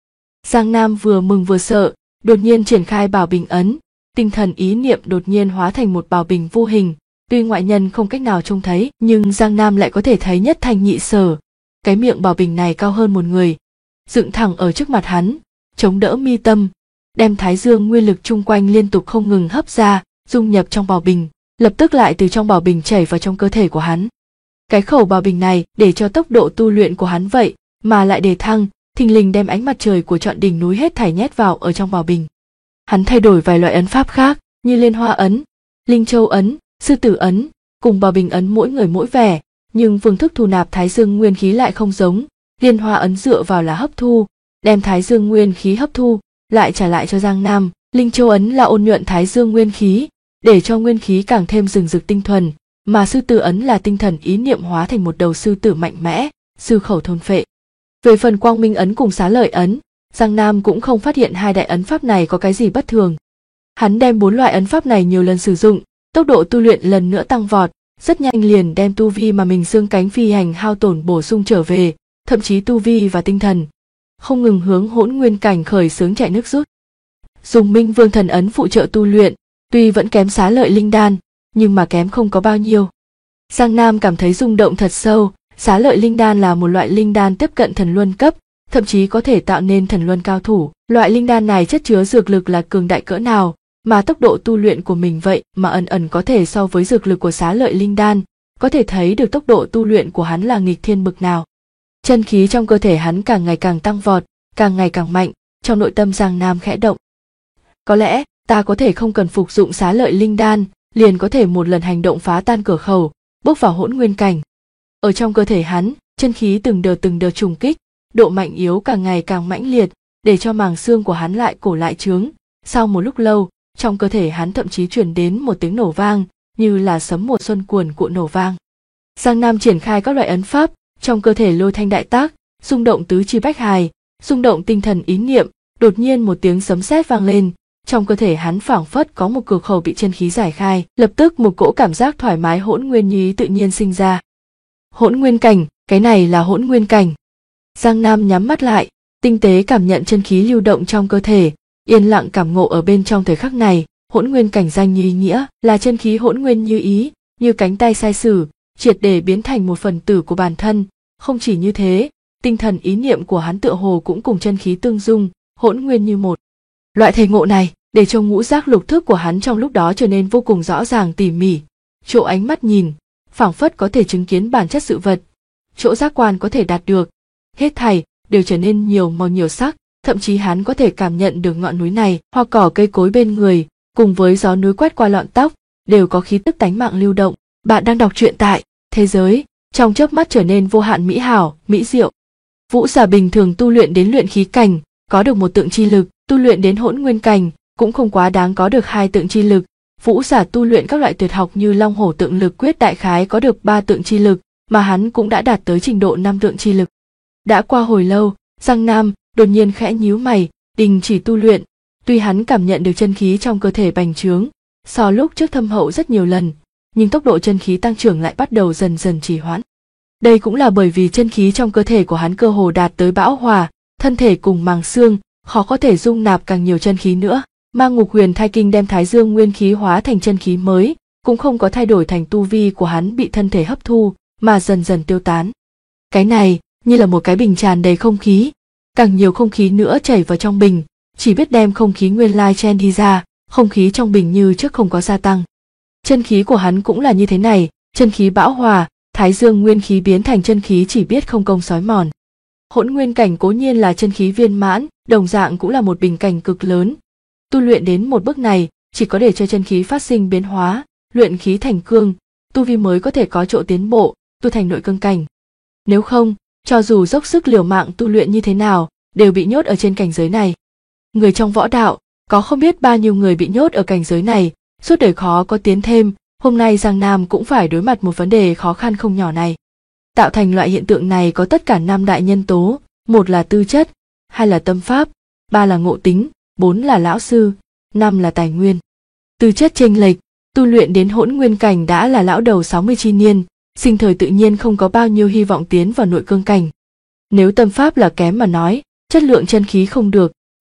Giang Nam vừa mừng vừa sợ, đột nhiên triển khai bảo bình ấn, tinh thần ý niệm đột nhiên hóa thành một bảo bình vô hình, tuy ngoại nhân không cách nào trông thấy, nhưng Giang Nam lại có thể thấy nhất thanh nhị sở. Cái miệng bảo bình này cao hơn một người, dựng thẳng ở trước mặt hắn, chống đỡ mi tâm, đem thái dương nguyên lực chung quanh liên tục không ngừng hấp ra, dung nhập trong bảo bình, lập tức lại từ trong bảo bình chảy vào trong cơ thể của hắn. Cái khẩu bảo bình này để cho tốc độ tu luyện của hắn vậy mà lại đề thăng, thình lình đem ánh mặt trời của trọn đỉnh núi hết thảy nhét vào ở trong bảo bình. Hắn thay đổi vài loại ấn pháp khác như Liên Hoa ấn, Linh Châu ấn, Sư Tử ấn, cùng bảo bình ấn mỗi người mỗi vẻ, nhưng phương thức thu nạp thái dương nguyên khí lại không giống. Liên Hoa ấn dựa vào là hấp thu, đem thái dương nguyên khí hấp thu, lại trả lại cho Giang Nam. Linh Châu ấn là ôn nhuận thái dương nguyên khí, để cho nguyên khí càng thêm rừng rực tinh thuần, mà Sư Tử ấn là tinh thần ý niệm hóa thành một đầu sư tử mạnh mẽ, sư khẩu thôn phệ. Về phần Quang Minh ấn cùng Xá Lợi ấn, Giang Nam cũng không phát hiện hai đại ấn pháp này có cái gì bất thường. Hắn đem 4 loại ấn pháp này nhiều lần sử dụng, tốc độ tu luyện lần nữa tăng vọt, rất nhanh liền đem tu vi mà mình xương cánh phi hành hao tổn bổ sung trở về, thậm chí tu vi và tinh thần không ngừng hướng hỗn nguyên cảnh khởi xướng chạy nước rút. Dùng Minh Vương thần ấn phụ trợ tu luyện, tuy vẫn kém Xá Lợi linh đan, nhưng mà kém không có bao nhiêu. Giang Nam cảm thấy rung động thật sâu. Xá Lợi linh đan là một loại linh đan tiếp cận thần luân cấp, thậm chí có thể tạo nên thần luân cao thủ. Loại linh đan này chất chứa dược lực là cường đại cỡ nào, mà tốc độ tu luyện của mình vậy mà ẩn ẩn có thể so với dược lực của Xá Lợi linh đan, có thể thấy được tốc độ tu luyện của hắn là nghịch thiên bực nào. Chân khí trong cơ thể hắn càng ngày càng tăng vọt, càng ngày càng mạnh, trong nội tâm Giang Nam khẽ động. Có lẽ ta có thể không cần phục dụng Xá Lợi linh đan, liền có thể một lần hành động phá tan cửa khẩu, bước vào hỗn nguyên cảnh. Ở trong cơ thể hắn, chân khí từng đợt trùng kích, độ mạnh yếu càng ngày càng mãnh liệt, để cho màng xương của hắn lại cổ lại trướng. Sau một lúc lâu, trong cơ thể hắn thậm chí truyền đến một tiếng nổ vang, như là sấm mùa xuân cuồn cuộn nổ vang. Giang Nam triển khai các loại ấn pháp, trong cơ thể lôi thanh đại tác, rung động tứ chi bách hài, rung động tinh thần ý niệm. Đột nhiên một tiếng sấm sét vang lên, trong cơ thể hắn phảng phất có một cửa khẩu bị chân khí giải khai, lập tức một cỗ cảm giác thoải mái hỗn nguyên như ý tự nhiên sinh ra. Hỗn nguyên cảnh, cái này là hỗn nguyên cảnh. Giang Nam nhắm mắt lại, tinh tế cảm nhận chân khí lưu động trong cơ thể, yên lặng cảm ngộ ở bên trong thời khắc này. Hỗn nguyên cảnh danh như ý nghĩa, là chân khí hỗn nguyên như ý, như cánh tay sai sử, triệt để biến thành một phần tử của bản thân. Không chỉ như thế, tinh thần ý niệm của hắn tựa hồ cũng cùng chân khí tương dung, hỗn nguyên như một. Loại thể ngộ này để cho ngũ giác lục thức của hắn trong lúc đó trở nên vô cùng rõ ràng tỉ mỉ. Chỗ ánh mắt nhìn, phảng phất có thể chứng kiến bản chất sự vật, chỗ giác quan có thể đạt được, hết thảy đều trở nên nhiều màu nhiều sắc, thậm chí hắn có thể cảm nhận được ngọn núi này, hoa cỏ cây cối bên người, cùng với gió núi quét qua lọn tóc, đều có khí tức tánh mạng lưu động. Bạn đang đọc truyện tại Thế Giới, trong chớp mắt trở nên vô hạn mỹ hảo, mỹ diệu. Vũ giả bình thường tu luyện đến luyện khí cảnh, có được một tượng chi lực, tu luyện đến hỗn nguyên cảnh, cũng không quá đáng có được 2 tượng chi lực. Vũ giả tu luyện các loại tuyệt học như Long Hổ tượng lực quyết đại khái có được 3 tượng chi lực, mà hắn cũng đã đạt tới trình độ 5 tượng chi lực. Đã qua hồi lâu, Giang Nam đột nhiên khẽ nhíu mày, đình chỉ tu luyện. Tuy hắn cảm nhận được chân khí trong cơ thể bành trướng, so lúc trước thâm hậu rất nhiều lần, nhưng tốc độ chân khí tăng trưởng lại bắt đầu dần dần trì hoãn. Đây cũng là bởi vì chân khí trong cơ thể của hắn cơ hồ đạt tới bão hòa, thân thể cùng màng xương khó có thể dung nạp càng nhiều chân khí nữa. Mang Ngục Huyền Thai Kinh đem thái dương nguyên khí hóa thành chân khí mới, cũng không có thay đổi thành tu vi của hắn bị thân thể hấp thu, mà dần dần tiêu tán. Cái này như là một cái bình tràn đầy không khí, càng nhiều không khí nữa chảy vào trong bình, chỉ biết đem không khí nguyên lai chen đi ra, không khí trong bình như trước không có gia tăng. Chân khí của hắn cũng là như thế này, chân khí bão hòa, thái dương nguyên khí biến thành chân khí chỉ biết không công xói mòn. Hỗn nguyên cảnh cố nhiên là chân khí viên mãn, đồng dạng cũng là một bình cảnh cực lớn. Tu luyện đến một bước này, chỉ có để cho chân khí phát sinh biến hóa, luyện khí thành cương, tu vi mới có thể có chỗ tiến bộ, tu thành nội cương cảnh. Nếu không, cho dù dốc sức liều mạng tu luyện như thế nào, đều bị nhốt ở trên cảnh giới này. Người trong võ đạo, có không biết bao nhiêu người bị nhốt ở cảnh giới này, suốt đời khó có tiến thêm. Hôm nay Giang Nam cũng phải đối mặt một vấn đề khó khăn không nhỏ này. Tạo thành loại hiện tượng này có tất cả 5 đại nhân tố, 1 là tư chất, 2 là tâm pháp, 3 là ngộ tính, 4 là lão sư, 5 là tài nguyên. Tư chất chênh lệch, tu luyện đến hỗn nguyên cảnh đã là lão đầu 60 chi niên, sinh thời tự nhiên không có bao nhiêu hy vọng tiến vào nội cương cảnh. Nếu tâm pháp là kém mà nói, chất lượng chân khí không được,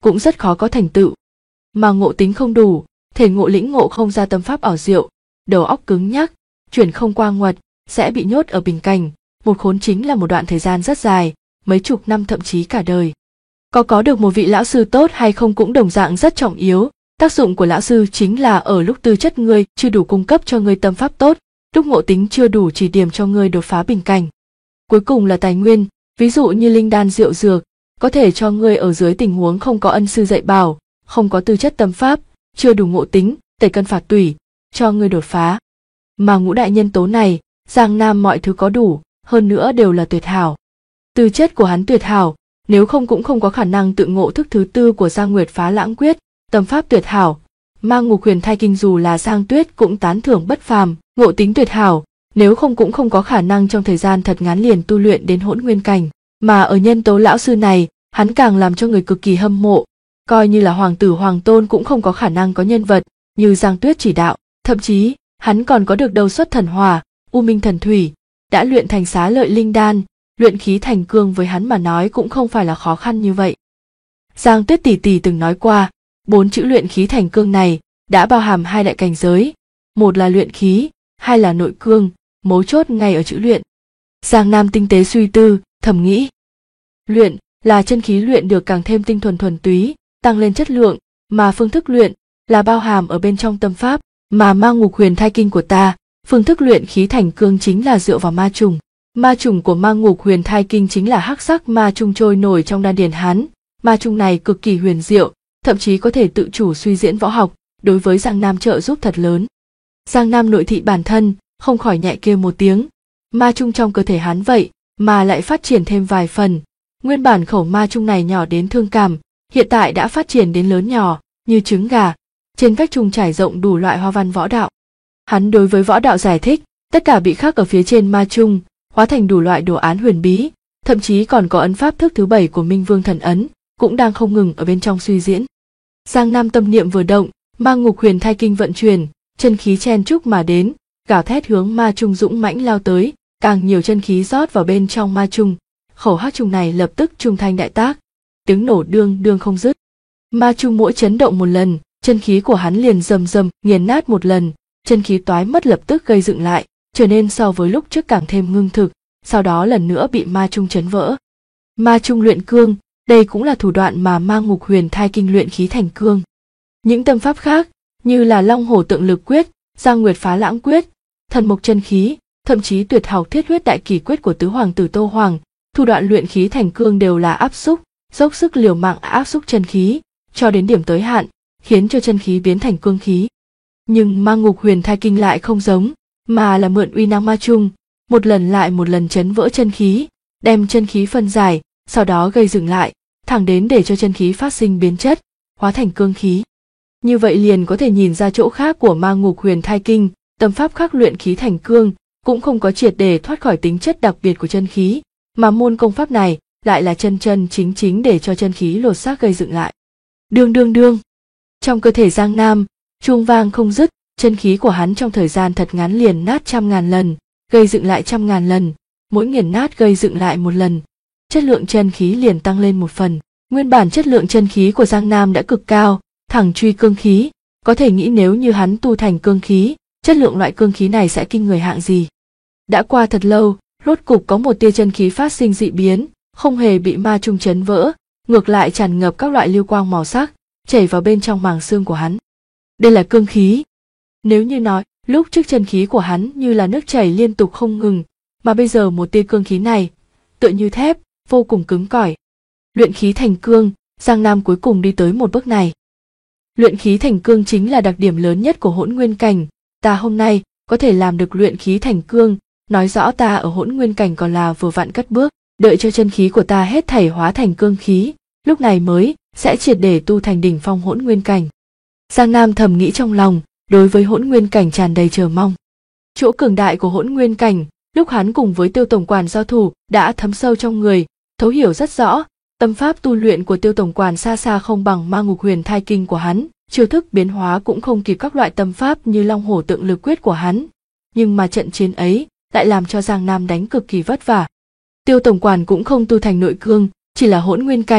cũng rất khó có thành tựu. Mà ngộ tính không đủ, thể ngộ lĩnh ngộ không ra tâm pháp ảo diệu, đầu óc cứng nhắc, chuyển không qua nguật, sẽ bị nhốt ở bình cảnh, một khốn chính là một đoạn thời gian rất dài, mấy chục năm thậm chí cả đời. Có được một vị lão sư tốt hay không cũng đồng dạng rất trọng yếu, tác dụng của lão sư chính là ở lúc tư chất ngươi chưa đủ cung cấp cho ngươi tâm pháp tốt, lúc ngộ tính chưa đủ chỉ điểm cho ngươi đột phá bình cảnh. Cuối cùng là tài nguyên, ví dụ như linh đan rượu dược, có thể cho ngươi ở dưới tình huống không có ân sư dạy bảo, không có tư chất tâm pháp, chưa đủ ngộ tính, tẩy cân phạt tủy, cho ngươi đột phá. Mà ngũ đại nhân tố này, Giang Nam mọi thứ có đủ, hơn nữa đều là tuyệt hảo. Tư chất của hắn tuyệt hảo, nếu không cũng không có khả năng tự ngộ thức thứ tư của Giang Nguyệt Phá Lãng Quyết, tâm pháp tuyệt hảo, Mang Ngục Huyền Thai Kinh dù là Giang Tuyết cũng tán thưởng bất phàm, ngộ tính tuyệt hảo, nếu không cũng không có khả năng trong thời gian thật ngắn liền tu luyện đến hỗn nguyên cảnh, mà ở nhân tố lão sư này, hắn càng làm cho người cực kỳ hâm mộ, coi như là hoàng tử hoàng tôn cũng không có khả năng có nhân vật như Giang Tuyết chỉ đạo, thậm chí, hắn còn có được đầu xuất thần hỏa, u minh thần thủy, đã luyện thành xá lợi linh đan, luyện khí thành cương với hắn mà nói cũng không phải là khó khăn như vậy. Giang Tuyết tỷ tỷ từng nói qua, 4 chữ luyện khí thành cương này đã bao hàm 2 đại cảnh giới, một là luyện khí, hai là nội cương, mấu chốt ngay ở chữ luyện. Giang Nam tinh tế suy tư, thầm nghĩ. Luyện là chân khí luyện được càng thêm tinh thuần thuần túy, tăng lên chất lượng, mà phương thức luyện là bao hàm ở bên trong tâm pháp, mà Mang Ngục Huyền Thai Kinh của ta, phương thức luyện khí thành cương chính là dựa vào ma trùng. Ma trùng của Mang Ngục Huyền Thai Kinh chính là hắc sắc ma trùng trôi nổi trong đan điền hắn, ma trùng này cực kỳ huyền diệu, thậm chí có thể tự chủ suy diễn võ học, đối với Giang Nam trợ giúp thật lớn. Giang Nam nội thị bản thân, không khỏi nhẹ kêu một tiếng, ma trùng trong cơ thể hắn vậy, mà lại phát triển thêm vài phần. Nguyên bản khẩu ma trùng này nhỏ đến thương cảm, hiện tại đã phát triển đến lớn nhỏ, như trứng gà, trên vách trùng trải rộng đủ loại hoa văn võ đạo. Hắn đối với võ đạo giải thích, tất cả bị khắc ở phía trên ma trùng, hóa thành đủ loại đồ án huyền bí, thậm chí còn có ấn pháp thức thứ 7 của Minh Vương Thần Ấn, cũng đang không ngừng ở bên trong suy diễn. Giang Nam tâm niệm vừa động, Mang Ngục Huyền Thai Kinh vận chuyển, chân khí chen chúc mà đến, gào thét hướng ma trùng dũng mãnh lao tới, càng nhiều chân khí rót vào bên trong ma trùng, khẩu hắc trùng này lập tức trung thanh đại tác, tiếng nổ đương đương không dứt. Ma trùng mỗi chấn động một lần, chân khí của hắn liền rầm rầm nghiền nát một lần, chân khí toái mất lập tức gây dựng lại, trở nên so với lúc trước càng thêm ngưng thực, sau đó lần nữa bị ma trùng chấn vỡ. Ma trùng luyện cương, đây cũng là thủ đoạn mà Mang Ngục Huyền Thai Kinh luyện khí thành cương. Những tâm pháp khác, như là Long Hổ Tượng Lực Quyết, Giang Nguyệt Phá Lãng Quyết, Thần Mộc Chân Khí, thậm chí tuyệt học Thiết Huyết Đại Kỳ Quyết của tứ hoàng tử Tô Hoàng, thủ đoạn luyện khí thành cương đều là áp xúc, dốc sức liều mạng áp xúc chân khí, cho đến điểm tới hạn, khiến cho chân khí biến thành cương khí. Nhưng Mang Ngục Huyền Thai Kinh lại không giống, mà là mượn uy năng ma trùng, một lần lại một lần chấn vỡ chân khí, đem chân khí phân giải, sau đó gây dừng lại, thẳng đến để cho chân khí phát sinh biến chất, hóa thành cương khí. Như vậy liền có thể nhìn ra chỗ khác của Mang Ngục Huyền Thai Kinh, tâm pháp khác luyện khí thành cương, cũng không có triệt để thoát khỏi tính chất đặc biệt của chân khí, mà môn công pháp này lại là chân chính để cho chân khí lột xác gây dựng lại. Đương đương đương. Trong cơ thể Giang Nam, chuông vang không dứt, chân khí của hắn trong thời gian thật ngắn liền nát 100.000 lần, gây dựng lại 100.000 lần, mỗi nghiền nát gây dựng lại một lần, chất lượng chân khí liền tăng lên một phần. Nguyên bản chất lượng chân khí của Giang Nam đã cực cao, thẳng truy cương khí, có thể nghĩ nếu như hắn tu thành cương khí, chất lượng loại cương khí này sẽ kinh người hạng gì. Đã qua thật lâu, rốt cục có một tia chân khí phát sinh dị biến, không hề bị ma trùng chấn vỡ, ngược lại tràn ngập các loại lưu quang màu sắc, chảy vào bên trong màng xương của hắn. Đây là cương khí. Nếu như nói, lúc trước chân khí của hắn như là nước chảy liên tục không ngừng, mà bây giờ một tia cương khí này, tựa như thép, vô cùng cứng cỏi. Luyện khí thành cương, Giang Nam cuối cùng đi tới một bước này. Luyện khí thành cương chính là đặc điểm lớn nhất của hỗn nguyên cảnh, ta hôm nay có thể làm được luyện khí thành cương, nói rõ ta ở hỗn nguyên cảnh còn là vừa vặn cất bước, đợi cho chân khí của ta hết thảy hóa thành cương khí, lúc này mới sẽ triệt để tu thành đỉnh phong hỗn nguyên cảnh. Giang Nam thầm nghĩ trong lòng, đối với hỗn nguyên cảnh tràn đầy chờ mong. Chỗ cường đại của hỗn nguyên cảnh, lúc hắn cùng với Tiêu tổng quản giao thủ đã thấm sâu trong người, thấu hiểu rất rõ, tâm pháp tu luyện của Tiêu tổng quản xa xa không bằng Mang Ngục Huyền Thai Kinh của hắn, chiêu thức biến hóa cũng không kịp các loại tâm pháp như Long Hổ Tượng Lực Quyết của hắn, nhưng mà trận chiến ấy lại làm cho Giang Nam đánh cực kỳ vất vả. Tiêu tổng quản cũng không tu thành nội cương, chỉ là hỗn nguyên cảnh,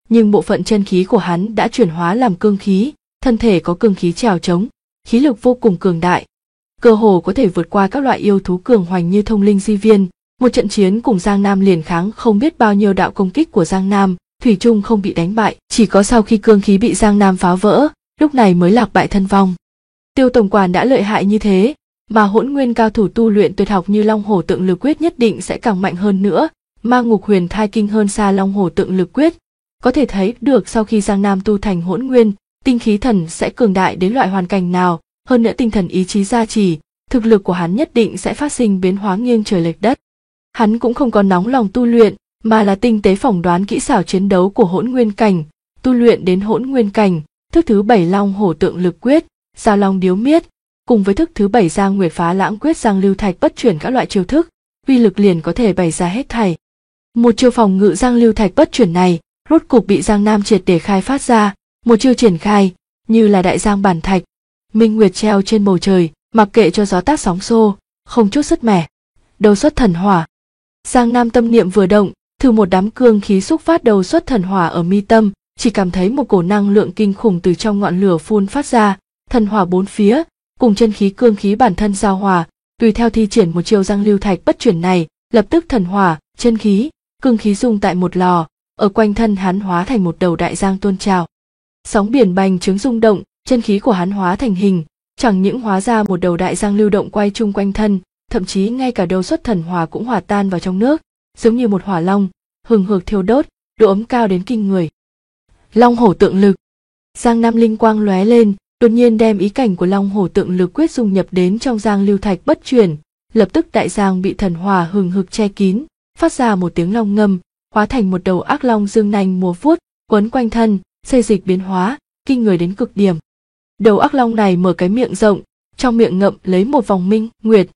nhưng bộ phận chân khí của hắn đã chuyển hóa làm cương khí, thân thể có cương khí trèo trống, khí lực vô cùng cường đại, cơ hồ có thể vượt qua các loại yêu thú cường hoành như thông linh di viên. Một trận chiến cùng Giang Nam liền kháng không biết bao nhiêu đạo công kích của Giang Nam, thủy chung không bị đánh bại, chỉ có sau khi cương khí bị Giang Nam phá vỡ, lúc này mới lạc bại thân vong. Tiêu tổng quản đã lợi hại như thế, mà hỗn nguyên cao thủ tu luyện tuyệt học như Long Hổ Tượng Lực Quyết nhất định sẽ càng mạnh hơn nữa, Ma Ngục Huyền Thai Kinh hơn xa Long Hổ Tượng Lực Quyết. Có thể thấy được sau khi Giang Nam tu thành hỗn nguyên, tinh khí thần sẽ cường đại đến loại hoàn cảnh nào, hơn nữa tinh thần ý chí gia trì, thực lực của hắn nhất định sẽ phát sinh biến hóa nghiêng trời lệch đất. Hắn cũng không có nóng lòng tu luyện, mà là tinh tế phỏng đoán kỹ xảo chiến đấu của hỗn nguyên cảnh, tu luyện đến hỗn nguyên cảnh, thức thứ 7 Long Hổ Tượng Lực Quyết, Giao Long Điếu Miết, cùng với thức thứ 7 Giang Nguyệt Phá Lãng Quyết, Giang Lưu Thạch Bất Chuyển các loại chiêu thức, uy lực liền có thể bày ra hết thảy. Một chiêu phòng ngự Giang Lưu Thạch Bất Chuyển này, rốt cục bị Giang Nam triệt để khai phát ra, một chiêu triển khai, như là đại giang bản thạch, minh nguyệt treo trên bầu trời, mặc kệ cho gió táp sóng xô, không chút sứt mẻ. Đầu xuất thần hỏa. Giang Nam tâm niệm vừa động, thử một đám cương khí xúc phát đầu xuất thần hỏa ở mi tâm, chỉ cảm thấy một cổ năng lượng kinh khủng từ trong ngọn lửa phun phát ra, thần hỏa bốn phía, cùng chân khí cương khí bản thân giao hòa, tùy theo thi triển một chiêu Giang Lưu Thạch Bất Chuyển này, lập tức thần hỏa, chân khí, cương khí dung tại một lò, ở quanh thân hắn hóa thành một đầu đại giang tuôn trào. Sóng biển bành trướng rung động, chân khí của hắn hóa thành hình, chẳng những hóa ra một đầu đại giang lưu động quay chung quanh thân, thậm chí ngay cả đầu xuất thần hỏa cũng hòa tan vào trong nước, giống như một hỏa long, hừng hực thiêu đốt, độ ấm cao đến kinh người. Long Hổ Tượng Lực. Giang Nam linh quang lóe lên, đột nhiên đem ý cảnh của Long Hổ Tượng Lực Quyết dung nhập đến trong Giang Lưu Thạch Bất Chuyển, lập tức đại giang bị thần hỏa hừng hực che kín, phát ra một tiếng long ngâm, hóa thành một đầu ác long dương nanh múa vuốt, quấn quanh thân, xê dịch biến hóa, kinh người đến cực điểm. Đầu ác long này mở cái miệng rộng, trong miệng ngậm lấy một vòng minh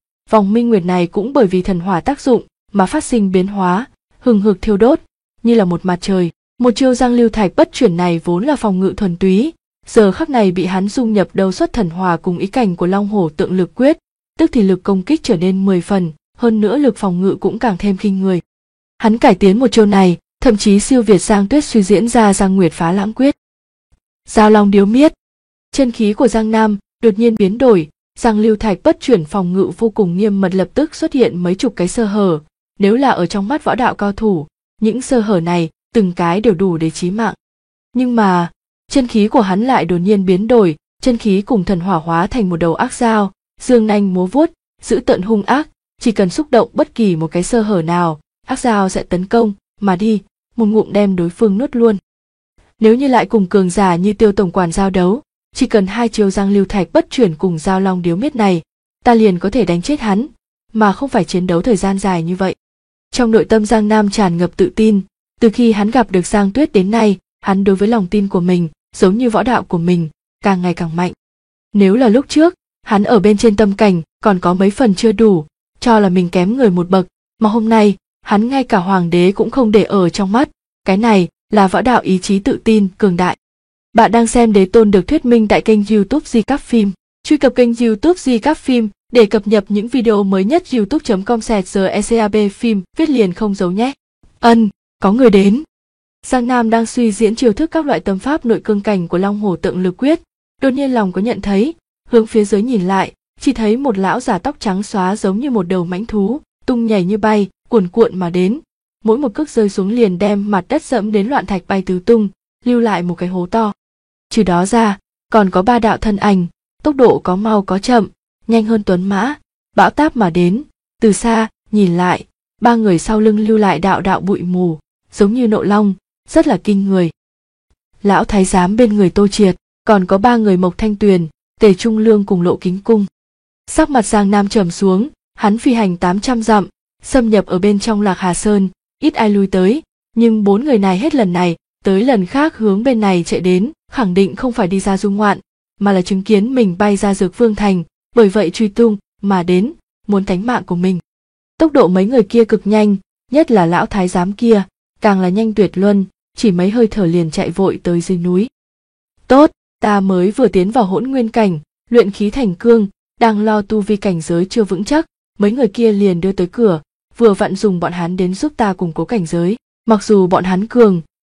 nguyệt này cũng bởi vì thần hỏa tác dụng mà phát sinh biến hóa, hừng hực thiêu đốt, như là một mặt trời. Một chiêu Giang Lưu Thạch Bất Chuyển này vốn là phòng ngự thuần túy, giờ khắc này bị hắn dung nhập đầu xuất thần hỏa cùng ý cảnh của Long Hổ Tượng Lực Quyết, tức thì lực công kích trở nên 10 phần, hơn nữa lực phòng ngự cũng càng thêm kinh người. Hắn cải tiến một chiêu này, thậm chí siêu việt Giang Tuyết suy diễn ra Giang Nguyệt Phá Lãng Quyết. Giao Long Điếu Miết. Chân khí của Giang Nam đột nhiên biến đổi, Giang Lưu Thạch Bất Chuyển phòng ngự vô cùng nghiêm mật lập tức xuất hiện mấy chục cái sơ hở, nếu là ở trong mắt võ đạo cao thủ, những sơ hở này từng cái đều đủ để chí mạng. Nhưng mà, chân khí của hắn lại đột nhiên biến đổi, chân khí cùng thần hỏa hóa thành một đầu ác dao, dương nanh múa vuốt, dữ tợn hung ác, chỉ cần xúc động bất kỳ một cái sơ hở nào, ác dao sẽ tấn công mà đi, một ngụm đem đối phương nuốt luôn. Nếu như lại cùng cường giả như Tiêu tổng quản giao đấu, chỉ cần hai chiêu Giang Lưu Thạch Bất Chuyển cùng Giao Long Điếu Miết này, ta liền có thể đánh chết hắn, mà không phải chiến đấu thời gian dài như vậy. Trong nội tâm Giang Nam tràn ngập tự tin, từ khi hắn gặp được Giang Tuyết đến nay, hắn đối với lòng tin của mình, giống như võ đạo của mình, càng ngày càng mạnh. Nếu là lúc trước, hắn ở bên trên tâm cảnh còn có mấy phần chưa đủ, cho là mình kém người một bậc, mà hôm nay, hắn ngay cả hoàng đế cũng không để ở trong mắt, cái này là võ đạo ý chí tự tin cường đại. Bạn đang xem Đế Tôn được thuyết minh tại kênh YouTube Di Các Phim. Truy cập kênh YouTube Di Các Phim để cập nhật những video mới nhất. youtube.com/secab phim viết liền không giấu nhé. Có người đến. Giang Nam đang suy diễn chiêu thức các loại tâm pháp nội cương cảnh của Long Hổ Tượng Lực Quyết, đột nhiên lòng có nhận thấy, hướng phía dưới nhìn lại, chỉ thấy một lão già tóc trắng xóa giống như một đầu mãnh thú, tung nhảy như bay, cuồn cuộn mà đến, mỗi một cước rơi xuống liền đem mặt đất dẫm đến loạn thạch bay tứ tung, lưu lại một cái hố to. Trừ đó ra, còn có ba đạo thân ảnh, tốc độ có mau có chậm, nhanh hơn tuấn mã, bão táp mà đến, từ xa nhìn lại, ba người sau lưng lưu lại đạo đạo bụi mù, giống như nộ long, rất là kinh người. Lão thái giám bên người Tô Triệt, còn có ba người Mộc Thanh Tuyền, Tề Trung Lương cùng Lộ Kính Cung. Sắc mặt Giang Nam trầm xuống, hắn phi hành 800 dặm, xâm nhập ở bên trong Lạc Hà Sơn, ít ai lui tới, nhưng bốn người này hết lần này tới lần khác hướng bên này chạy đến, khẳng định không phải đi ra du ngoạn, mà là chứng kiến mình bay ra Dược Vương Thành, bởi vậy truy tung mà đến, muốn tánh mạng của mình. Tốc độ mấy người kia cực nhanh, nhất là lão thái giám kia, càng là nhanh tuyệt luân, chỉ mấy hơi thở liền chạy vội tới dưới núi. Tốt, ta mới vừa tiến vào hỗn nguyên cảnh, luyện khí thành cương, đang lo tu vi cảnh giới chưa vững chắc, mấy người kia liền đưa tới cửa, vừa vặn dùng bọn hắn đến giúp ta củng cố cảnh giới. Mặc dù bọn hắn cường,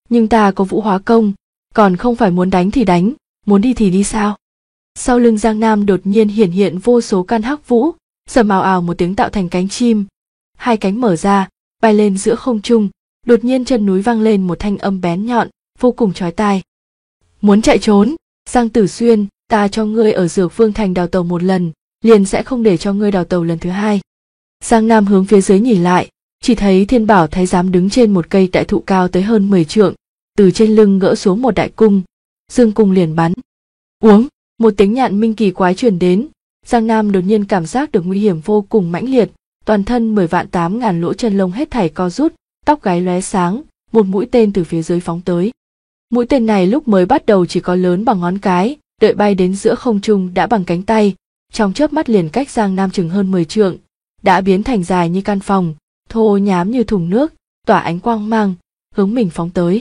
Nhưng ta có vũ hóa công, còn không phải muốn đánh thì đánh, muốn đi thì đi sao? Sau lưng Giang Nam đột nhiên hiển hiện vô số căn hắc vũ, rầm ào ào một tiếng tạo thành cánh chim. Hai cánh mở ra, bay lên giữa không trung, đột nhiên chân núi vang lên một thanh âm bén nhọn, vô cùng chói tai. Muốn chạy trốn, Giang Tử Xuyên, ta cho ngươi ở Dược Vương Thành đào tàu một lần, liền sẽ không để cho ngươi đào tàu lần thứ hai. Giang Nam hướng phía dưới nhìn lại, chỉ thấy Thiên Bảo Thái giám đứng trên một cây đại thụ cao tới hơn 10 trượng, từ trên lưng gỡ xuống một đại cung, dương cung liền bắn. Uống, một tiếng nhạn minh kỳ quái truyền đến, Giang Nam đột nhiên cảm giác được nguy hiểm vô cùng mãnh liệt, toàn thân 10.000 lỗ chân lông hết thảy co rút, tóc gáy lóe sáng, một mũi tên từ phía dưới phóng tới. Mũi tên này lúc mới bắt đầu chỉ có lớn bằng ngón cái, đợi bay đến giữa không trung đã bằng cánh tay, trong chớp mắt liền cách Giang Nam chừng hơn 10 trượng, đã biến thành dài như căn phòng, thô nhám như thùng nước, tỏa ánh quang mang, hướng mình phóng tới.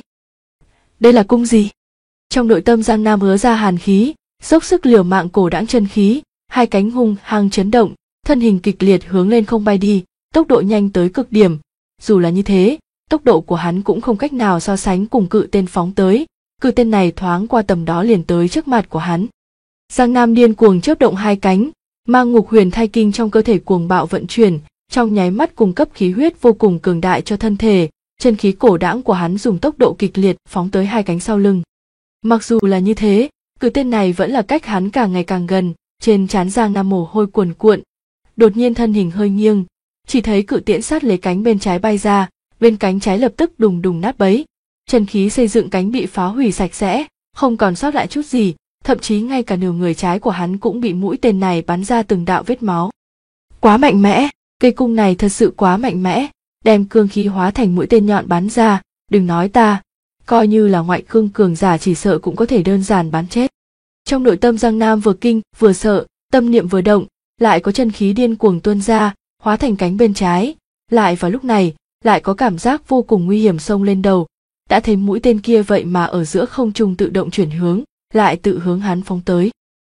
Đây là cung gì? Trong nội tâm Giang Nam ứa ra hàn khí, dốc sức liều mạng cổ đãng chân khí, hai cánh hung hăng chấn động, thân hình kịch liệt hướng lên không bay đi, tốc độ nhanh tới cực điểm. Dù là như thế, tốc độ của hắn cũng không cách nào so sánh cùng cự tên phóng tới, cự tên này thoáng qua tầm đó liền tới trước mặt của hắn. Giang Nam điên cuồng chớp động hai cánh, mang Ngục Huyền Thai Kinh trong cơ thể cuồng bạo vận chuyển, trong nháy mắt cung cấp khí huyết vô cùng cường đại cho thân thể, chân khí cổ đãng của hắn dùng tốc độ kịch liệt phóng tới hai cánh sau lưng. Mặc dù là như thế, cự tên này vẫn là cách hắn càng ngày càng gần, trên trán Giang Nam mồ hôi cuồn cuộn. Đột nhiên thân hình hơi nghiêng, chỉ thấy cự tiễn sát lấy cánh bên trái bay ra, bên cánh trái lập tức đùng đùng nát bấy, chân khí xây dựng cánh bị phá hủy sạch sẽ, không còn sót lại chút gì, thậm chí ngay cả nửa người trái của hắn cũng bị mũi tên này bắn ra từng đạo vết máu. Quá mạnh mẽ, cây cung này thật sự quá mạnh mẽ, đem cương khí hóa thành mũi tên nhọn bắn ra, đừng nói ta, coi như là ngoại cương cường giả chỉ sợ cũng có thể đơn giản bắn chết. Trong nội tâm Giang Nam vừa kinh vừa sợ, tâm niệm vừa động, lại có chân khí điên cuồng tuôn ra, hóa thành cánh bên trái, lại vào lúc này, lại có cảm giác vô cùng nguy hiểm xông lên đầu, đã thấy mũi tên kia vậy mà ở giữa không trung tự động chuyển hướng, lại tự hướng hắn phóng tới.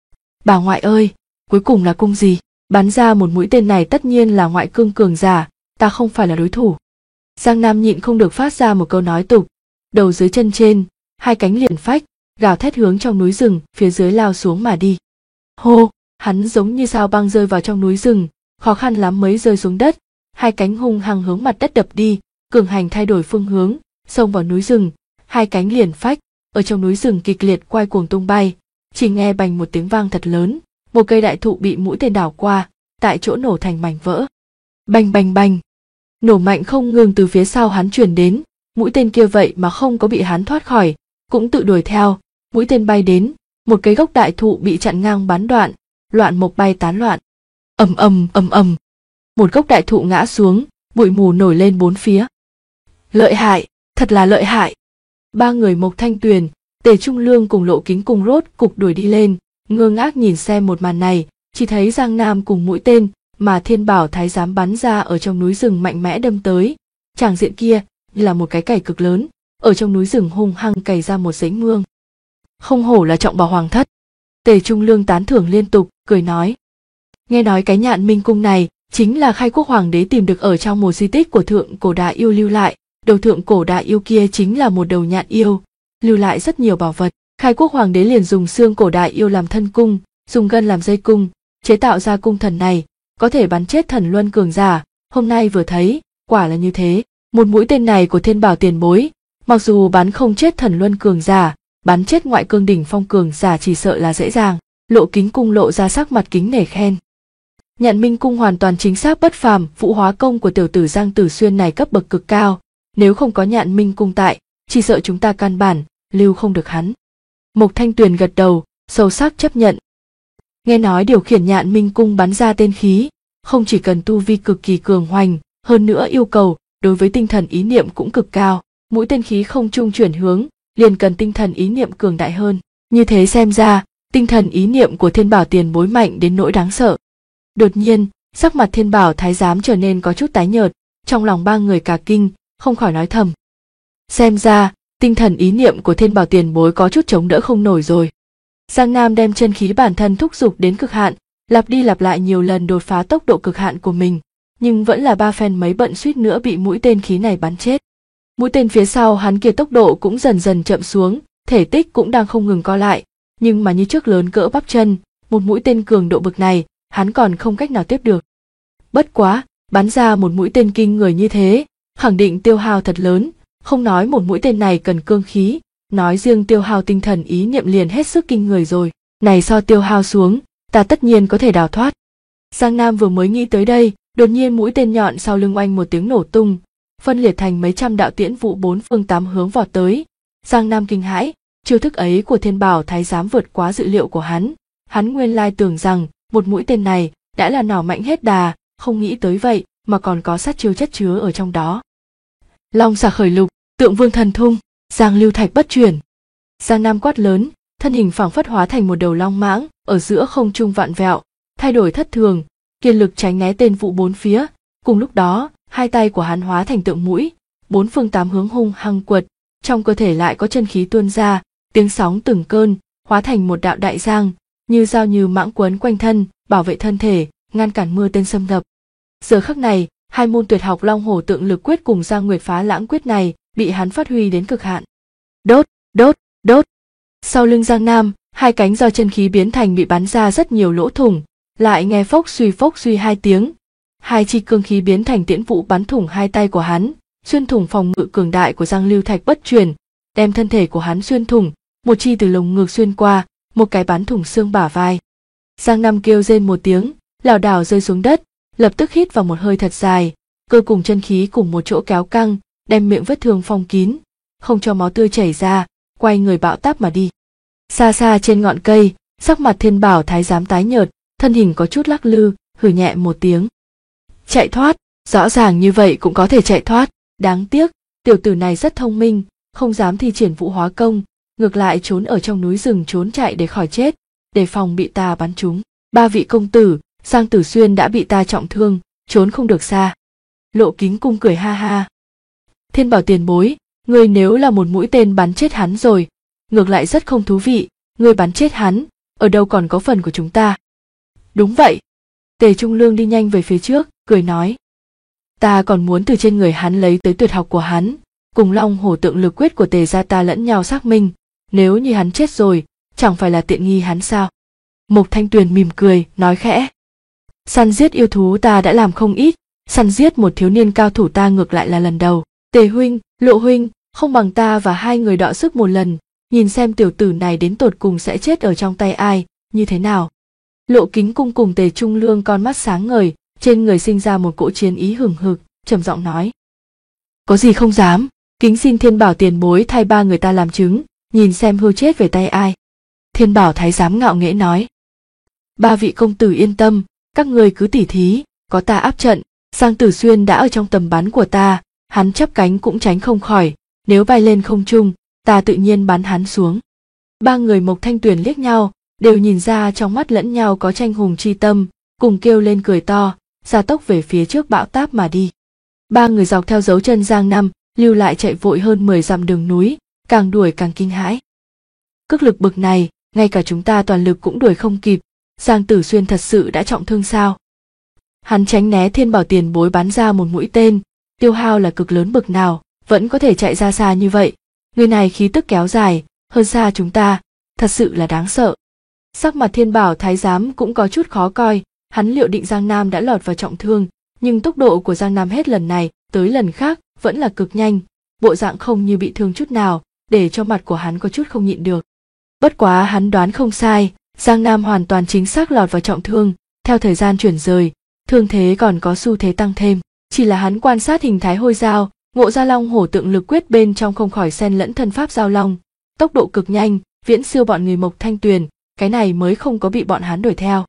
Bà ngoại ơi, cuối cùng là cung gì? Bắn ra một mũi tên này tất nhiên là ngoại cương cường giả, ta không phải là đối thủ. Giang Nam nhịn không được phát ra một câu nói tục, đầu dưới chân trên, hai cánh liền phách, gào thét hướng trong núi rừng phía dưới lao xuống mà đi. Hô, hắn giống như sao băng rơi vào trong núi rừng, khó khăn lắm mới rơi xuống đất, hai cánh hung hăng hướng mặt đất đập đi, cường hành thay đổi phương hướng, xông vào núi rừng, hai cánh liền phách, ở trong núi rừng kịch liệt quay cuồng tung bay, chỉ nghe bành một tiếng vang thật lớn, một cây đại thụ bị mũi tên đảo qua, tại chỗ nổ thành mảnh vỡ. Bành bành bành, nổ mạnh không ngừng từ phía sau hắn truyền đến, mũi tên kia vậy mà không có bị hắn thoát khỏi, cũng tự đuổi theo, mũi tên bay đến, một cây gốc đại thụ bị chặn ngang bắn đoạn, loạn mộc bay tán loạn. Ầm ầm ầm ầm, một gốc đại thụ ngã xuống, bụi mù nổi lên bốn phía. Lợi hại, thật là lợi hại. Ba người Mộc Thanh Tuyền, Tề Trung Lương cùng Lộ Kính cùng rốt cục đuổi đi lên, ngơ ngác nhìn xem một màn này, chỉ thấy Giang Nam cùng mũi tên mà Thiên Bảo Thái giám bắn ra ở trong núi rừng mạnh mẽ đâm tới, tràng diện kia như là một cái cày cực lớn, ở trong núi rừng hung hăng cày ra một dãy mương. Không hổ là Trọng Bảo Hoàng thất. Tề Trung Lương tán thưởng liên tục, cười nói: nghe nói cái nhạn minh cung này chính là Khai Quốc Hoàng đế tìm được ở trong một di tích của thượng cổ đại yêu lưu lại, đầu thượng cổ đại yêu kia chính là một đầu nhạn yêu, lưu lại rất nhiều bảo vật. Khai Quốc Hoàng đế liền dùng xương cổ đại yêu làm thân cung, dùng gân làm dây cung, chế tạo ra cung thần này, có thể bắn chết thần luân cường giả. Hôm nay vừa thấy, quả là như thế. Một mũi tên này của Thiên Bảo tiền bối, mặc dù bắn không chết thần luân cường giả, bắn chết ngoại cương đỉnh phong cường giả chỉ sợ là dễ dàng. Lộ Kính cung lộ ra sắc mặt kính nể khen. Nhạn minh cung hoàn toàn chính xác bất phàm, vũ hóa công của tiểu tử Giang Tử Xuyên này cấp bậc cực cao, nếu không có nhạn minh cung tại, chỉ sợ chúng ta căn bản lưu không được hắn. Mộc Thanh Tuyền gật đầu, sâu sắc chấp nhận. Nghe nói điều khiển nhạn minh cung bắn ra tên khí, không chỉ cần tu vi cực kỳ cường hoành, hơn nữa yêu cầu đối với tinh thần ý niệm cũng cực cao. Mũi tên khí không trung chuyển hướng, liền cần tinh thần ý niệm cường đại hơn. Như thế xem ra, tinh thần ý niệm của Thiên Bảo tiền bối mạnh đến nỗi đáng sợ. Đột nhiên, sắc mặt Thiên Bảo Thái giám trở nên có chút tái nhợt, trong lòng ba người cả kinh, không khỏi nói thầm: xem ra, tinh thần ý niệm của Thiên Bảo tiền bối có chút chống đỡ không nổi rồi. Giang Nam đem chân khí bản thân thúc giục đến cực hạn, lặp đi lặp lại nhiều lần đột phá tốc độ cực hạn của mình, nhưng vẫn là ba phen mấy bận suýt nữa bị mũi tên khí này bắn chết. Mũi tên phía sau hắn kia tốc độ cũng dần dần chậm xuống, thể tích cũng đang không ngừng co lại, nhưng mà như trước lớn cỡ bắp chân, một mũi tên cường độ bực này, hắn còn không cách nào tiếp được. Bất quá, bắn ra một mũi tên kinh người như thế, khẳng định tiêu hao thật lớn, không nói một mũi tên này cần cương khí, nói riêng tiêu hao tinh thần ý niệm liền hết sức kinh người rồi. Này so tiêu hao xuống, ta tất nhiên có thể đào thoát. Giang Nam vừa mới nghĩ tới đây, đột nhiên mũi tên nhọn sau lưng oanh một tiếng nổ tung, phân liệt thành mấy trăm đạo tiễn vụ bốn phương tám hướng vọt tới. Giang Nam kinh hãi, chiêu thức ấy của Thiên Bảo Thái Giám vượt quá dự liệu của hắn. Hắn nguyên lai tưởng rằng một mũi tên này đã là nỏ mạnh hết đà, không nghĩ tới vậy mà còn có sát chiêu chất chứa ở trong đó. Long xà khởi lục, Tượng Vương thần thung, Giang Lưu Thạch bất chuyển. Giang Nam quát lớn, thân hình phảng phất hóa thành một đầu long mãng, ở giữa không trung vạn vẹo, thay đổi thất thường, kiên lực tránh né tên vụ bốn phía. Cùng lúc đó, hai tay của hắn hóa thành tượng mũi, bốn phương tám hướng hung hăng quật, trong cơ thể lại có chân khí tuôn ra, tiếng sóng từng cơn, hóa thành một đạo đại giang, như dao như mãng quấn quanh thân, bảo vệ thân thể, ngăn cản mưa tên xâm nhập. Giờ khắc này, hai môn tuyệt học Long Hổ Tượng Lực Quyết cùng Giang Nguyệt Phá Lãng Quyết này bị hắn phát huy đến cực hạn. Đốt, đốt, đốt. Sau lưng Giang Nam, hai cánh do chân khí biến thành bị bắn ra rất nhiều lỗ thủng, lại nghe phốc suy hai tiếng. Hai chi cương khí biến thành tiễn vụ bắn thủng hai tay của hắn, xuyên thủng phòng ngự cường đại của Giang Lưu Thạch bất chuyển, đem thân thể của hắn xuyên thủng, một chi từ lồng ngực xuyên qua, một cái bắn thủng xương bả vai. Giang Nam kêu rên một tiếng, lảo đảo rơi xuống đất, lập tức hít vào một hơi thật dài, cơ cùng chân khí cùng một chỗ kéo căng, đem miệng vết thương phong kín, không cho máu tươi chảy ra, quay người bão táp mà đi. Xa xa trên ngọn cây, sắc mặt Thiên Bảo Thái Giám tái nhợt, thân hình có chút lắc lư, hừ nhẹ một tiếng. Chạy thoát, rõ ràng như vậy cũng có thể chạy thoát, đáng tiếc, tiểu tử này rất thông minh, không dám thi triển vũ hóa công, ngược lại trốn ở trong núi rừng trốn chạy để khỏi chết, để phòng bị ta bắn trúng. Ba vị công tử, Giang Tử Xuyên đã bị ta trọng thương, trốn không được xa. Lộ Kính Cung cười ha ha. Thiên Bảo tiền bối, ngươi nếu là một mũi tên bắn chết hắn rồi, ngược lại rất không thú vị, ngươi bắn chết hắn, ở đâu còn có phần của chúng ta. Đúng vậy. Tề Trung Lương đi nhanh về phía trước, cười nói. Ta còn muốn từ trên người hắn lấy tới tuyệt học của hắn, cùng Long Hổ Tượng Lực Quyết của Tề gia ta lẫn nhau xác minh, nếu như hắn chết rồi, chẳng phải là tiện nghi hắn sao. Mộc Thanh Tuyền mỉm cười, nói khẽ. Săn giết yêu thú ta đã làm không ít, săn giết một thiếu niên cao thủ ta ngược lại là lần đầu. Tề huynh, Lộ huynh, không bằng ta và hai người đọ sức một lần, nhìn xem tiểu tử này đến tột cùng sẽ chết ở trong tay ai, như thế nào. Lộ Kính Cung cùng Tề Trung Lương con mắt sáng ngời, trên người sinh ra một cỗ chiến ý hừng hực, trầm giọng nói. Có gì không dám, kính xin Thiên Bảo tiền bối thay ba người ta làm chứng, nhìn xem hưu chết về tay ai. Thiên Bảo Thái Giám ngạo nghễ nói. Ba vị công tử yên tâm, các người cứ tỉ thí, có ta áp trận, Giang Tử Xuyên đã ở trong tầm bắn của ta, hắn chắp cánh cũng tránh không khỏi, nếu bay lên không trung, ta tự nhiên bắn hắn xuống. Ba người Mộc Thanh Tuyền liếc nhau, đều nhìn ra trong mắt lẫn nhau có tranh hùng chi tâm, cùng kêu lên cười to, gia tốc về phía trước bão táp mà đi. Ba người dọc theo dấu chân Giang Nam, lưu lại chạy vội hơn 10 dặm đường núi, càng đuổi càng kinh hãi. Cước lực bực này, ngay cả chúng ta toàn lực cũng đuổi không kịp, Giang Tử Xuyên thật sự đã trọng thương sao? Hắn tránh né Thiên Bảo tiền bối bắn ra một mũi tên, tiêu hao là cực lớn bực nào, vẫn có thể chạy ra xa như vậy. Người này khí tức kéo dài, hơn xa chúng ta, thật sự là đáng sợ. Sắc mặt Thiên Bảo Thái Giám cũng có chút khó coi, hắn liệu định Giang Nam đã lọt vào trọng thương, nhưng tốc độ của Giang Nam hết lần này tới lần khác vẫn là cực nhanh, bộ dạng không như bị thương chút nào, để cho mặt của hắn có chút không nhịn được. Bất quá hắn đoán không sai, Giang Nam hoàn toàn chính xác lọt vào trọng thương, theo thời gian chuyển rời, thương thế còn có xu thế tăng thêm, chỉ là hắn quan sát hình thái hôi dao, ngộ ra Long Hổ Tượng Lực Quyết bên trong không khỏi xen lẫn thân pháp giao long, tốc độ cực nhanh, viễn siêu bọn người Mộc Thanh Tuyền, cái này mới không có bị bọn hắn đuổi theo.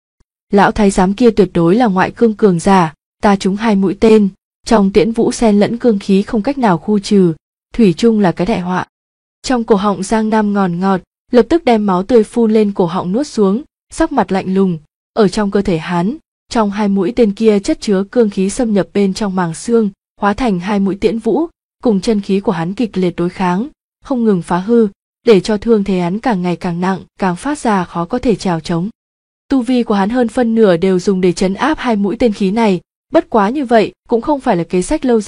Lão thái giám kia tuyệt đối là ngoại cương cường giả, ta trúng hai mũi tên, trong tiễn vũ xen lẫn cương khí không cách nào khu trừ, thủy chung là cái đại họa. Trong cổ họng Giang Nam ngòn ngọt, lập tức đem máu tươi phun lên cổ họng nuốt xuống, sắc mặt lạnh lùng, ở trong cơ thể hắn, trong hai mũi tên kia chất chứa cương khí xâm nhập bên trong màng xương, hóa thành hai mũi tiễn vũ, cùng chân khí của hắn kịch liệt đối kháng, không ngừng phá hư, để cho thương thế hắn càng ngày càng nặng, càng phát ra khó có thể trèo trống. Tu vi của hắn hơn phân nửa đều dùng để trấn áp hai mũi tên khí này, bất quá như vậy cũng không phải là kế sách lâu dài,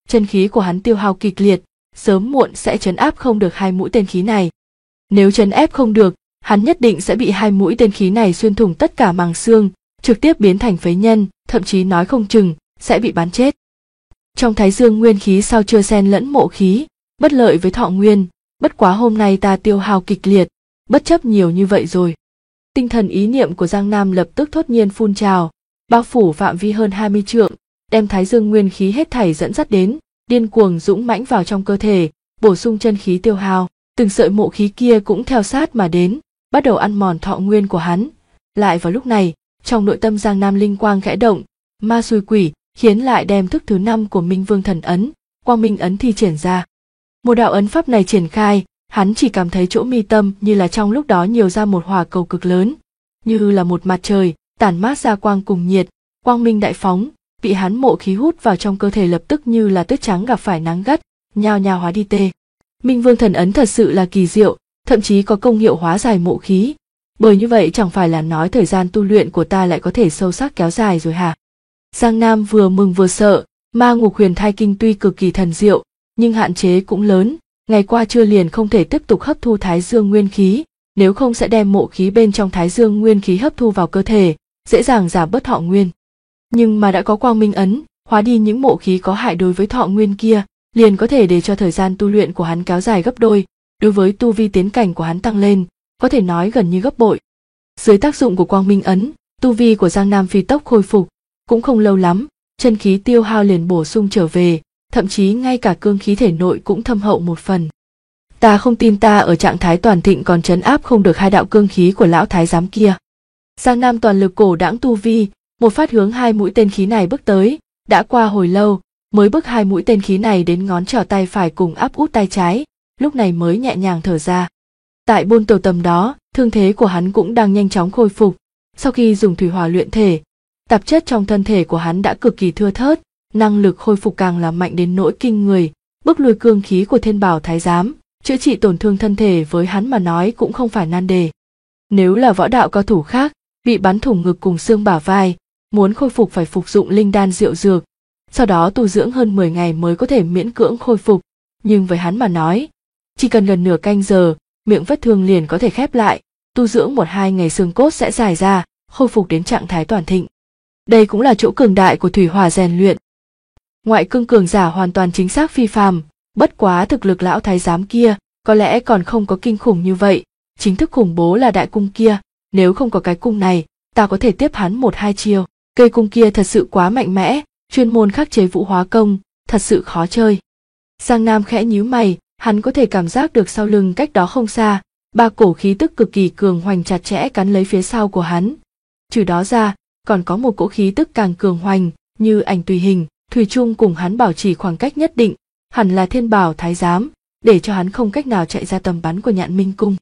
chân khí của hắn tiêu hao kịch liệt, sớm muộn sẽ trấn áp không được hai mũi tên khí này. Nếu trấn ép không được, hắn nhất định sẽ bị hai mũi tên khí này xuyên thủng tất cả màng xương, trực tiếp biến thành phế nhân, thậm chí nói không chừng sẽ bị bắn chết. Trong thái dương nguyên khí sao chưa xen lẫn mộ khí, bất lợi với thọ nguyên, bất quá hôm nay ta tiêu hao kịch liệt, bất chấp nhiều như vậy rồi. Tinh thần ý niệm của Giang Nam lập tức thốt nhiên phun trào, bao phủ phạm vi hơn 20 trượng, đem thái dương nguyên khí hết thảy dẫn dắt đến, điên cuồng dũng mãnh vào trong cơ thể, bổ sung chân khí tiêu hao, từng sợi mộ khí kia cũng theo sát mà đến, bắt đầu ăn mòn thọ nguyên của hắn. Lại vào lúc này, trong nội tâm Giang Nam linh quang khẽ động, ma xui quỷ, khiến lại đem thức thứ 5 của Minh Vương Thần Ấn, Quang Minh Ấn thi triển ra. Một đạo ấn pháp này triển khai, hắn chỉ cảm thấy chỗ mi tâm như là trong lúc đó nhiều ra một hỏa cầu cực lớn, như là một mặt trời, tản mát ra quang cùng nhiệt, quang minh đại phóng, bị hắn mộ khí hút vào trong cơ thể lập tức như là tuyết trắng gặp phải nắng gắt, nhao nhao hóa đi tê. Minh Vương Thần Ấn thật sự là kỳ diệu, thậm chí có công hiệu hóa giải mộ khí. Bởi như vậy chẳng phải là nói thời gian tu luyện của ta lại có thể sâu sắc kéo dài rồi hả? Giang Nam vừa mừng vừa sợ, Ma Ngục Huyền Thai Kinh tuy cực kỳ thần diệu, nhưng hạn chế cũng lớn, ngày qua trưa liền không thể tiếp tục hấp thu thái dương nguyên khí, nếu không sẽ đem mộ khí bên trong thái dương nguyên khí hấp thu vào cơ thể, dễ dàng giảm bớt thọ nguyên. Nhưng mà đã có Quang Minh Ấn, hóa đi những mộ khí có hại đối với thọ nguyên kia, liền có thể để cho thời gian tu luyện của hắn kéo dài gấp đôi, đối với tu vi tiến cảnh của hắn tăng lên, có thể nói gần như gấp bội. Dưới tác dụng của Quang Minh Ấn, tu vi của Giang Nam phi tốc khôi phục, cũng không lâu lắm, chân khí tiêu hao liền bổ sung trở về, thậm chí ngay cả cương khí thể nội cũng thâm hậu một phần. Ta không tin ta ở trạng thái toàn thịnh còn trấn áp không được hai đạo cương khí của lão thái giám kia. Giang Nam toàn lực cổ đãng tu vi, một phát hướng hai mũi tên khí này bước tới, đã qua hồi lâu, mới bước hai mũi tên khí này đến ngón trỏ tay phải cùng áp út tay trái, lúc này mới nhẹ nhàng thở ra. Tại Bôn Tàu tầm đó, thương thế của hắn cũng đang nhanh chóng khôi phục, sau khi dùng thủy hỏa luyện thể, tạp chất trong thân thể của hắn đã cực kỳ thưa thớt, năng lực khôi phục càng là mạnh đến nỗi kinh người, bức lui cương khí của Thiên Bảo Thái Giám, chữa trị tổn thương thân thể với hắn mà nói cũng không phải nan đề. Nếu là võ đạo cao thủ khác, bị bắn thủng ngực cùng xương bả vai, muốn khôi phục phải phục dụng linh đan diệu dược, sau đó tu dưỡng hơn 10 ngày mới có thể miễn cưỡng khôi phục, nhưng với hắn mà nói, chỉ cần gần nửa canh giờ, miệng vết thương liền có thể khép lại, tu dưỡng 1-2 ngày xương cốt sẽ dài ra, khôi phục đến trạng thái toàn thịnh. Đây cũng là chỗ cường đại của thủy hỏa rèn luyện. Ngoại cương cường giả hoàn toàn chính xác phi phàm, bất quá thực lực lão thái giám kia có lẽ còn không có kinh khủng như vậy, chính thức khủng bố là đại cung kia, nếu không có cái cung này, ta có thể tiếp hắn 1-2 chiêu. Cây cung kia thật sự quá mạnh mẽ, chuyên môn khắc chế vũ hóa công, thật sự khó chơi. Giang Nam khẽ nhíu mày, hắn có thể cảm giác được sau lưng cách đó không xa, ba cổ khí tức cực kỳ cường hoành chặt chẽ cắn lấy phía sau của hắn. Trừ đó ra, còn có một cỗ khí tức càng cường hoành, như ảnh tùy hình, thủy chung cùng hắn bảo trì khoảng cách nhất định, hẳn là Thiên Bảo Thái Giám, để cho hắn không cách nào chạy ra tầm bắn của Nhạn Minh Cung.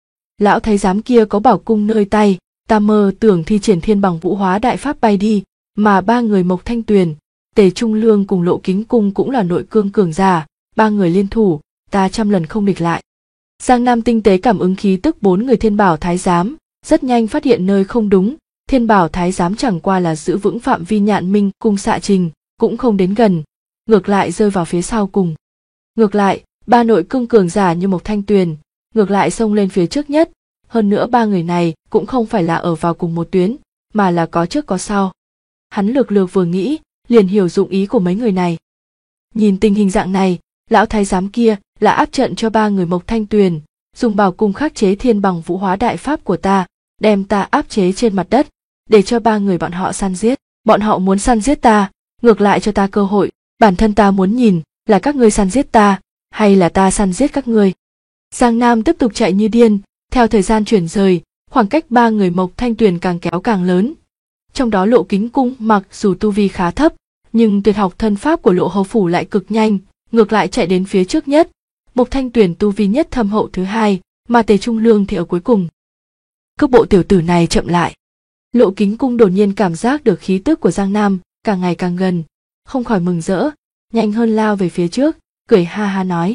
Lão thái giám kia có bảo cung nơi tay, ta mơ tưởng thi triển Thiên Bằng Vũ Hóa Đại Pháp bay đi, mà ba người Mộc Thanh Tuyền, Tề Trung Lương cùng Lộ Kính Cung cũng là nội cương cường giả, ba người liên thủ, ta trăm lần không địch lại. Giang Nam tinh tế cảm ứng khí tức 4 người Thiên Bảo Thái Giám, rất nhanh phát hiện nơi không đúng, Thiên Bảo Thái Giám chẳng qua là giữ vững phạm vi Nhạn Minh Cung xạ trình, cũng không đến gần, ngược lại rơi vào phía sau cùng. Ngược lại, ba nội cương cường giả như Mộc Thanh Tuyền, ngược lại xông lên phía trước nhất, hơn nữa ba người này cũng không phải là ở vào cùng một tuyến, mà là có trước có sau. Hắn lược lược vừa nghĩ, liền hiểu dụng ý của mấy người này. Nhìn tình hình dạng này, lão thái giám kia là áp trận cho ba người Mộc Thanh Tuyền, dùng bảo cung khắc chế Thiên Bằng Vũ Hóa Đại Pháp của ta, đem ta áp chế trên mặt đất, để cho ba người bọn họ săn giết. Bọn họ muốn săn giết ta, ngược lại cho ta cơ hội, bản thân ta muốn nhìn là các ngươi săn giết ta, hay là ta săn giết các ngươi. Giang Nam tiếp tục chạy như điên, theo thời gian chuyển rời, khoảng cách ba người Mộc Thanh Tuyền càng kéo càng lớn. Trong đó Lộ Kính Cung mặc dù tu vi khá thấp, nhưng tuyệt học thân pháp của Lộ Hầu Phủ lại cực nhanh, ngược lại chạy đến phía trước nhất. Mộc Thanh Tuyền tu vi nhất thâm hậu thứ hai, mà Tề Trung Lương thì ở cuối cùng. Cước bộ tiểu tử này chậm lại. Lộ Kính Cung đột nhiên cảm giác được khí tức của Giang Nam càng ngày càng gần, không khỏi mừng rỡ, nhanh hơn lao về phía trước, cười ha ha nói: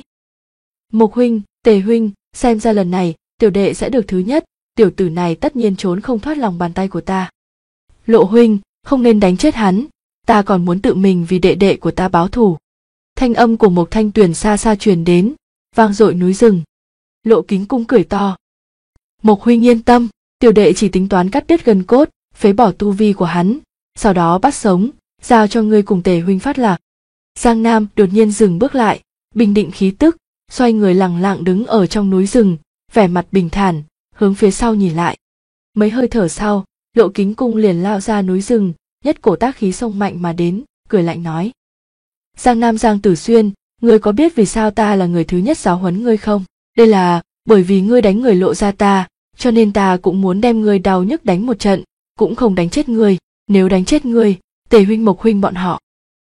Mộc huynh, Tề huynh, xem ra lần này tiểu đệ sẽ được thứ nhất, tiểu tử này tất nhiên trốn không thoát lòng bàn tay của ta. Lộ huynh, không nên đánh chết hắn, ta còn muốn tự mình vì đệ đệ của ta báo thù. Thanh âm của một thanh tuyền xa xa truyền đến, vang dội núi rừng. Lộ Kính Cung cười to. Mộc huynh yên tâm, tiểu đệ chỉ tính toán cắt đứt gân cốt, phế bỏ tu vi của hắn, sau đó bắt sống, giao cho ngươi cùng Tề huynh phát lạc. Giang Nam đột nhiên dừng bước lại, bình định khí tức, xoay người lẳng lặng đứng ở trong núi rừng, vẻ mặt bình thản, hướng phía sau nhìn lại. Mấy hơi thở sau, Lộ Kính Cung liền lao ra núi rừng, nhất cổ tác khí xông mạnh mà đến, cười lạnh nói: Giang Nam Giang Tử Xuyên, ngươi có biết vì sao ta là người thứ nhất giáo huấn ngươi không? Đây là bởi vì ngươi đánh người Lộ gia ta, cho nên ta cũng muốn đem ngươi đau nhức đánh một trận, cũng không đánh chết ngươi, nếu đánh chết ngươi, Tề huynh Mộc huynh bọn họ.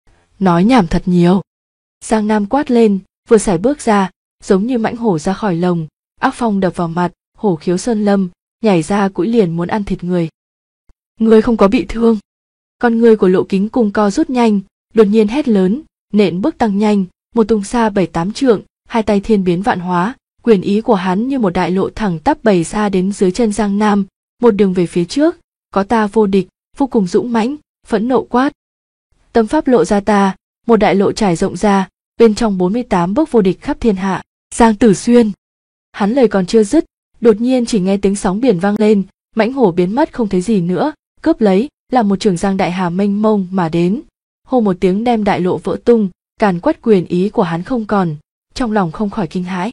Nói nhảm thật nhiều. Giang Nam quát lên, vừa sải bước ra, giống như mãnh hổ ra khỏi lồng, ác phong đập vào mặt, hổ khiếu sơn lâm, nhảy ra cũi liền muốn ăn thịt người. Ngươi không có bị thương? Con ngươi của Lộ Kính Cung co rút nhanh, đột nhiên hét lớn, nện bước tăng nhanh, một tung xa 7-8 trượng, hai tay thiên biến vạn hóa, quyền ý của hắn như một đại lộ thẳng tắp bày ra đến dưới chân Giang Nam, một đường về phía trước, có ta vô địch, vô cùng dũng mãnh, phẫn nộ quát. Tâm pháp Lộ gia ta, một đại lộ trải rộng ra, bên trong 48 bước vô địch khắp thiên hạ, Giang Tử Xuyên. Hắn lời còn chưa dứt, đột nhiên chỉ nghe tiếng sóng biển vang lên, mãnh hổ biến mất không thấy gì nữa, cướp lấy là một trường giang đại hà mênh mông mà đến, hô một tiếng đem đại lộ vỡ tung, càn quét quyền ý của hắn không còn, trong lòng không khỏi kinh hãi.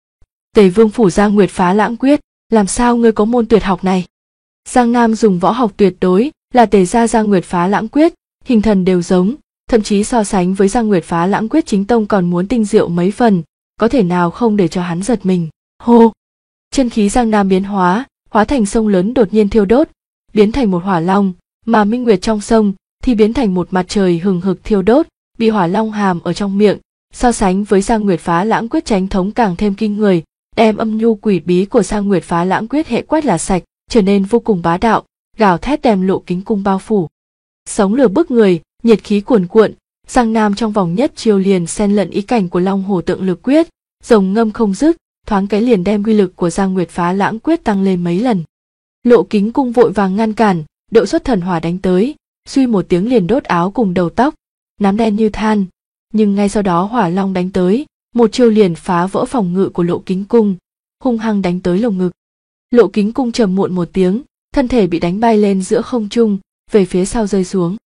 Tề Vương phủ Giang Nguyệt Phá Lãng Quyết, làm sao ngươi có môn tuyệt học này? Giang Nam dùng võ học tuyệt đối, là Tề gia Giang Nguyệt Phá Lãng Quyết, hình thần đều giống, thậm chí so sánh với Giang Nguyệt Phá Lãng Quyết chính tông còn muốn tinh diệu mấy phần, có thể nào không để cho hắn giật mình. Hô! Chân khí Giang Nam biến hóa, hóa thành sông lớn đột nhiên thiêu đốt, biến thành một hỏa long, mà minh nguyệt trong sông thì biến thành một mặt trời hừng hực thiêu đốt, bị hỏa long hàm ở trong miệng, so sánh với Giang Nguyệt Phá Lãng Quyết chánh thống càng thêm kinh người, đem âm nhu quỷ bí của Giang Nguyệt Phá Lãng Quyết hệ quét là sạch, trở nên vô cùng bá đạo, gào thét đem Lộ Kính Cung bao phủ. Sóng lửa bức người, nhiệt khí cuồn cuộn, Giang Nam trong vòng nhất chiều liền xen lẫn ý cảnh của Long Hổ Tượng Lực Quyết, rồng ngâm không dứt, thoáng cái liền đem uy lực của Giang Nguyệt Phá Lãng Quyết tăng lên mấy lần. Lộ Kính Cung vội vàng ngăn cản, Độ Xuất Thần Hỏa đánh tới, suy một tiếng liền đốt áo cùng đầu tóc, nám đen như than, nhưng ngay sau đó hỏa long đánh tới, một chiêu liền phá vỡ phòng ngự của Lộ Kính Cung, hung hăng đánh tới lồng ngực. Lộ Kính Cung trầm muộn một tiếng, thân thể bị đánh bay lên giữa không trung, về phía sau rơi xuống.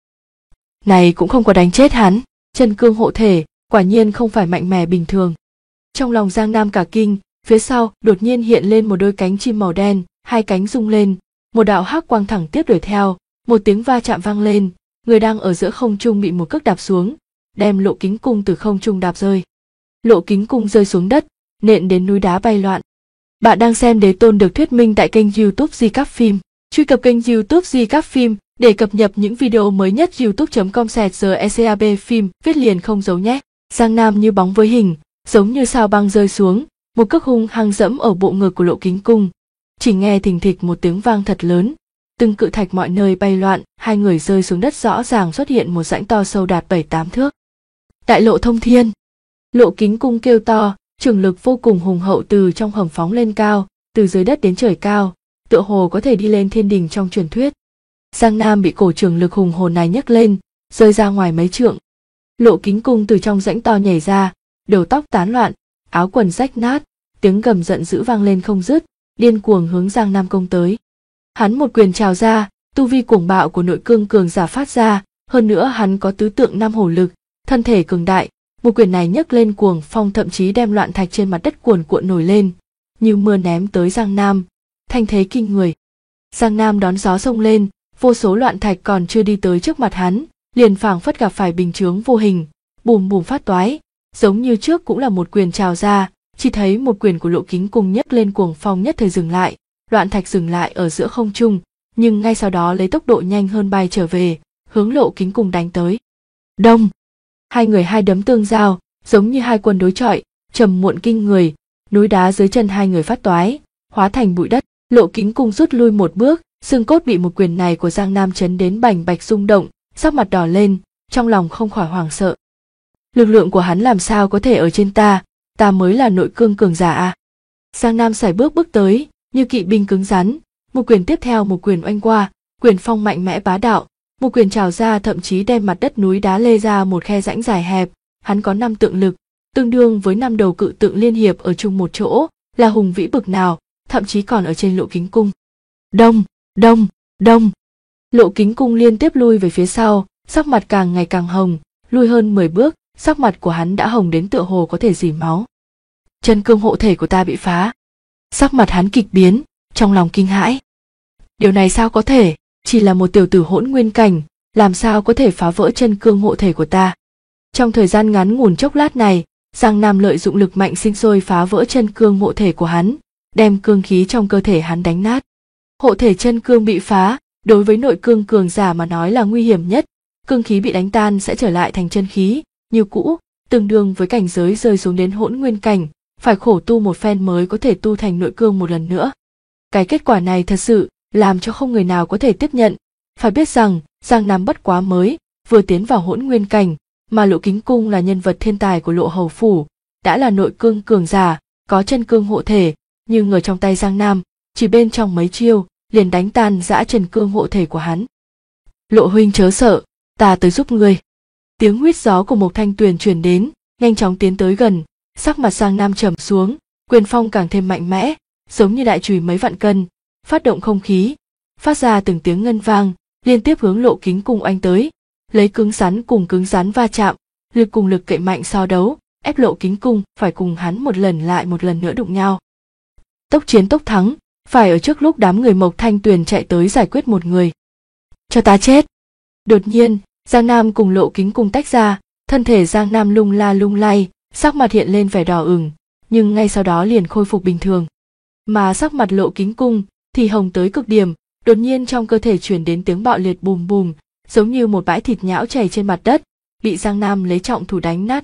Này cũng không có đánh chết hắn, chân cương hộ thể, quả nhiên không phải mạnh mẽ bình thường. Trong lòng Giang Nam cả kinh, phía sau đột nhiên hiện lên một đôi cánh chim màu đen, hai cánh rung lên, một đạo hắc quang thẳng tiếp đuổi theo, một tiếng va chạm vang lên, người đang ở giữa không trung bị một cước đạp xuống, đem Lộ Kính Cung từ không trung đạp rơi. Lộ Kính Cung rơi xuống đất, nện đến núi đá bay loạn. Bạn đang xem Đế Tôn được thuyết minh tại kênh YouTube Di Cáp Phim. Truy cập kênh YouTube Di Cáp Phim để cập nhật những video mới nhất. youtube.com/GECAB phim viết liền không giấu nhé. Giang Nam như bóng với hình, giống như sao băng rơi xuống, một cước hung hăng dẫm ở bộ ngực của Lộ Kính Cung. Chỉ nghe thình thịch một tiếng vang thật lớn, từng cự thạch mọi nơi bay loạn, hai người rơi xuống đất, rõ ràng xuất hiện một rãnh to sâu đạt 7-8 thước. Đại lộ thông thiên. Lộ Kính Cung kêu to, trường lực vô cùng hùng hậu từ trong hầm phóng lên cao, từ dưới đất đến trời cao, tựa hồ có thể đi lên thiên đình trong truyền thuyết. Giang Nam bị cổ trường lực hùng hồn này nhấc lên, rơi ra ngoài mấy trượng. Lộ Kính Cung từ trong rãnh to nhảy ra, đầu tóc tán loạn, áo quần rách nát, tiếng gầm giận dữ vang lên không dứt, điên cuồng hướng Giang Nam công tới. Hắn một quyền trào ra, tu vi cuồng bạo của nội cương cường giả phát ra, hơn nữa hắn có tứ tượng năm hổ lực, thân thể cường đại, một quyền này nhấc lên cuồng phong, thậm chí đem loạn thạch trên mặt đất cuồn cuộn nổi lên, như mưa ném tới Giang Nam, thanh thế kinh người. Giang Nam đón gió xông lên, vô số loạn thạch còn chưa đi tới trước mặt hắn, liền phảng phất gặp phải bình chướng vô hình, bùm bùm phát toái, giống như trước cũng là một quyền trào ra, chỉ thấy một quyền của Lộ Kính Cung nhấc lên cuồng phong nhất thời dừng lại, loạn thạch dừng lại ở giữa không trung, nhưng ngay sau đó lấy tốc độ nhanh hơn bay trở về, hướng Lộ Kính Cung đánh tới. Đông! Hai người hai đấm tương giao, giống như hai quân đối chọi, trầm muộn kinh người, núi đá dưới chân hai người phát toái, hóa thành bụi đất. Lộ Kính Cung rút lui một bước, xương cốt bị một quyền này của Giang Nam chấn đến bành bạch rung động, sắc mặt đỏ lên, trong lòng không khỏi hoảng sợ. Lực lượng của hắn làm sao có thể ở trên ta mới là nội cương cường giả à? Giang Nam sải bước bước tới, như kỵ binh cứng rắn, một quyền tiếp theo một quyền oanh qua, quyền phong mạnh mẽ bá đạo, một quyền trào ra thậm chí đem mặt đất núi đá lê ra một khe rãnh dài hẹp, hắn có 5 tượng lực, tương đương với 5 đầu cự tượng liên hiệp ở chung một chỗ, là hùng vĩ bực nào, thậm chí còn ở trên Lộ Kính Cung. Đông, đông, đông. Lộ Kính Cung liên tiếp lui về phía sau, sắc mặt càng ngày càng hồng, lui hơn 10 bước, sắc mặt của hắn đã hồng đến tựa hồ có thể rỉ máu. Chân cương hộ thể của ta bị phá. Sắc mặt hắn kịch biến, trong lòng kinh hãi. Điều này sao có thể, chỉ là một tiểu tử hỗn nguyên cảnh, làm sao có thể phá vỡ chân cương hộ thể của ta. Trong thời gian ngắn ngủn chốc lát này, Giang Nam lợi dụng lực mạnh sinh sôi phá vỡ chân cương hộ thể của hắn, đem cương khí trong cơ thể hắn đánh nát. Hộ thể chân cương bị phá, đối với nội cương cường giả mà nói là nguy hiểm nhất, cương khí bị đánh tan sẽ trở lại thành chân khí, như cũ, tương đương với cảnh giới rơi xuống đến hỗn nguyên cảnh, phải khổ tu một phen mới có thể tu thành nội cương một lần nữa. Cái kết quả này thật sự làm cho không người nào có thể tiếp nhận. Phải biết rằng Giang Nam bất quá mới vừa tiến vào hỗn nguyên cảnh, mà Lộ Kính Cung là nhân vật thiên tài của Lộ Hầu phủ, đã là nội cương cường giả, có chân cương hộ thể, nhưng ở trong tay Giang Nam, chỉ bên trong mấy chiêu liền đánh tan dã chân cương hộ thể của hắn. Lộ huynh chớ sợ, ta tới giúp ngươi. Tiếng huýt gió của Mộc Thanh Tuyền truyền đến, nhanh chóng tiến tới gần, sắc mặt Giang Nam trầm xuống, quyền phong càng thêm mạnh mẽ, giống như đại chùy mấy vạn cân, phát động không khí, phát ra từng tiếng ngân vang, liên tiếp hướng Lộ Kính Cung oanh tới, lấy cứng rắn cùng cứng rắn va chạm, lực cùng lực cậy mạnh so đấu, ép Lộ Kính Cung phải cùng hắn một lần lại một lần nữa đụng nhau. Tốc chiến tốc thắng, phải ở trước lúc đám người Mộc Thanh Tuyền chạy tới giải quyết một người. Cho ta chết! Đột nhiên, Giang Nam cùng Lộ Kính Cung tách ra, thân thể Giang Nam lung la lung lay, sắc mặt hiện lên vẻ đỏ ửng, nhưng ngay sau đó liền khôi phục bình thường. Mà sắc mặt Lộ Kính Cung thì hồng tới cực điểm, đột nhiên trong cơ thể truyền đến tiếng bạo liệt bùm bùm, giống như một bãi thịt nhão chảy trên mặt đất, bị Giang Nam lấy trọng thủ đánh nát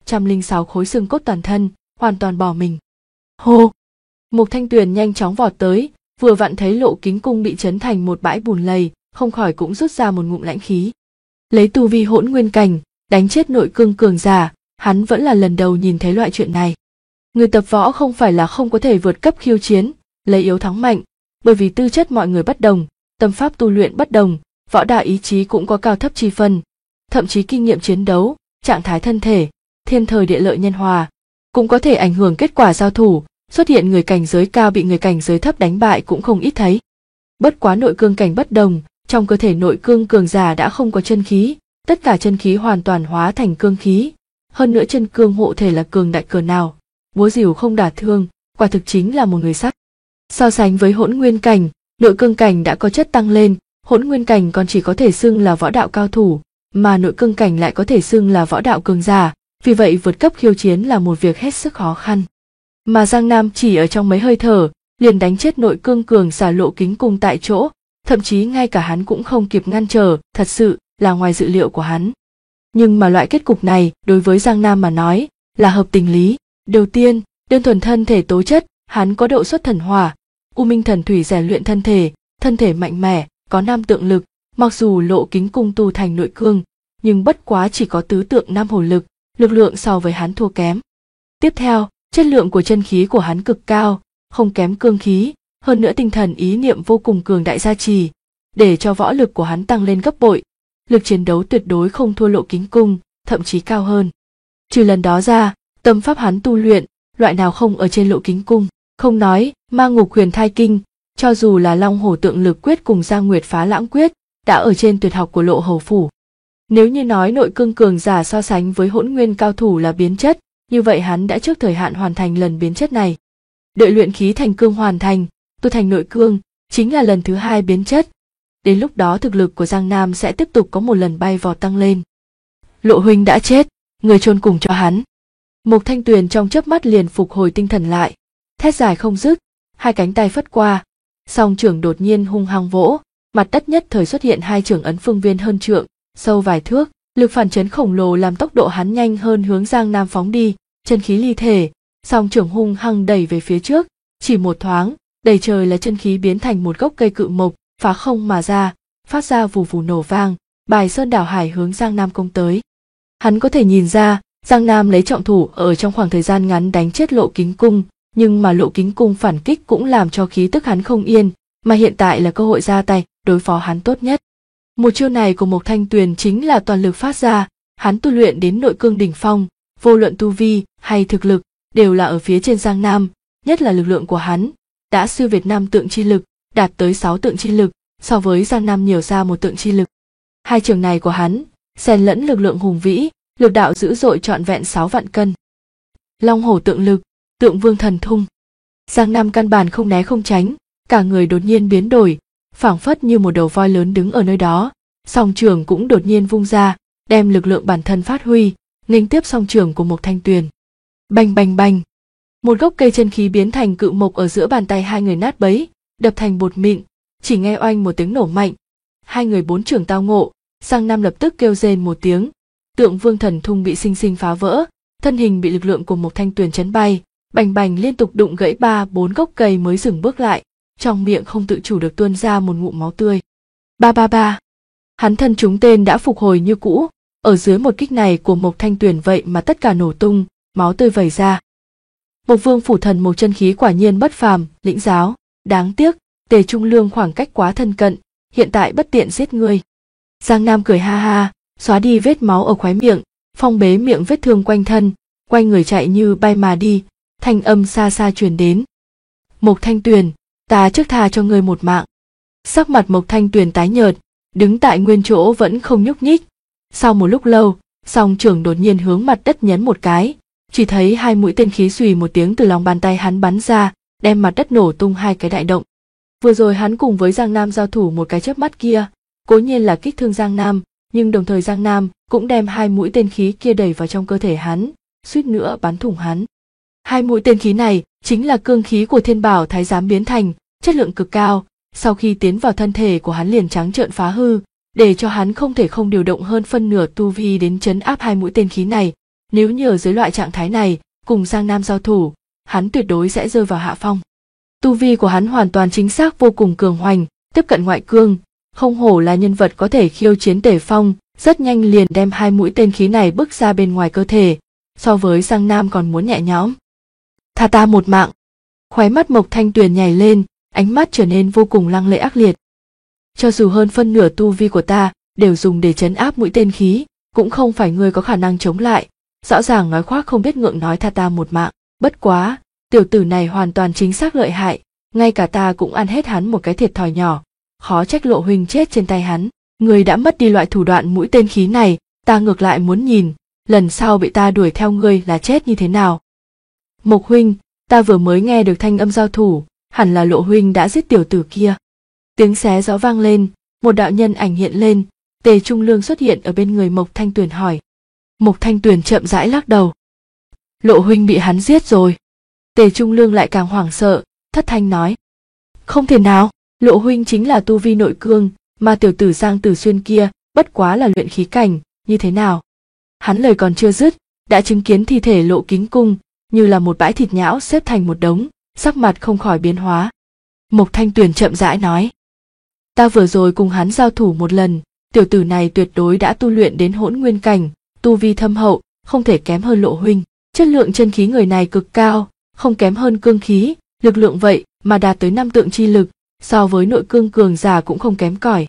206 khối xương cốt toàn thân, hoàn toàn bỏ mình. Hô! Mộc Thanh Tuyền nhanh chóng vọt tới, vừa vặn thấy Lộ Kính Cung bị chấn thành một bãi bùn lầy, không khỏi cũng rút ra một ngụm lãnh khí. Lấy tu vi hỗn nguyên cảnh, đánh chết nội cương cường giả, hắn vẫn là lần đầu nhìn thấy loại chuyện này. Người tập võ không phải là không có thể vượt cấp khiêu chiến, lấy yếu thắng mạnh, bởi vì tư chất mọi người bất đồng, tâm pháp tu luyện bất đồng, võ đạo ý chí cũng có cao thấp chi phân, thậm chí kinh nghiệm chiến đấu, trạng thái thân thể, thiên thời địa lợi nhân hòa, cũng có thể ảnh hưởng kết quả giao thủ, xuất hiện người cảnh giới cao bị người cảnh giới thấp đánh bại cũng không ít thấy. Bất quá nội cương cảnh bất đồng, trong cơ thể nội cương cường giả đã không có chân khí, tất cả chân khí hoàn toàn hóa thành cương khí, hơn nữa chân cương hộ thể là cường đại cỡ nào, búa rìu không đả thương, quả thực chính là một người sắt. So sánh với hỗn nguyên cảnh, nội cương cảnh đã có chất tăng lên, hỗn nguyên cảnh còn chỉ có thể xưng là võ đạo cao thủ, mà nội cương cảnh lại có thể xưng là võ đạo cường giả, vì vậy vượt cấp khiêu chiến là một việc hết sức khó khăn. Mà Giang Nam chỉ ở trong mấy hơi thở, liền đánh chết nội cương cường giả Lộ Kính Cung tại chỗ, thậm chí ngay cả hắn cũng không kịp ngăn trở, thật sự là ngoài dự liệu của hắn. Nhưng mà loại kết cục này đối với Giang Nam mà nói là hợp tình lý. Đầu tiên, đơn thuần thân thể tố chất, hắn có độ xuất thần hỏa, U Minh thần thủy rèn luyện thân thể mạnh mẽ, có 5 tượng lực, mặc dù Lộ Kính Cung tu thành nội cương, nhưng bất quá chỉ có tứ tượng 5 hồn lực, lực lượng so với hắn thua kém. Tiếp theo, chất lượng của chân khí của hắn cực cao, không kém cương khí, hơn nữa tinh thần ý niệm vô cùng cường đại gia trì, để cho võ lực của hắn tăng lên gấp bội, lực chiến đấu tuyệt đối không thua Lộ Kính Cung, thậm chí cao hơn. Trừ lần đó ra, tâm pháp hắn tu luyện, loại nào không ở trên Lộ Kính Cung, không nói Ma Ngục Huyền Thai Kinh, cho dù là Long Hổ Tượng Lực Quyết cùng Giang Nguyệt Phá Lãng Quyết, đã ở trên tuyệt học của Lộ Hầu phủ. Nếu như nói nội cương cường giả so sánh với hỗn nguyên cao thủ là biến chất, như vậy hắn đã trước thời hạn hoàn thành lần biến chất này. Đợi luyện khí thành cương hoàn thành, tu thành nội cương, chính là lần thứ 2 biến chất. Đến lúc đó thực lực của Giang Nam sẽ tiếp tục có một lần bay vọt tăng lên. Lộ huynh đã chết, người chôn cùng cho hắn. Mộc Thanh Tuyền trong chớp mắt liền phục hồi tinh thần lại, thét dài không dứt, hai cánh tay phất qua, song trưởng đột nhiên hung hăng vỗ, mặt đất nhất thời xuất hiện 2 trưởng ấn phương viên hơn trượng, sâu vài thước, lực phản chấn khổng lồ làm tốc độ hắn nhanh hơn hướng Giang Nam phóng đi, chân khí ly thể, song trưởng hung hăng đẩy về phía trước, chỉ một thoáng, đầy trời là chân khí biến thành một gốc cây cự mộc, phá không mà ra, phát ra vù vù nổ vang, bài sơn đảo hải hướng Giang Nam công tới. Hắn có thể nhìn ra, Giang Nam lấy trọng thủ ở trong khoảng thời gian ngắn đánh chết Lộ Kính Cung, nhưng mà Lộ Kính Cung phản kích cũng làm cho khí tức hắn không yên, mà hiện tại là cơ hội ra tay đối phó hắn tốt nhất. Một chiêu này của Mộc Thanh Tuyền chính là toàn lực phát ra, Hắn tu luyện đến nội cương đỉnh phong, vô luận tu vi hay thực lực đều là ở phía trên Giang Nam, nhất là lực lượng của hắn đã siêu việt 5 tượng chi lực, đạt tới 6 tượng chi lực, so với Giang Nam nhiều ra 1 tượng chi lực. Hai trường này của hắn xen lẫn lực lượng hùng vĩ, lực đạo dữ dội trọn vẹn 6 vạn cân. Long hổ tượng lực, tượng vương thần thung. Giang Nam căn bản không né không tránh, cả người đột nhiên biến đổi, phảng phất như một đầu voi lớn đứng ở nơi đó. Song trường cũng đột nhiên vung ra, đem lực lượng bản thân phát huy, nghênh tiếp song trường của Mộc Thanh Tuyền. Bành bành bành, một gốc cây chân khí biến thành cự mộc ở giữa bàn tay hai người nát bấy, đập thành bột mịn, chỉ nghe oanh một tiếng nổ mạnh. Hai người 4 trường tao ngộ, Giang Nam lập tức kêu rên một tiếng, tượng vương thần thung bị sinh sinh phá vỡ, thân hình bị lực lượng của Mộc Thanh Tuyền chấn bay, bành bành liên tục đụng gãy 3-4 gốc cây mới dừng bước lại, trong miệng không tự chủ được tuôn ra một ngụm máu tươi. Ba ba ba, hắn thân chúng tên đã phục hồi như cũ, ở dưới một kích này của Mộc Thanh Tuyền vậy mà tất cả nổ tung, máu tươi vẩy ra. Mộc Vương phủ thần một chân khí quả nhiên bất phàm, lĩnh giáo, đáng tiếc, Tề Trung Lương khoảng cách quá thân cận, hiện tại bất tiện giết ngươi. Giang Nam cười ha ha, xóa đi vết máu ở khóe miệng, phong bế miệng vết thương quanh thân, quay người chạy như bay mà đi, thanh âm xa xa truyền đến. Mộc Thanh Tuyền, ta trước tha cho ngươi một mạng. Sắc mặt Mộc Thanh Tuyền tái nhợt, đứng tại nguyên chỗ vẫn không nhúc nhích. Sau một lúc lâu, song trưởng đột nhiên hướng mặt đất nhấn một cái, chỉ thấy 2 mũi tên khí xùy một tiếng từ lòng bàn tay hắn bắn ra, đem mặt đất nổ tung 2 cái đại động. Vừa rồi hắn cùng với Giang Nam giao thủ một cái chớp mắt kia, cố nhiên là kích thương Giang Nam, nhưng đồng thời Giang Nam cũng đem 2 mũi tên khí kia đẩy vào trong cơ thể hắn, suýt nữa bắn thủng hắn. 2 mũi tên khí này chính là cương khí của Thiên Bảo Thái Giám biến thành, chất lượng cực cao, sau khi tiến vào thân thể của hắn liền trắng trợn phá hư, để cho hắn không thể không điều động hơn phân nửa tu vi đến trấn áp 2 mũi tên khí này. Nếu như ở dưới loại trạng thái này, cùng Giang Nam giao thủ, hắn tuyệt đối sẽ rơi vào hạ phong. Tu vi của hắn hoàn toàn chính xác vô cùng cường hoành, tiếp cận ngoại cương, không hổ là nhân vật có thể khiêu chiến Tề Phong, rất nhanh liền đem 2 mũi tên khí này bước ra bên ngoài cơ thể, so với Giang Nam còn muốn nhẹ nhõm. Tha ta một mạng. Khóe mắt Mộc Thanh Tuyền nhảy lên, ánh mắt trở nên vô cùng lăng lệ ác liệt. Cho dù hơn phân nửa tu vi của ta đều dùng để trấn áp mũi tên khí, cũng không phải ngươi có khả năng chống lại. Rõ ràng nói khoác không biết ngượng nói tha ta một mạng, bất quá, tiểu tử này hoàn toàn chính xác lợi hại, ngay cả ta cũng ăn hết hắn một cái thiệt thòi nhỏ, khó trách Lộ huynh chết trên tay hắn. Ngươi đã mất đi loại thủ đoạn mũi tên khí này, ta ngược lại muốn nhìn, lần sau bị ta đuổi theo ngươi là chết như thế nào. Mộc huynh, ta vừa mới nghe được thanh âm giao thủ, hẳn là Lộ huynh đã giết tiểu tử kia. Tiếng xé gió vang lên, một đạo nhân ảnh hiện lên, Tề Trung Lương xuất hiện ở bên người Mộc Thanh Tuyền hỏi. Mộc Thanh Tuyền chậm rãi lắc đầu. Lộ huynh bị hắn giết rồi. Tề Trung Lương lại càng hoảng sợ, thất thanh nói. Không thể nào, Lộ huynh chính là tu vi nội cương, mà tiểu tử Giang Tử Xuyên kia bất quá là luyện khí cảnh, như thế nào? Hắn lời còn chưa dứt, đã chứng kiến thi thể Lộ Kính Cung, như là một bãi thịt nhão xếp thành một đống, sắc mặt không khỏi biến hóa. Mộc Thanh Tuyền chậm rãi nói. Ta vừa rồi cùng hắn giao thủ một lần, tiểu tử này tuyệt đối đã tu luyện đến hỗn nguyên cảnh, tu vi thâm hậu, không thể kém hơn Lộ huynh. Chất lượng chân khí người này cực cao, không kém hơn cương khí, lực lượng vậy mà đạt tới 5 tượng chi lực, so với nội cương cường giả cũng không kém cỏi.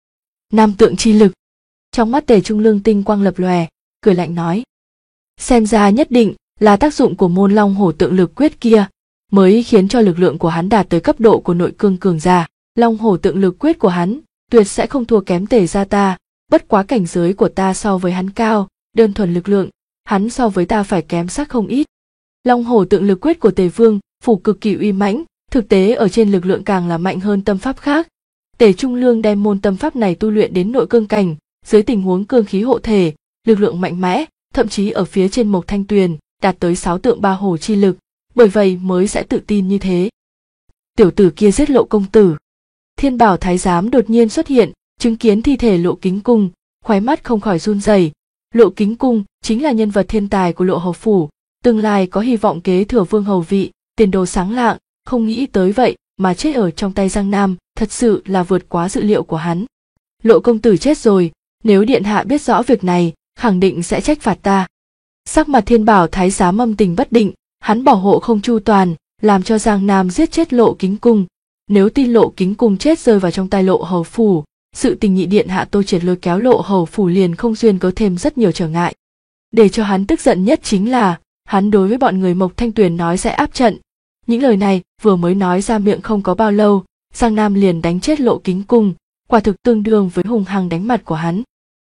5 tượng chi lực. Trong mắt Tề Trung Lương tinh quang lập lòe, cười lạnh nói. Xem ra nhất định là tác dụng của môn Long Hổ tượng lực quyết kia, mới khiến cho lực lượng của hắn đạt tới cấp độ của nội cương cường giả. Long Hổ tượng lực quyết của hắn tuyệt sẽ không thua kém Tề gia ta, bất quá cảnh giới của ta so với hắn cao, đơn thuần lực lượng, hắn so với ta phải kém sắc không ít. Long Hổ tượng lực quyết của Tề Vương phủ cực kỳ uy mãnh, thực tế ở trên lực lượng càng là mạnh hơn tâm pháp khác. Tề Trung Lương đem môn tâm pháp này tu luyện đến nội cương cảnh, dưới tình huống cương khí hộ thể, lực lượng mạnh mẽ, thậm chí ở phía trên Mộc Thanh Tuyền đạt tới 6 tượng ba hổ chi lực, bởi vậy mới sẽ tự tin như thế. Tiểu tử kia giết Lộ công tử. Thiên Bảo Thái Giám đột nhiên xuất hiện, chứng kiến thi thể Lộ Kính Cung, khóe mắt không khỏi run rẩy. Lộ Kính Cung chính là nhân vật thiên tài của Lộ hầu phủ, tương lai có hy vọng kế thừa vương hầu vị, tiền đồ sáng lạng, không nghĩ tới vậy mà chết ở trong tay Giang Nam, thật sự là vượt quá dự liệu của hắn. Lộ công tử chết rồi, nếu điện hạ biết rõ việc này, khẳng định sẽ trách phạt ta. Sắc mặt Thiên Bảo Thái Giám âm tình bất định, hắn bảo hộ không chu toàn, làm cho Giang Nam giết chết Lộ Kính Cung. Nếu tin Lộ Kính Cung chết rơi vào trong tay Lộ hầu phủ, sự tình nhị điện hạ Tô Triệt lôi kéo Lộ Hầu phủ liền không duyên cớ thêm rất nhiều trở ngại. Để cho hắn tức giận nhất chính là hắn đối với bọn người Mộc Thanh Tuyền nói sẽ áp trận. Những lời này vừa mới nói ra miệng không có bao lâu, Giang Nam liền đánh chết Lộ Kính Cung, quả thực tương đương với hung hăng đánh mặt của hắn.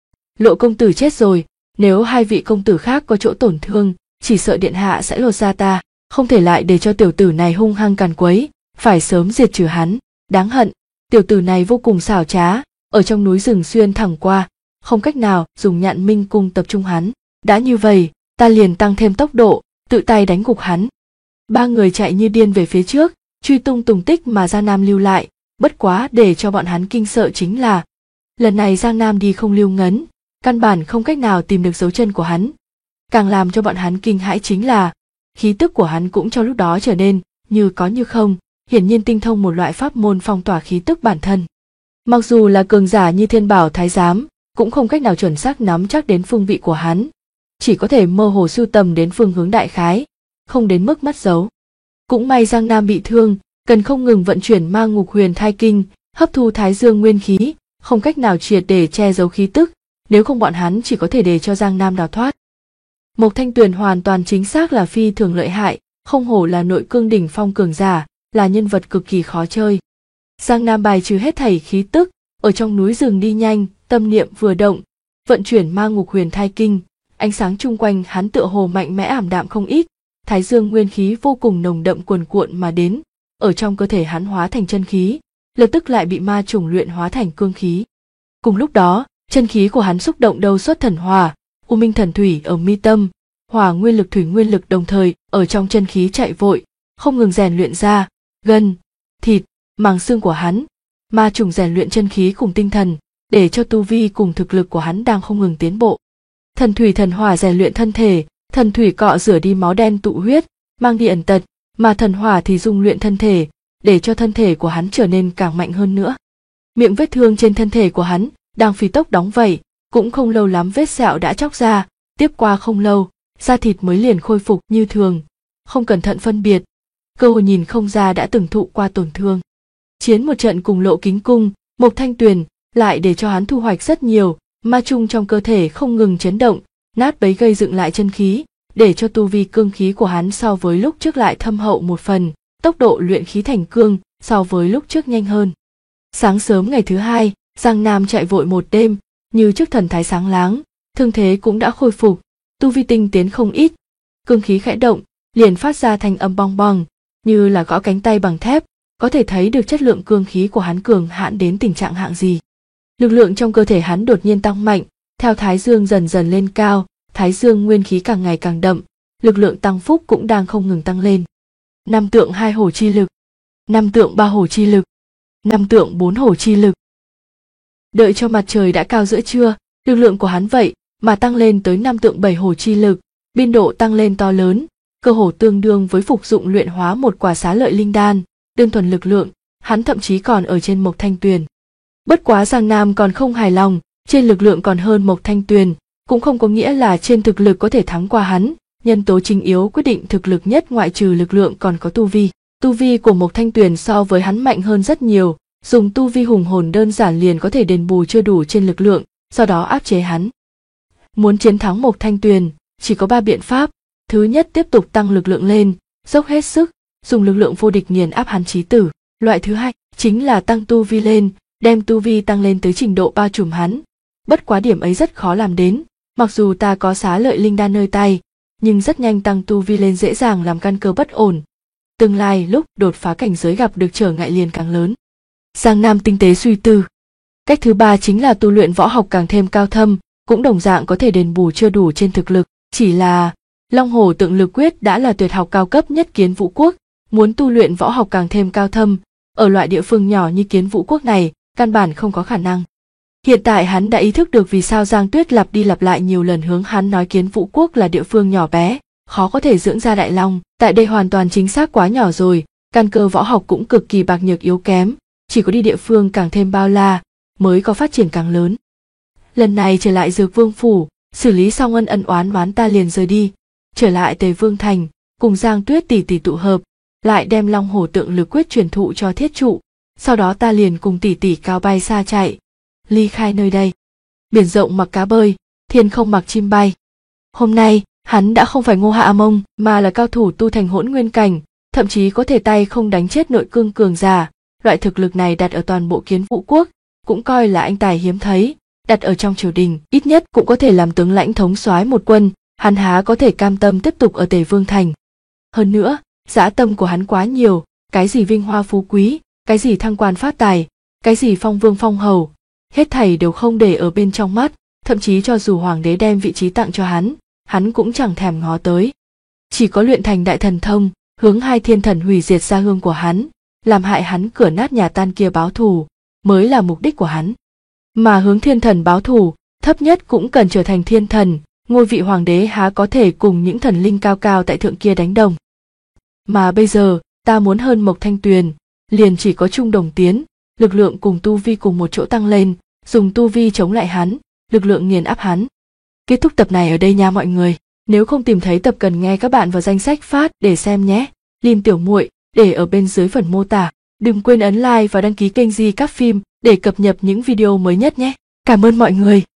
Lộ công tử chết rồi, nếu hai vị công tử khác có chỗ tổn thương, chỉ sợ điện hạ sẽ lột da ta, không thể lại để cho tiểu tử này hung hăng càn quấy, phải sớm diệt trừ hắn. Đáng hận, tiểu tử này vô cùng xảo trá, ở trong núi rừng xuyên thẳng qua, không cách nào dùng Nhạn Minh cung tập trung hắn. Đã như vậy, ta liền tăng thêm tốc độ, tự tay đánh gục hắn. Ba người chạy như điên về phía trước, truy tung tùng tích mà Giang Nam lưu lại, bất quá để cho bọn hắn kinh sợ chính là lần này Giang Nam đi không lưu ngấn, căn bản không cách nào tìm được dấu chân của hắn. Càng làm cho bọn hắn kinh hãi chính là khí tức của hắn cũng trong lúc đó trở nên như có như không, hiển nhiên tinh thông một loại pháp môn phong tỏa khí tức bản thân. Mặc dù là cường giả như Thiên Bảo Thái Giám, cũng không cách nào chuẩn xác nắm chắc đến phương vị của hắn, chỉ có thể mơ hồ sưu tầm đến phương hướng đại khái, không đến mức mất dấu. Cũng may Giang Nam bị thương, cần không ngừng vận chuyển Ma Ngục Huyền Thai Kinh, hấp thu Thái Dương nguyên khí, không cách nào triệt để che giấu khí tức, nếu không bọn hắn chỉ có thể để cho Giang Nam đào thoát. Mộc Thanh Tuyền hoàn toàn chính xác là phi thường lợi hại, không hổ là nội cương đỉnh phong cường giả, là nhân vật cực kỳ khó chơi. Giang Nam bài trừ hết thảy khí tức, ở trong núi rừng đi nhanh, tâm niệm vừa động, vận chuyển Ma Ngục Huyền Thai Kinh, ánh sáng chung quanh hắn tựa hồ mạnh mẽ ảm đạm không ít, Thái Dương nguyên khí vô cùng nồng đậm cuồn cuộn mà đến, ở trong cơ thể hắn hóa thành chân khí, lập tức lại bị ma trùng luyện hóa thành cương khí. Cùng lúc đó, chân khí của hắn xúc động đầu xuất thần hỏa, U Minh thần thủy ở mi tâm, hỏa nguyên lực thủy nguyên lực đồng thời ở trong chân khí chạy vội, không ngừng rèn luyện ra gân, thịt, màng xương của hắn, ma trùng rèn luyện chân khí cùng tinh thần, để cho tu vi cùng thực lực của hắn đang không ngừng tiến bộ. Thần thủy thần hỏa rèn luyện thân thể, thần thủy cọ rửa đi máu đen tụ huyết, mang đi ẩn tật, mà thần hỏa thì dung luyện thân thể, để cho thân thể của hắn trở nên càng mạnh hơn nữa. Miệng vết thương trên thân thể của hắn đang phi tốc đóng vảy, cũng không lâu lắm vết sẹo đã chóc ra, tiếp qua không lâu, da thịt mới liền khôi phục như thường, không cẩn thận phân biệt, cơ hội nhìn không ra đã từng thụ qua tổn thương. Chiến một trận cùng Lộ Kính Cung, Mộc Thanh Tuyền lại để cho hắn thu hoạch rất nhiều, ma chung trong cơ thể không ngừng chấn động, nát bấy gây dựng lại chân khí, để cho tu vi cương khí của hắn so với lúc trước lại thâm hậu một phần, tốc độ luyện khí thành cương so với lúc trước nhanh hơn. Sáng sớm ngày thứ hai, Giang Nam chạy vội một đêm, như trước thần thái sáng láng, thương thế cũng đã khôi phục, tu vi tinh tiến không ít, cương khí khẽ động, liền phát ra thanh âm bong bong, như là gõ cánh tay bằng thép, có thể thấy được chất lượng cương khí của hắn cường hãn đến tình trạng hạng gì. Lực lượng trong cơ thể hắn đột nhiên tăng mạnh, theo Thái Dương dần dần lên cao, Thái Dương nguyên khí càng ngày càng đậm, lực lượng tăng phúc cũng đang không ngừng tăng lên. 5 tượng 2 hổ chi lực, 5 tượng 3 hổ chi lực, 5 tượng 4 hổ chi lực. Đợi cho mặt trời đã cao giữa trưa, lực lượng của hắn vậy mà tăng lên tới 5 tượng 7 hổ chi lực, biên độ tăng lên to lớn, cơ hồ tương đương với phục dụng luyện hóa một quả xá lợi linh đan, đơn thuần lực lượng, hắn thậm chí còn ở trên Mộc Thanh Tuyền. Bất quá Giang Nam còn không hài lòng, trên lực lượng còn hơn Mộc Thanh Tuyền, cũng không có nghĩa là trên thực lực có thể thắng qua hắn, nhân tố chính yếu quyết định thực lực nhất ngoại trừ lực lượng còn có tu vi. Tu vi của Mộc Thanh Tuyền so với hắn mạnh hơn rất nhiều, dùng tu vi hùng hồn đơn giản liền có thể đền bù chưa đủ trên lực lượng, sau đó áp chế hắn. Muốn chiến thắng Mộc Thanh Tuyền, chỉ có 3 biện pháp. Thứ nhất, tiếp tục tăng lực lượng lên, dốc hết sức, dùng lực lượng vô địch nghiền áp hắn chí tử. Loại thứ hai chính là tăng tu vi lên, đem tu vi tăng lên tới trình độ bao trùm hắn. Bất quá điểm ấy rất khó làm đến, mặc dù ta có xá lợi linh đan nơi tay, nhưng rất nhanh tăng tu vi lên dễ dàng làm căn cơ bất ổn. Tương lai lúc đột phá cảnh giới gặp được trở ngại liền càng lớn. Giang Nam tinh tế suy tư. Cách thứ ba chính là tu luyện võ học càng thêm cao thâm, cũng đồng dạng có thể đền bù chưa đủ trên thực lực, chỉ là Long Hổ Tượng Lực Quyết đã là tuyệt học cao cấp nhất Kiến Vũ Quốc, muốn tu luyện võ học càng thêm cao thâm, ở loại địa phương nhỏ như Kiến Vũ Quốc này, căn bản không có khả năng. Hiện tại hắn đã ý thức được vì sao Giang Tuyết lặp đi lặp lại nhiều lần hướng hắn nói Kiến Vũ Quốc là địa phương nhỏ bé, khó có thể dưỡng ra đại long, tại đây hoàn toàn chính xác quá nhỏ rồi, căn cơ võ học cũng cực kỳ bạc nhược yếu kém, chỉ có đi địa phương càng thêm bao la, mới có phát triển càng lớn. Lần này trở lại Dược Vương phủ, xử lý xong ân oán ta liền rời đi, trở lại Tề Vương thành, cùng Giang Tuyết tỷ tỷ tụ hợp, lại đem Long Hổ Tượng Lực Quyết truyền thụ cho Thiết Trụ, sau đó ta liền cùng tỷ tỷ cao bay xa chạy. ly khai nơi đây. Biển rộng mặc cá bơi, thiên không mặc chim bay. Hôm nay, hắn đã không phải Ngô Hạ Mông mà là cao thủ tu thành hỗn nguyên cảnh, thậm chí có thể tay không đánh chết nội cương cường giả. Loại thực lực này đặt ở toàn bộ Kiến Vũ quốc, cũng coi là anh tài hiếm thấy, đặt ở trong triều đình, ít nhất cũng có thể làm tướng lãnh thống soái một quân, hắn há có thể cam tâm tiếp tục ở Tề Vương thành. Hơn nữa, dã tâm của hắn quá nhiều, cái gì vinh hoa phú quý, cái gì thăng quan phát tài, cái gì phong vương phong hầu, hết thảy đều không để ở bên trong mắt, thậm chí cho dù hoàng đế đem vị trí tặng cho hắn cũng chẳng thèm ngó tới. Chỉ có luyện thành đại thần thông, hướng hai thiên thần hủy diệt gia hương của hắn, làm hại hắn cửa nát nhà tan kia báo thù, mới là mục đích của hắn. Mà hướng thiên thần báo thù, thấp nhất cũng cần trở thành thiên thần, ngôi vị hoàng đế há có thể cùng những thần linh cao cao tại thượng kia đánh đồng. Mà bây giờ, ta muốn hơn Mộc Thanh Tuyền, liền chỉ có chung đồng tiến, lực lượng cùng tu vi cùng một chỗ tăng lên, dùng tu vi chống lại hắn, lực lượng nghiền áp hắn. Kết thúc tập này ở đây nha mọi người. Nếu không tìm thấy tập cần nghe các bạn vào danh sách phát để xem nhé. Link tiểu muội để ở bên dưới phần mô tả. Đừng quên ấn like và đăng ký kênh Di Các Phim để cập nhật những video mới nhất nhé. Cảm ơn mọi người.